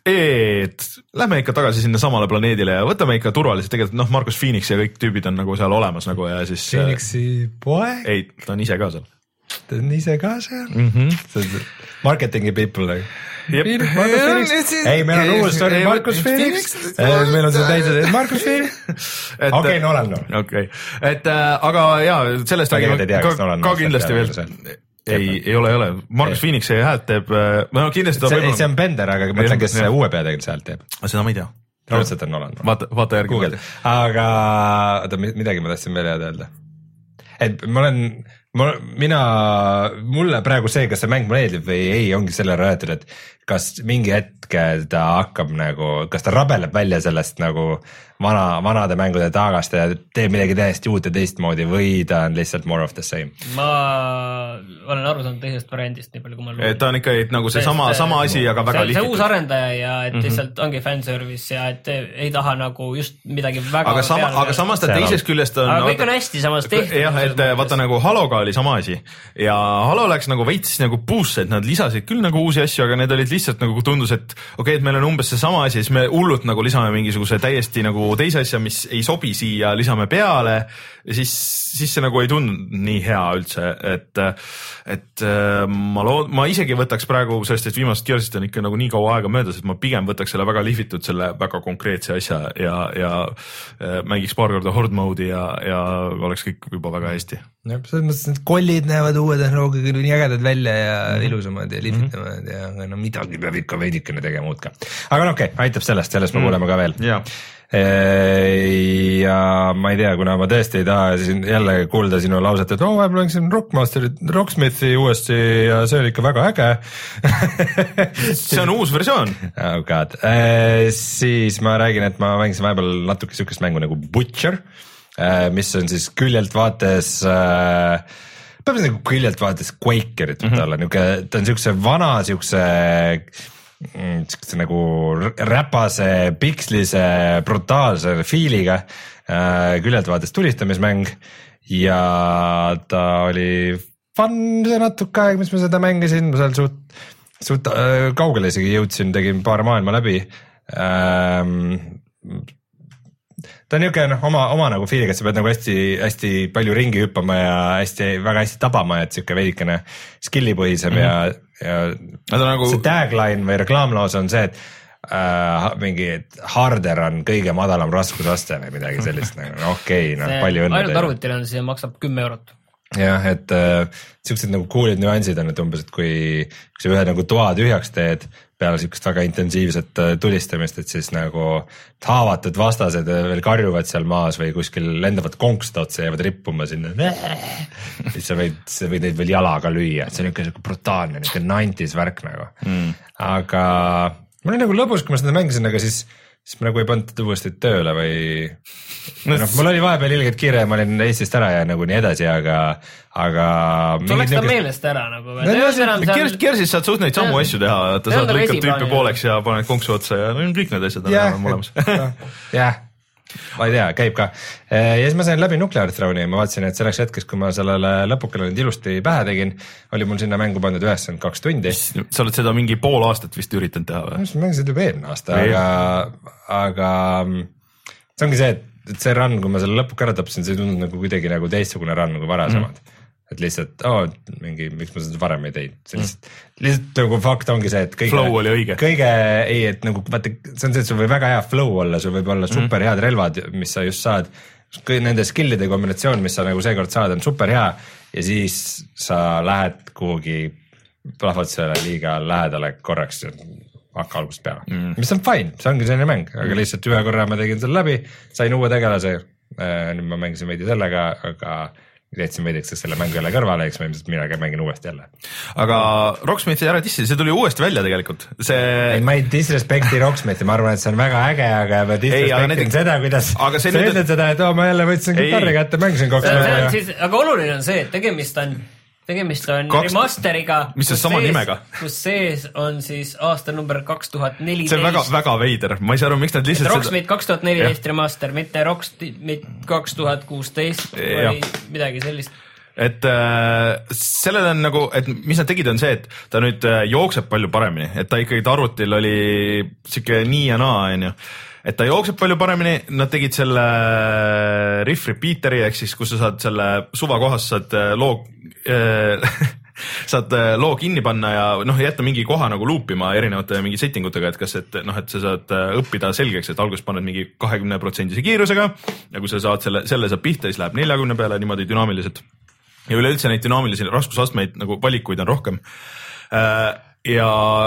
Et lähme ikka tagasi sinna samale planeedile ja võtame ikka turvaliselt, tegelikult noh, Marcus Phoenix ja kõik tüübid on nagu seal olemas nagu ja siis Phoenixi poeg? Ei, ta on ise ka seal. Ta on ise ka seal? Mm -hmm. Marketingi people. Yep. Marcus Phoenix? Ei, meil on uus story Marcus Phoenix. Meil on see teised Marcus Phoenix. Okei, Nolan. Okei, et aga jaa, sellest räägime ka kindlasti veel. Ei, ei ole, ei ole. Marcus Phoenix see häält teeb, no kindlasti ta see, see on Bender, aga ma mõtlen, kes see uue peategelise häält teeb. Seda ma ei tea. raudselt on Nolan. vaata, vaata järgi. Google, aga oota, midagi ma tahtsin veel head öelda. Et ma olen, ma, mina, mulle praegu see, kas see mäng meeldib või ei, ongi selle rajatud, et kas mingi hetk ta hakkab nagu, kas ta rabeleb välja sellest nagu vana, vanade mängude taagast ja teeb midagi täiesti uut ja teistmoodi või ta on lihtsalt more of the same? Ma olen aru saanud teisest variandist, nii palju kui ma lugu. Ta on ikka nagu see sama, sama asi, aga väga lihtsalt. lihtsalt. See uus arendaja ja et mm -hmm. lihtsalt ongi fanservice ja et ei taha nagu just midagi väga aga, sama, aga samas ta teisest küljest on... Aga kõik on hästi samas tehtud. Jah, et vaata nagu Haloga oli sama asi ja Halo läks nagu veits nagu puusse, et nad lisasid küll nagu uusi asju, aga need olid lihtsalt nagu tundus, et okei okay,, et meil on umbes see sama asi, siis me hullult nagu lisame mingisuguse täiesti nagu teise asja, mis ei sobi siia, lisame peale ja siis, siis see nagu ei tundunud nii hea üldse, et, et ma lood-, ma isegi võtaks praegu sellest, et viimasest Gearsist on ikka nagu nii kaua aega möödas, et ma pigem võtaks selle väga lihvitud, selle väga konkreetse asja ja, ja mängiks paar korda horde mode'i ja, ja oleks kõik juba väga hästi. Ja, selles mõttes, et kollid näevad uue tehnoloogiga nii ägedad välja ja mm -hmm. ilusamad ja lihvitamad mm -hmm. ja no midagi peab ikka veidikene tegema uut ka. Aga no okei okay,, aitab sellest, sellest me mm -hmm. kuuleme ka veel. Yeah. Ja ma ei tea, kuna ma tõesti ei taha siin jälle kuulda sinu lauset, et oo, oh, ma läksin Rockmasterit, Rocksmithi uuesti ja see oli ikka väga äge. See on uus versioon. Oh god, e, siis ma räägin, et ma mängisin vahepeal natuke sihukest mängu nagu Butcher, mis on siis küljelt vaates äh, peab nagu küljelt vaates Quakerit võtta olla, mm -hmm. ta on sihukese vana sihukese sihukese nagu räpase, pikslise, brutaalse fiiliga äh, küljelt vaates tulistamismäng ja ta oli fun see natuke aeg, mis ma seda mängisin, ma seal suht, suht äh, kaugele isegi jõudsin, tegin paar maailma läbi ähm, ta on niisugune noh, oma, oma nagu fiiliga, et sa pead nagu hästi, hästi palju ringi hüppama ja hästi, väga hästi tabama, et niisugune veidikene skillipõhisem mm -hmm. ja, ja nagu... see tagline või reklaamlaus on see, et äh, mingi et harder on kõige madalam raskusaste või midagi sellist nagu, no okei okay,, noh palju õnne. ainult arvutil on, see maksab kümme eurot. Jah, et äh, siuksed nagu cool'id nüansid on, et umbes, et kui, kui sa ühe nagu toa tühjaks teed peale siukest väga intensiivset tulistamist, et siis nagu haavatud vastased veel karjuvad seal maas või kuskil lendavad konksta otsa ja jäävad rippuma sinna. siis sa võid, sa võid neid veel jalaga lüüa, et see on niisugune brutaalne, niisugune nineties värk nagu mm.. aga mul oli nagu lõbus, kui ma seda mängisin, aga siis siis ma nagu ei pannud teda uuesti tööle või no, noh, mul oli vahepeal ilgelt kiire ja ma olin Eestist ära ja nagu nii edasi, aga aga sul läks ta niukest... meelest ära nagu või? Seal... Gearsis saad suht neid samu ja, asju teha, ta saad lõikad tüüpi pooleks ja paned konksu otsa ja no, kõik need asjad on yeah, olemas. jah, ma ei tea, käib ka. Ja siis ma sain läbi Nuclear Throne'i ja ma vaatasin, et selleks hetkes, kui ma sellele lõpukale nüüd ilusti pähe tegin, oli mul sinna mängu pandud üheksakümmend kaks tundi. Sa oled seda mingi pool aastat vist üritanud teha või? Ma mängisin juba eelmine aasta, aga, aga see ongi see, et see run, kui ma selle lõpuks ära tapsin, see ei tulnud nagu kuidagi nagu teistsugune run nagu varasemad. Mm. Et lihtsalt, oh, mingi, miks ma seda varem ei teinud, see lihtsalt, mm. lihtsalt nagu fakt ongi see, et kõige, flow oli õige. Kõige, ei, et nagu vaata, see on see, et sul võib väga hea flow olla, sul võib olla super head relvad, mis sa just saad, nende skill'ide kombinatsioon, mis sa nagu seekord saad, on super hea ja siis sa lähed kuhugi plahvatusele liiga lähedale korraks hakka algusest peale mm., mis on fine, see ongi selline mäng, aga mm. lihtsalt ühe korra ma tegin selle läbi, sain uue tegelase, nüüd ma mängisin veidi sellega, aga jätsin veidikse selle mängu jälle kõrvale, eks ma ilmselt midagi mängin uuesti jälle. Aga Rocksmithi ära dissi, see tuli uuesti välja tegelikult. See... Ei, ma ei disrespekti Rocksmithi, ma arvan, et see on väga äge, aga ma disrespektin näiteks... seda, kuidas aga sa nüüd... ütled seda, et oo, ma jälle võtsin kitarri kätte, mängisin kaks ja... siis, aga oluline on see, et tegemist on tegemist on kaks... remasteriga, mis on sama sees, nimega, kus sees on siis aasta number kaks tuhat neliteist. See on väga, väga veider, ma ei saa aru, miks nad lihtsalt Rocksmith seda... kaks tuhat neliteist ja. Remaster, mitte Rocksmith kaks tuhat kuusteist või midagi sellist. Et äh, sellel on nagu, et mis nad tegid on see, et ta nüüd äh, jookseb palju paremini, et ta ikkagi arvutil oli siuke nii ja naa, onju. Et ta jookseb palju paremini, nad tegid selle riff repeateri, ehk siis kus sa saad selle suva kohas saad loo, äh, saad loo kinni panna ja noh, jätta mingi koha nagu loopima erinevate mingi setting utega, et kas, et noh, et sa saad õppida selgeks, et alguses paned mingi kahekümne protsendise kiirusega ja kui sa saad selle, selle saab pihta, siis läheb neljakümne peale niimoodi dünaamiliselt. Ja üleüldse neid dünaamilisi raskusastmeid nagu valikuid on rohkem. Ja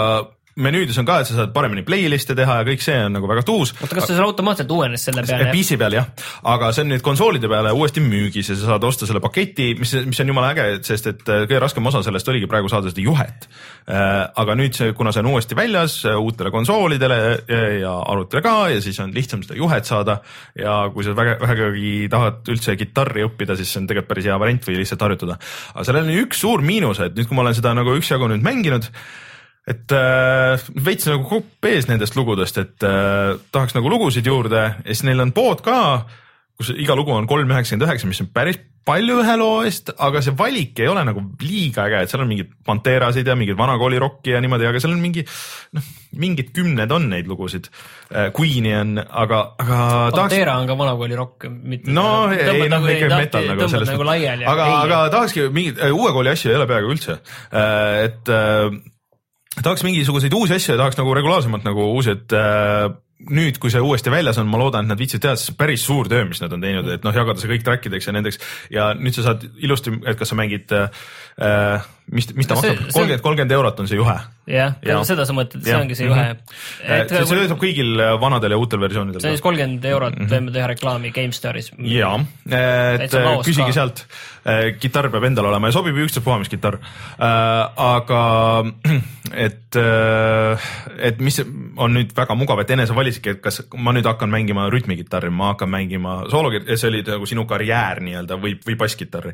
menüüdes on ka, et sa saad paremini playlist'e teha ja kõik see on nagu väga tuus. oota, kas see automaatselt uuenes selle peale? P C peal jah, aga see on nüüd konsoolide peale uuesti müügis ja sa saad osta selle paketi, mis, mis on jumala äge, sest et kõige raskem osa sellest oligi praegu saada seda juhet. Aga nüüd see, kuna see on uuesti väljas uutele konsoolidele ja arvutile ka ja siis on lihtsam seda juhet saada ja kui sa väga, vähegi tahad üldse kitarri õppida, siis see on tegelikult päris hea variant või lihtsalt harjutada. Aga sellel on üks suur miinus, et nüüd kui ma olen seda nagu üksjagu nüüd mänginud, et äh, veits nagu kopp ees nendest lugudest, et äh, tahaks nagu lugusid juurde ja siis neil on pood ka, kus iga lugu on kolm üheksakümmend üheksa, mis on päris palju ühe loo eest, aga see valik ei ole nagu liiga äge, et seal on mingid Panterasid ja mingid vanakooli rocki ja niimoodi, aga seal on mingi, noh, mingid kümned on neid lugusid. Queeni on, aga, aga Pantera tahaks... on ka vanakooli rock. No ei, noh, ikka metal nagu sellest. Nagu laiali, aga, aga tahakski mingid, uue kooli asju ei ole peaaegu üldse. Et tahaks mingisuguseid uusi asju ja tahaks nagu regulaarsemalt nagu uusi, et äh, nüüd, kui see uuesti väljas on, ma loodan, et nad viitsid teha, see päris suur töö, mis nad on teinud, et noh, jagada see kõik trackideks ja nendeks ja nüüd sa saad ilusti, et kas sa mängid äh, mis, mis ta maksab, kolmkümmend, kolmkümmend eurot on see juhe. Jah, ja. Seda sa mõtled, see ongi see juhe. Et, see töötab kõigil vanadel ja uutel versioonidel. See on siis kolmkümmend eurot, võime mm -hmm. teha reklaami GameStaris. Jaa, et küsigi ka. Sealt, kitarr peab endal olema ja sobib ükstas puha, mis kitarr. Aga et, et mis on nüüd väga mugav, et enese valisidki, et kas ma nüüd hakkan mängima rütmikitarri, ma hakkan mängima soolokitarri, see oli nagu sinu karjäär nii-öelda või, või basskitarri.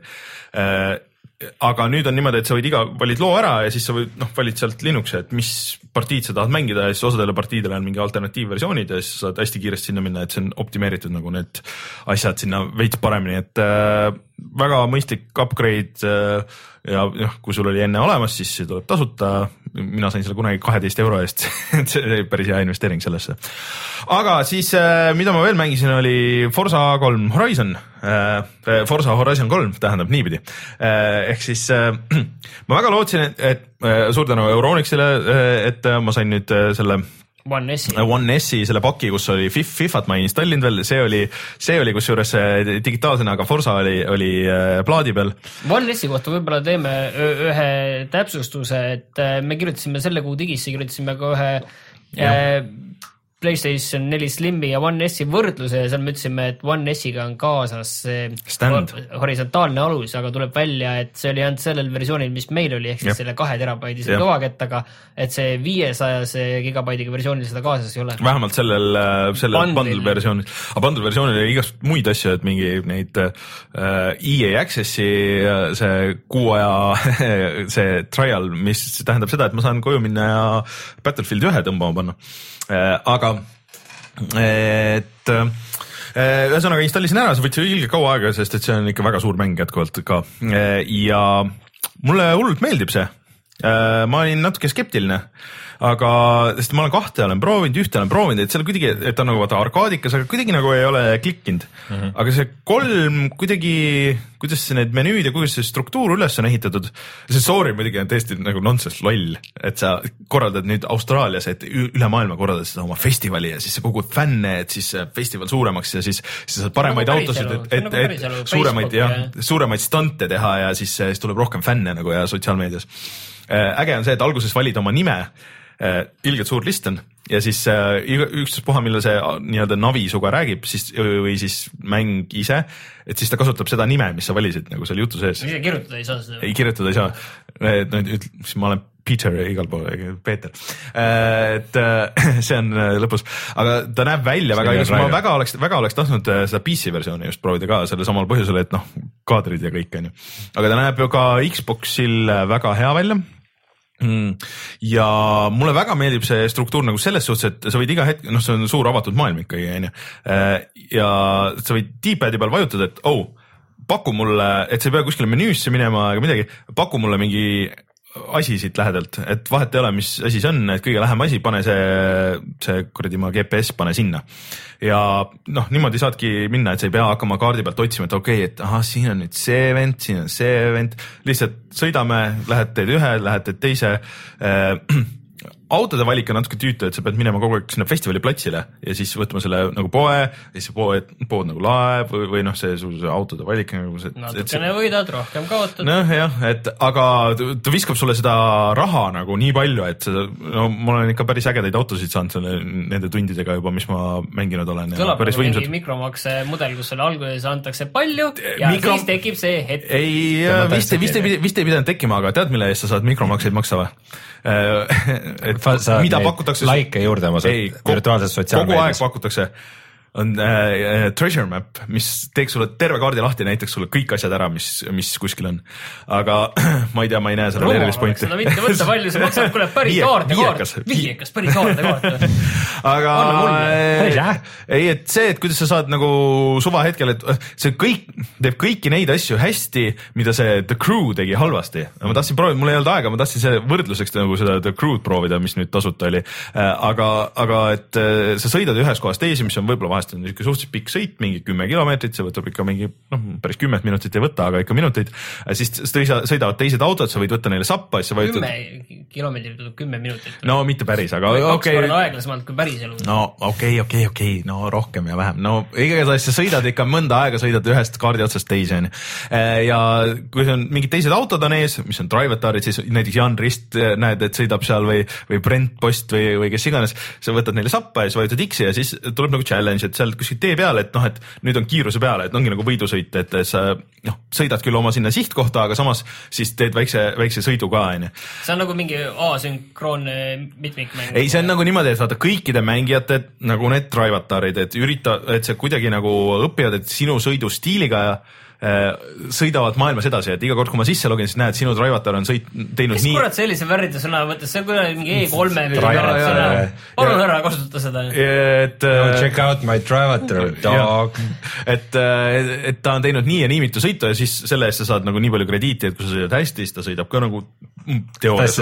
Aga nüüd on niimoodi, et sa võid iga, valid loo ära ja siis sa võid, noh, valid sealt Linuxi, et mis partiid sa tahad mängida ja siis osadele partiidele on mingi alternatiivversioonid ja siis saad hästi kiiresti sinna minna, et see on optimeeritud nagu need asjad sinna veits paremini, et äh, väga mõistlik upgrade äh, ja noh, kui sul oli enne olemas, siis see tuleb tasuta. Mina sain selle kunagi kaheteist euro eest, et see oli päris hea investeering sellesse. Aga siis, mida ma veel mängisin, oli Forza kolm Horizon. Forza Horizon kolm tähendab niipidi. Ehk siis ma väga lootsin, et, et suur tänu Euronixile, et ma sain nüüd selle One S-i. One S-i selle paki, kus oli Fifat ma ei installinud veel, see oli, see oli kusjuures digitaalsena, aga Forza oli, oli plaadi peal. One S-i kohta võib-olla teeme ühe täpsustuse, et me kirjutasime selle kuu digisse, kirjutasime ka ühe ja. PlayStation neli Slimi ja One S-i võrdluse ja seal me ütlesime, et One S-iga on kaasas Stand. horisontaalne alus, aga tuleb välja, et see oli ainult sellel versioonil, mis meil oli, ehk siis Jep. selle kahe terabaidise kõvakettaga, et see viiesajase gigabaidiga versioonil seda kaasas ei ole. Vähemalt sellel, sellel bundle versioonil. Aga bundle versioonil oli igast muid asju, et mingi neid uh, E A Accessi see kuu aja see trial, mis tähendab seda, et ma saan koju minna ja Battlefield ühe tõmbama panna. Aga et ühesõnaga installisin ära, see võttis ilge kaua aega, sest et see on ikka väga suur mäng jätkuvalt ka ja mulle hullult meeldib see. Ma olin natuke skeptiline, aga sest ma olen kahte olen proovinud, ühte olen proovinud, et seal kuidagi, et on nagu vaata arkaadikas, aga kuidagi nagu ei ole klikkinud. Mm -hmm. Aga see kolm kuidagi, kuidas see need menüüd ja kuidas see struktuur üles on ehitatud, see story muidugi on tõesti nagu nonsense loll, et sa korraldad nüüd Austraalias, et üle maailma korraldad seda oma festivali ja siis sa kogud fänne, et siis festival suuremaks ja siis, siis saad paremaid nagu autosid, et, et, et, et suuremaid, ja, suuremaid stante teha ja siis, siis tuleb rohkem fänne nagu ja sotsiaalmeedias. Äge on see, et alguses valid oma nime, ilgelt suur list on ja siis üksteist puha, millal see nii-öelda navi suga räägib siis, või siis mäng ise, et siis ta kasutab seda nime, mis sa valisid nagu seal jutu sees. Ise kirjutada ei saa seda? Ei, kirjutada ei saa. Et, siis ma olen Peter igal pool, Peeter. Et see on lõpus, aga ta näeb välja väga igas, ma väga oleks, väga oleks tahtnud seda P C versiooni just proovida ka selle samal põhjusel, et noh, kaadrid ja kõik on ju. Aga ta näeb ju ka Xboxil väga hea välja. Mm. Ja mulle väga meeldib see struktuur nagu selles suhtes, et sa võid iga hetk, noh, see on suur avatud maailm ikkagi, onju. Ja sa võid D-pad'i peal vajutada, et oh, paku mulle, et sa ei pea kuskile menüüsse minema ega midagi, paku mulle mingi asi siit lähedalt, et vahet ei ole, mis asi see on, et kõige lähem asi, pane see, see kuradi ma G P S, pane sinna. Ja noh, niimoodi saadki minna, et sa ei pea hakkama kaardi pealt otsima, et okei, okay, et ahah, siin on nüüd see event, siin on see event, lihtsalt sõidame, lähed teed ühe, lähed teed teise. autode valik on natuke tüütu, et sa pead minema kogu aeg sinna festivali platsile ja siis võtma selle nagu poe ja siis poed, pood nagu laeb või, või noh, see, see autode valik nagu see. natukene võidad, rohkem kaotad. noh jah, et aga ta viskab sulle seda raha nagu nii palju, et seda, no ma olen ikka päris ägedaid autosid saanud selle, nende tundidega juba, mis ma mänginud olen. kõlab nagu mingi mikromakse mudel, kus sulle alguses antakse palju ja Mikro... siis tekib see hetk. ei, vist, vist, vist, vist ei pidanud tekkima, aga tead, mille eest sa saad mikromakseid maksa või? et Sa mida pakutakse laike juurde oma virtuaalses sotsiaalmeedias. Kogu aeg pakutakse on äh, treasure map, mis teeks sulle terve kaardi lahti, näiteks sulle kõik asjad ära, mis, mis kuskil on. Aga ma ei tea, ma ei näe selle erilist pointi. Seda mitte võtta palju, see maksab, kuule päris kaart ja kaart. Viiekas, päris kaart ja kaart. Aga ei, et see, et kuidas sa saad nagu suva hetkel, et see kõik teeb kõiki neid asju hästi, mida see The Crew tegi halvasti. Ma tahtsin proovida, mul ei olnud aega, ma tahtsin see võrdluseks nagu seda The Crew'd proovida, mis nüüd tasuta oli. Aga, aga et sa sõidad ühes kohas teisi, mis on võib-olla vahest on niisugune suhteliselt pikk sõit, mingi kümme kilomeetrit, see võtab ikka mingi, noh, päris kümmet minutit ei võta, aga ikka minuteid. Siis sõidavad teised autod, sa võid võtta neile sappa. Kümme kilomeetrit võtab kümme minutit. No mitte päris, aga okei. Kaks korda aeglasemalt kui päris elu. No okei, okei, okei, no rohkem ja vähem. No igatahes sa sõidad ikka mõnda aega, sõidad ühest kaardi otsast teise. Ja kui on mingid teised autod on ees, mis on drivetarid, siis näiteks Jan Rist näed, et sõidab seal või, või Brent Post või, või kes iganes, sa võtad neile sappa ja siis vajutad X-i ja siis tuleb nagu challenge, et seal kuskil tee peale, et noh, et nüüd on kiiruse peale, et ongi nagu võidusõit, et sa noh, sõidad küll oma sinna sihtkohta, aga samas siis teed väikse, väikse sõidu ka, on ju. See on nagu mingi asünkroonne mitmikmäng. Ei, see on nagu niimoodi, et vaata kõikide mängijate nagu need drivatarid, et ürita, et see kuidagi nagu õpivad, et sinu sõidustiiliga ja sõidavad maailmas edasi, et iga kord, kui ma sisse login, siis näed, sinu drivatar on sõit teinud kes nii. Kes kurat sellise värride sõna võttes, see on kuidagi mingi E kolme või sõna. Palun ära kasuta seda. Et, no, check out my drivatar, dog. Et, et ta on teinud nii ja nii mitu sõitu ja siis selle eest sa saad nagu nii palju krediiti, et kui sa sõidad hästi, siis ta sõidab ka nagu teoorias.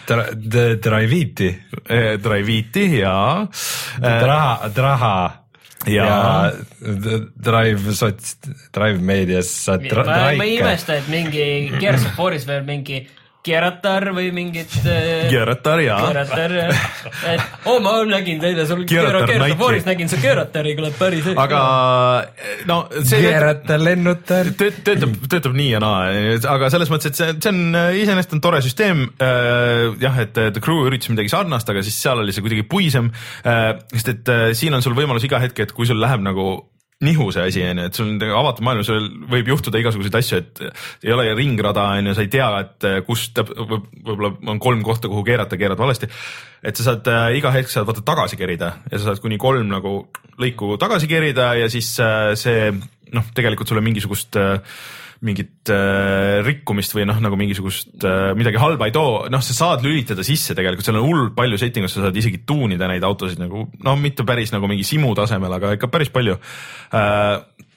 Driveiti. Driveiti, jaa. Draha, draha. ja, ja Drive sots, Drive meedias saad ma, ma ei imesta, et mingi Gears of War'is veel mingi Geratar või mingit Geratar, jaa Geratar, et oo, ma nägin teile sul Gears of War'is nägin see Geratari, kui oled päris aga no see Geratar lennutar töötab, töötab nii ja naa, aga selles mõttes, et see, see on iseenesest on tore süsteem jah, et The Crew üritas midagi sarnast, aga siis seal oli see kuidagi puisem, sest et siin on sul võimalus iga hetk, et kui sul läheb nagu nihu see asi, et sul avatud maailma, sul võib juhtuda igasuguseid asju, et ei ole ringrada, sa ei tea, et kust võib-olla on kolm kohta, kuhu keerata, keerad valesti, et sa saad iga hetk saad vaata tagasi kerida ja sa saad kuni kolm nagu lõiku tagasi kerida ja siis see noh, tegelikult sulle mingisugust mingit äh, rikkumist või noh, nagu mingisugust äh, midagi halba ei too, noh, sa saad lülitada sisse tegelikult, seal on hull palju settingus, sa saad isegi tuunida neid autosid nagu, noh, mitte päris nagu mingi simu tasemel, aga ikka päris palju äh,.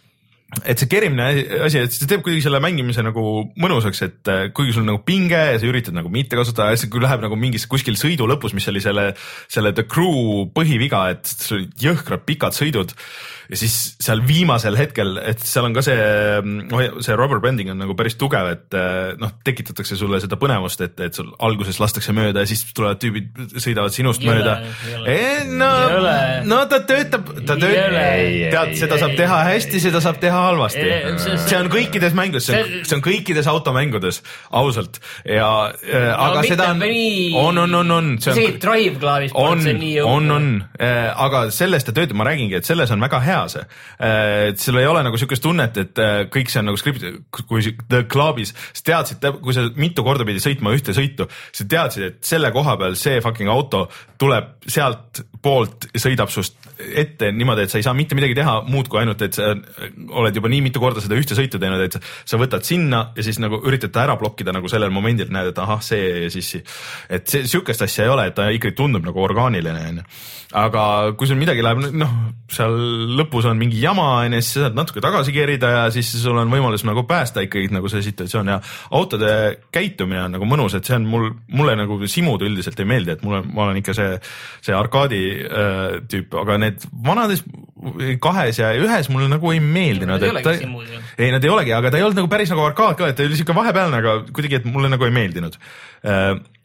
Et see kerimine asi, et see teeb kuidagi selle mängimise nagu mõnusaks, et kuigi sul nagu pinge ja sa üritad nagu mitte kasutada, ja kui läheb nagu mingis kuskil sõidu lõpus, mis oli selle, selle The Crew põhiviga, et sul jõhkrad pikad sõidud ja siis seal viimasel hetkel, et seal on ka see, see rubber banding on nagu päris tugev, et noh, tekitatakse sulle seda põnevust, et, et sul alguses lastakse mööda ja siis tulevad tüübid, sõidavad sinust jõle, mööda. Ei, no, no ta töötab, ta töötab, tead, seda saab teha hästi, seda saab teha halvasti. See, see on kõikides mängus, see on, see on kõikides automängudes, ausalt. Ja, äh, aga no, seda on, on, on, on, on. See on Drive klaavis on, on, on, äh, aga sellest ta töötab, ma räägingi, et selles on väga hea see. Äh, et sul ei ole nagu sükest tunnet, et äh, kõik see on nagu skript, kui The Clubis, sa teadsid, kui sa mitu korda pidi sõitma ühte sõitu, sa teadsid, et selle koha peal see fucking auto tuleb sealt poolt ja sõidab sust ette niimoodi, et sa ei saa mitte midagi teha muud kui ainult, et sa oled juba nii mitu korda seda ühte sõitu teinud, et sa võtad sinna ja siis nagu üritad ta ära blokkida nagu sellel momendil, näed, et ahah, see ja siis, et see sükest asja ei ole, et ta ikkagi tundub nagu orgaaniline. Aga kui sul midagi läheb, noh, seal lõpus on mingi jama, siis sa saad natuke tagasi kerida ja siis sul on võimalus nagu päästa ikkagi nagu see situatsioon ja autode käitumine on nagu mõnus, et see on mul, mulle nagu simud üldiselt ei meeldi, et mulle, ma olen ikka see, see arkaadi äh, tüüp, aga need vanades kahes ja ühes mulle nagu ei meeldinud. Nad ei olegi simud ju. Ei, nad ei olegi, aga ta ei olnud nagu päris nagu arkaad ka, et ta oli siuke vahepealne, aga kuidagi, et mulle nagu ei meeldinud. Äh,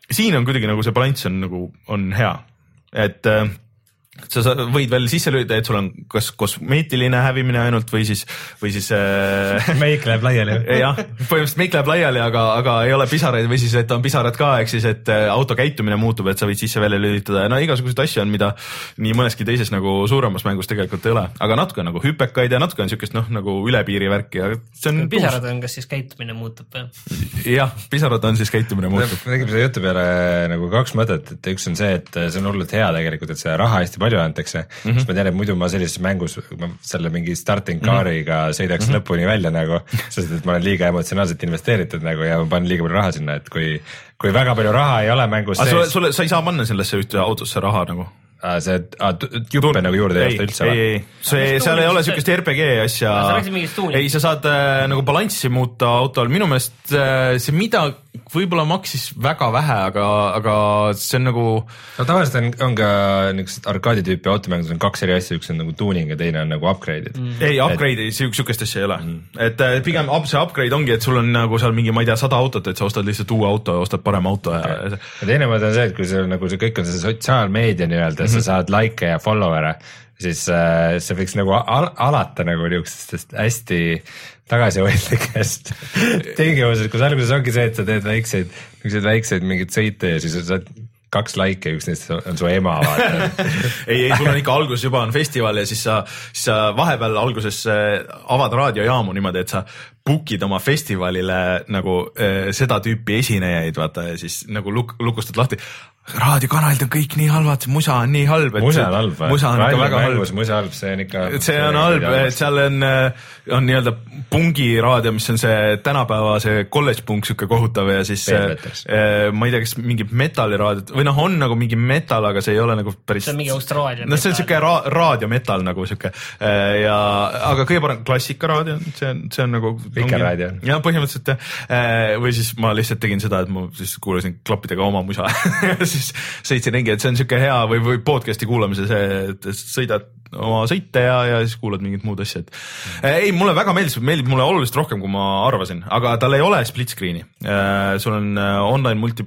siin on kuidagi nagu see balanss on nagu, on hea, et äh, sa võid veel sisse lüüda, et sul on kas kosmeetiline hävimine ainult või siis, või siis äh, meik läheb laiali. jah, põhimõtteliselt meik läheb laiali, aga, aga ei ole pisaraid või siis, et on pisarad ka, ehk siis, et auto käitumine muutub, et sa võid sisse välja lülitada ja no igasuguseid asju on, mida nii mõneski teises nagu suuremas mängus tegelikult ei ole, aga natuke on nagu hüpekaid ja natuke on siukest noh, nagu üle piiri värki ja see on pisarad on, kas siis käitumine muutub või? jah, pisarad on siis käitumine muutub. me tegime selle jutu peale nagu kaks mõtet, et üks on see, et see on hullult hea tegelikult, et see raha hästi palju antakse, mm -hmm. sest ma tean, et muidu ma sellises mängus ma selle mingi starting car'iga sõidaks mm -hmm. lõpuni välja nagu, sest et ma olen liiga emotsionaalselt investeeritud nagu ja ma panen liiga palju raha sinna, et kui, kui väga palju raha ei ole mängus sees. Sulle, sulle, sa ei saa panna sellesse ühte autosse raha nagu? Ah, see ah, juppe nagu juurde ei osta üldse või? ei, ei, see, seal ei ole siukest R P G asja. ei, sa saad äh, nagu balanssi muuta autol, minu meelest äh, see mida võib-olla maksis väga vähe, aga, aga see on nagu. no tavaliselt on, on ka niisugused arkaadi tüüpi automängud, on kaks eri asja, üks on nagu tuning ja teine on nagu upgrade'id mm.. ei, upgrade'i, siukest asja ei ole mm.. et äh, pigem see upgrade ongi, et sul on nagu seal mingi, ma ei tea, sada autot, et sa ostad lihtsalt uue auto ja ostad parema auto ja, ja. ja teine mõte on see, et kui see nagu see kõik on see sotsiaalmeedia nii-öelda, sa saad like ja follower'e, siis äh, see võiks nagu al alata nagu niisugustest hästi tagasihoidlikest tingimused, kus alguses ongi see, et sa teed väikseid, niisuguseid väikseid mingeid sõite ja siis sa saad kaks laike, üks neist on su ema, vaata. ei, ei, sul on ikka alguses juba on festival ja siis sa, siis sa vahepeal alguses avad raadiojaamu niimoodi, et sa book'id oma festivalile nagu äh, seda tüüpi esinejaid, vaata, ja siis nagu luk lukustad lahti. Raadiokanalid on kõik nii halvad, musa on nii halb. musa on halb, musa on ikka väga halb. musa halb, see on ikka. see on halb, et seal on, on nii-öelda pungi raadio, mis on see tänapäeva see kolledž punk siuke kohutav ja siis äh, ma ei tea, kas mingi metalliraadiot või noh, on nagu mingi metal, aga see ei ole nagu päris. see on mingi Austraalia no see on siuke ra raadiometal nagu siuke ja, aga kõige parem klassikaraadio, see on, see on nagu vikerraadio. ja põhimõtteliselt jah, või siis ma lihtsalt tegin seda, et ma siis kuulasin klappidega oma musa siis sõitsin ringi, et see on siuke hea või, või podcast'i kuulamise see, et sõidad oma sõite ja, ja siis kuulad mingit muud asja, et mm. ei, mulle väga meeldis, meeldib mulle oluliselt rohkem, kui ma arvasin, aga tal ei ole split screen'i. sul on online multi,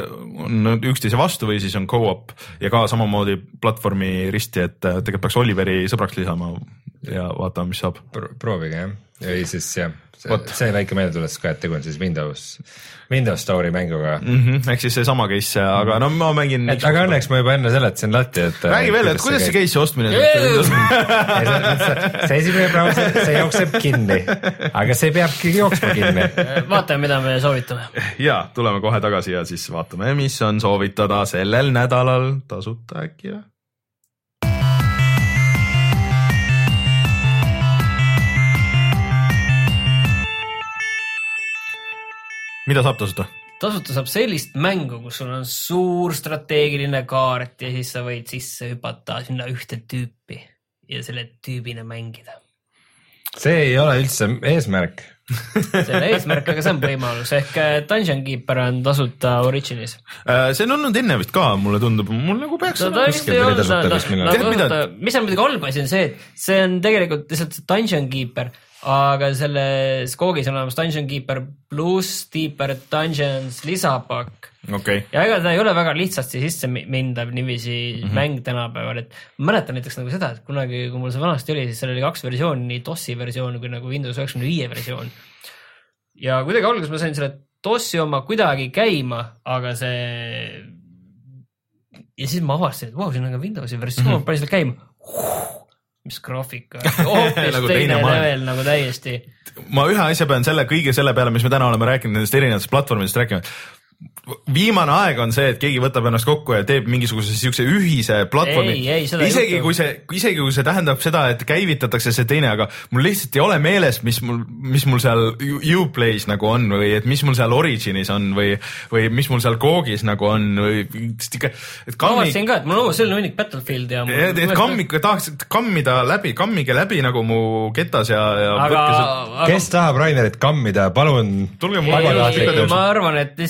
on üksteise vastu või siis on co-op ja ka samamoodi platvormi risti, et tegelikult peaks Oliveri sõbraks lisama ja vaatame, mis saab Pro. proovige jah, või siis jah, see, see väike meeldetuletus ka, et tegu on siis Windows, Windows Store'i mänguga mm. -hmm, ehk siis see sama case, aga no ma mängin. Et, aga õnneks ma juba enne seletasin latti, et. räägi veel, et kuidas see case'i ostmine see esimene browser, see jookseb kinni, aga see peabki jooksma kinni. vaatame, mida me soovitame. ja tuleme kohe tagasi ja siis vaatame, mis on soovitada sellel nädalal tasuta äkki või? mida saab tasuta? tasuta saab sellist mängu, kus sul on suur strateegiline kaart ja siis sa võid sisse hüpata sinna ühte tüüpi ja selle tüübina mängida. see ei ole üldse eesmärk. see on eesmärk, aga see on võimalus, ehk Dungeon Keeper on tasuta Originis. see on olnud enne vist ka, mulle tundub, mul nagu peaks no, ta vist ei olnud, mis on muidugi halb asi on see, et see on tegelikult lihtsalt Dungeon Keeper, aga selles koogis on olemas Dungeon Keeper pluss Deeper Dungeons lisapakk. Okay. ja ega ta ei ole väga lihtsasti sisse mindav niiviisi mm -hmm. mäng tänapäeval, et ma mäletan näiteks nagu seda, et kunagi, kui mul see vanasti oli, siis seal oli kaks versiooni, nii DOS-i versioon kui nagu Windows üheksakümne viie versioon. ja kuidagi alguses ma sain selle DOS-i oma kuidagi käima, aga see ja siis ma avastasin, et wow, siin on ka Windowsi versioon mm, -hmm. panin selle käima. mis graafika, hoopis nagu teine level nagu täiesti. ma ühe asja pean selle kõige selle peale, mis me täna oleme rääkinud nendest erinevatest platvormidest rääkima. Viimane aeg on see, et keegi võtab ennast kokku ja teeb mingisuguse siukse ühise platvormi. isegi kui see, isegi kui see tähendab seda, et käivitatakse see teine, aga mul lihtsalt ei ole meeles, mis mul, mis mul seal Uplay's nagu on või et mis mul seal Originis on või, või mis mul seal Googis nagu on või ikka. ma avastasin ka, et mul on selline hunnik Battlefield ja. et, et kammika tahaks kammida läbi, kammige läbi nagu mu ketas ja, ja. Aga, aga... kes tahab Rainerit kammida, palun. tulge mul. ma arvan, et lihtsalt, et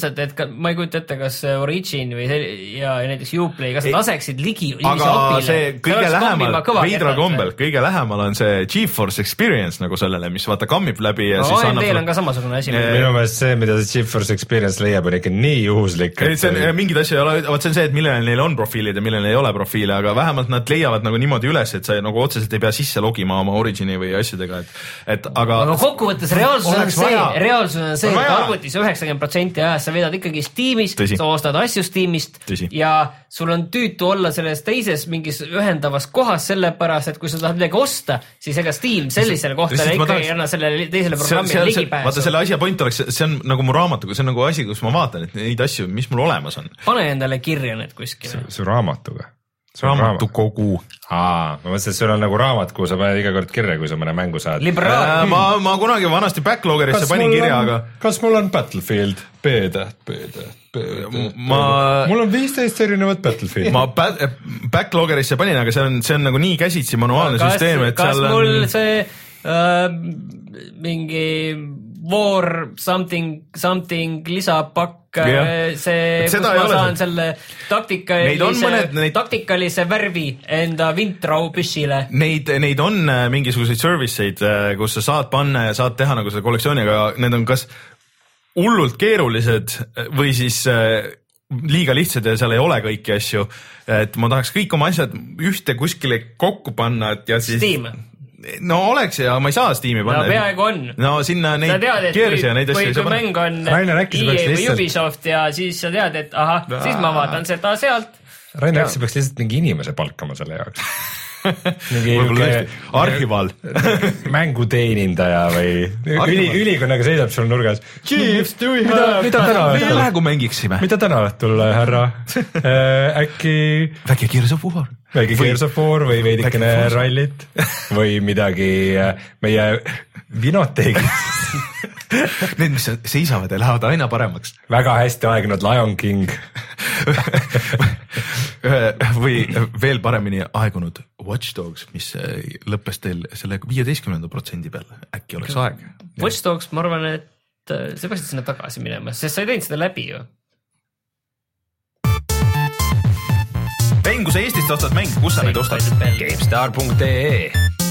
ma ei kujuta ette, kas Origin või see, ja näiteks Uplay, kas nad laseksid ligi aga apile. See kõige lähemal, veidral kombel, kõige lähemal on see GeForce Experience nagu sellele, mis vaata kammib läbi ja no, siis annab... Teil on ka samasugune asi. Minu meelest see, mida see GeForce Experience leiab, on ikka nii juhuslik. Et... See on, mingid asju ei ole, vaat see on see, et millele neil on profiilid ja millele ei ole profiile, aga vähemalt nad leiavad nagu niimoodi üles, et sa nagu otseselt ei pea sisse logima oma Origini või asjadega, et, et aga... aga kokkuvõttes reaalsus on see, reaalsus on see, et arvutis üheksakümmend protsenti ajast sa vedad ikkagi Steamist, sa ostad asju Steamist Tõsi. Ja sul on tüütu olla selles teises mingis ühendavas kohas sellepärast, et kui sa tahad midagi osta, siis ega Steam sellisele kohtale ikka tahaks... ei anna sellele teisele programmile ligipääsu. Vaata selle asja point oleks, see on nagu mu raamatuga, see on nagu asi, kus ma vaatan, et neid asju, mis mul olemas on. Pane endale kirja need kuskile. Su raamatuga. Raamatukogu. Aa, ma mõtlesin, et sul on nagu raamat, kuhu sa paned iga kord kirja, kui sa mõne mängu saad. Äh, ma, ma kunagi vanasti Backloggerisse panin kirja, on, aga... Kas mul on Battlefield? B-täht, B-täht, B-täht. Ma... Mul on viisteist erinevat Battlefield. Ma Backloggerisse panin, aga see on, see on nagu nii käsitsi manuaalne kas, süsteem, et kas seal on... mul see äh, mingi war something, something lisapakk, see, kus ma saan selle taktikalise, mõned, taktikalise värvi enda Wintrau püssile. Neid, neid on mingisuguseid serviceid, kus sa saad panna ja saad teha nagu selle kollektsiooni, aga need on kas hullult keerulised või siis liiga lihtsad ja seal ei ole kõiki asju. Et ma tahaks kõik oma asjad ühte kuskile kokku panna ja siis... Steam. No oleks ja ma ei saa Steam'i panna. No peaaegu on. No sinna neid keersi ja neid asju ei saa panna. Kui mäng on E A või Ubisoft ja siis sa tead, et aha, no. Siis ma vaatan seda sealt. Rainer Äkki peaks lihtsalt mingi inimese palkama selle jaoks. Arhival. Mänguteenindaja või üli, ülikonnaga seisab sul nurgas. Chiefs, do we have? Mida täna õhtul? Lähegu mängiksime. Mida täna õhtul, härra? Äkki... Väike Gears of War. Väike Gears of War või veidikene rallit või midagi meie vinoteegis. Need, mis seisavad ja lähevad aina paremaks. Väga hästi aegunud Lion King. Või veel paremini aegunud Watch Dogs, mis lõppes teil selle viieteistkümnenda protsendi peal. Äkki oleks aeg. Watch Dogs, ma arvan, et see peaksid sinna tagasi minema, sest sa ei teinud seda läbi ju. Mäng, kui sa Eestist ostad mäng, kus sa neid ostad? GameStar punkt ee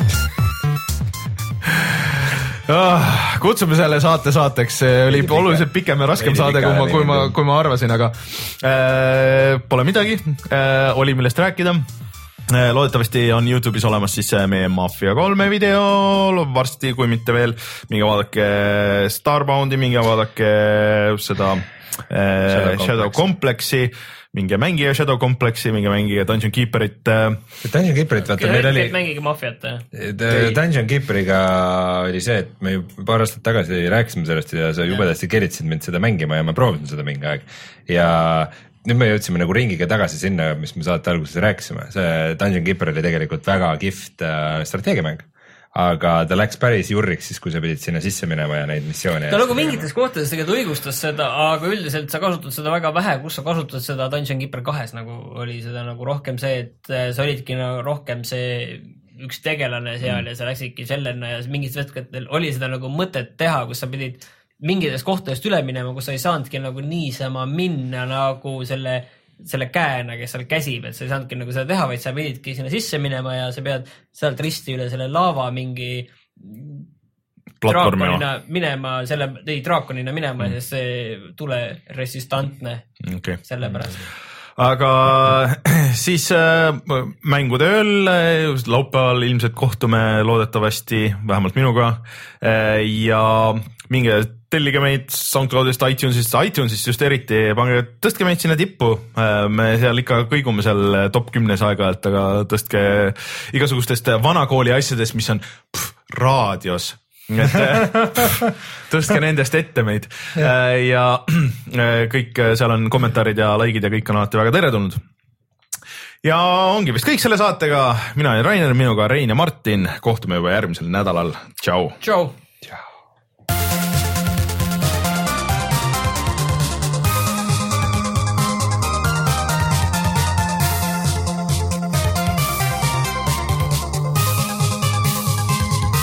Oh, kutsume selle saate saateks, see oli Veidi oluliselt pikem ja raskem saade, kui ma, kui ma, kui ma arvasin, aga äh, pole midagi, äh, oli millest rääkida. Äh, loodetavasti on YouTube'is olemas siis meie Mafia kolme video, varsti, kui mitte veel, minge vaadake Starboundi, minge vaadake seda äh, Shadow, Shadow Complexi, minge mängige Shadow Complexi, minge mängige Dungeon Keeperit. Dungeon Keeperit, vaata, meil oli... Mängige Mafiat. Dungeon Keeperiga oli see, et me paar aastat tagasi rääkisime sellest ja sa jubedasti keritsid mind seda mängima ja ma proovisin seda mingi aeg. Ja nüüd me jõudsime nagu ringiga tagasi sinna, mis me saate alguses rääkisime. See Dungeon Keeper oli tegelikult väga kihvt strateegiamäng. Aga ta läks päris jurriks siis, kui sa pidid sinna sisse minema ja neid missioone. Ta nagu mingites kohtades tegelikult õigustas seda, aga üldiselt sa kasutad seda väga vähe, kus sa kasutad seda Dungeon Keeper kahes, nagu oli seda nagu rohkem see, et sa olidki nagu rohkem see üks tegelane seal mm. ja sa läksidki sellena ja mingis hetkedel oli seda nagu mõtet teha, kus sa pidid mingites kohtadest üle minema, kus sa ei saanudki nagu niisama minna nagu selle selle käena, kes seal käsib, et sa ei saanudki nagu seda teha, vaid sa pididki sinna sisse minema ja sa pead sealt risti üle selle laava mingi draakonina minema, selle, ei draakonina minema mm., sest see tule resistantne okay. Sellepärast. Aga siis äh, mängude ööl, laupäeval ilmselt kohtume loodetavasti, vähemalt minuga äh, ja minge tellige meid SoundCloudist, iTunesist, iTunesist just eriti, pange, tõstke meid sinna tippu, me seal ikka kõigume seal top kümnes aeg-ajalt, aga tõstke igasugustest vanakooli asjadest, mis on pff, raadios, et pff, tõstke nendest ette meid ja kõik seal on kommentaarid ja likeid ja kõik on alati väga teretulnud. Ja ongi vist kõik selle saatega, mina olen Rainer, minuga Rein ja Martin, kohtume juba järgmisel nädalal, tšau! Tšau!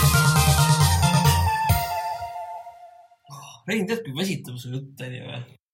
Rein, tead, kui väsitab su jutt oli või?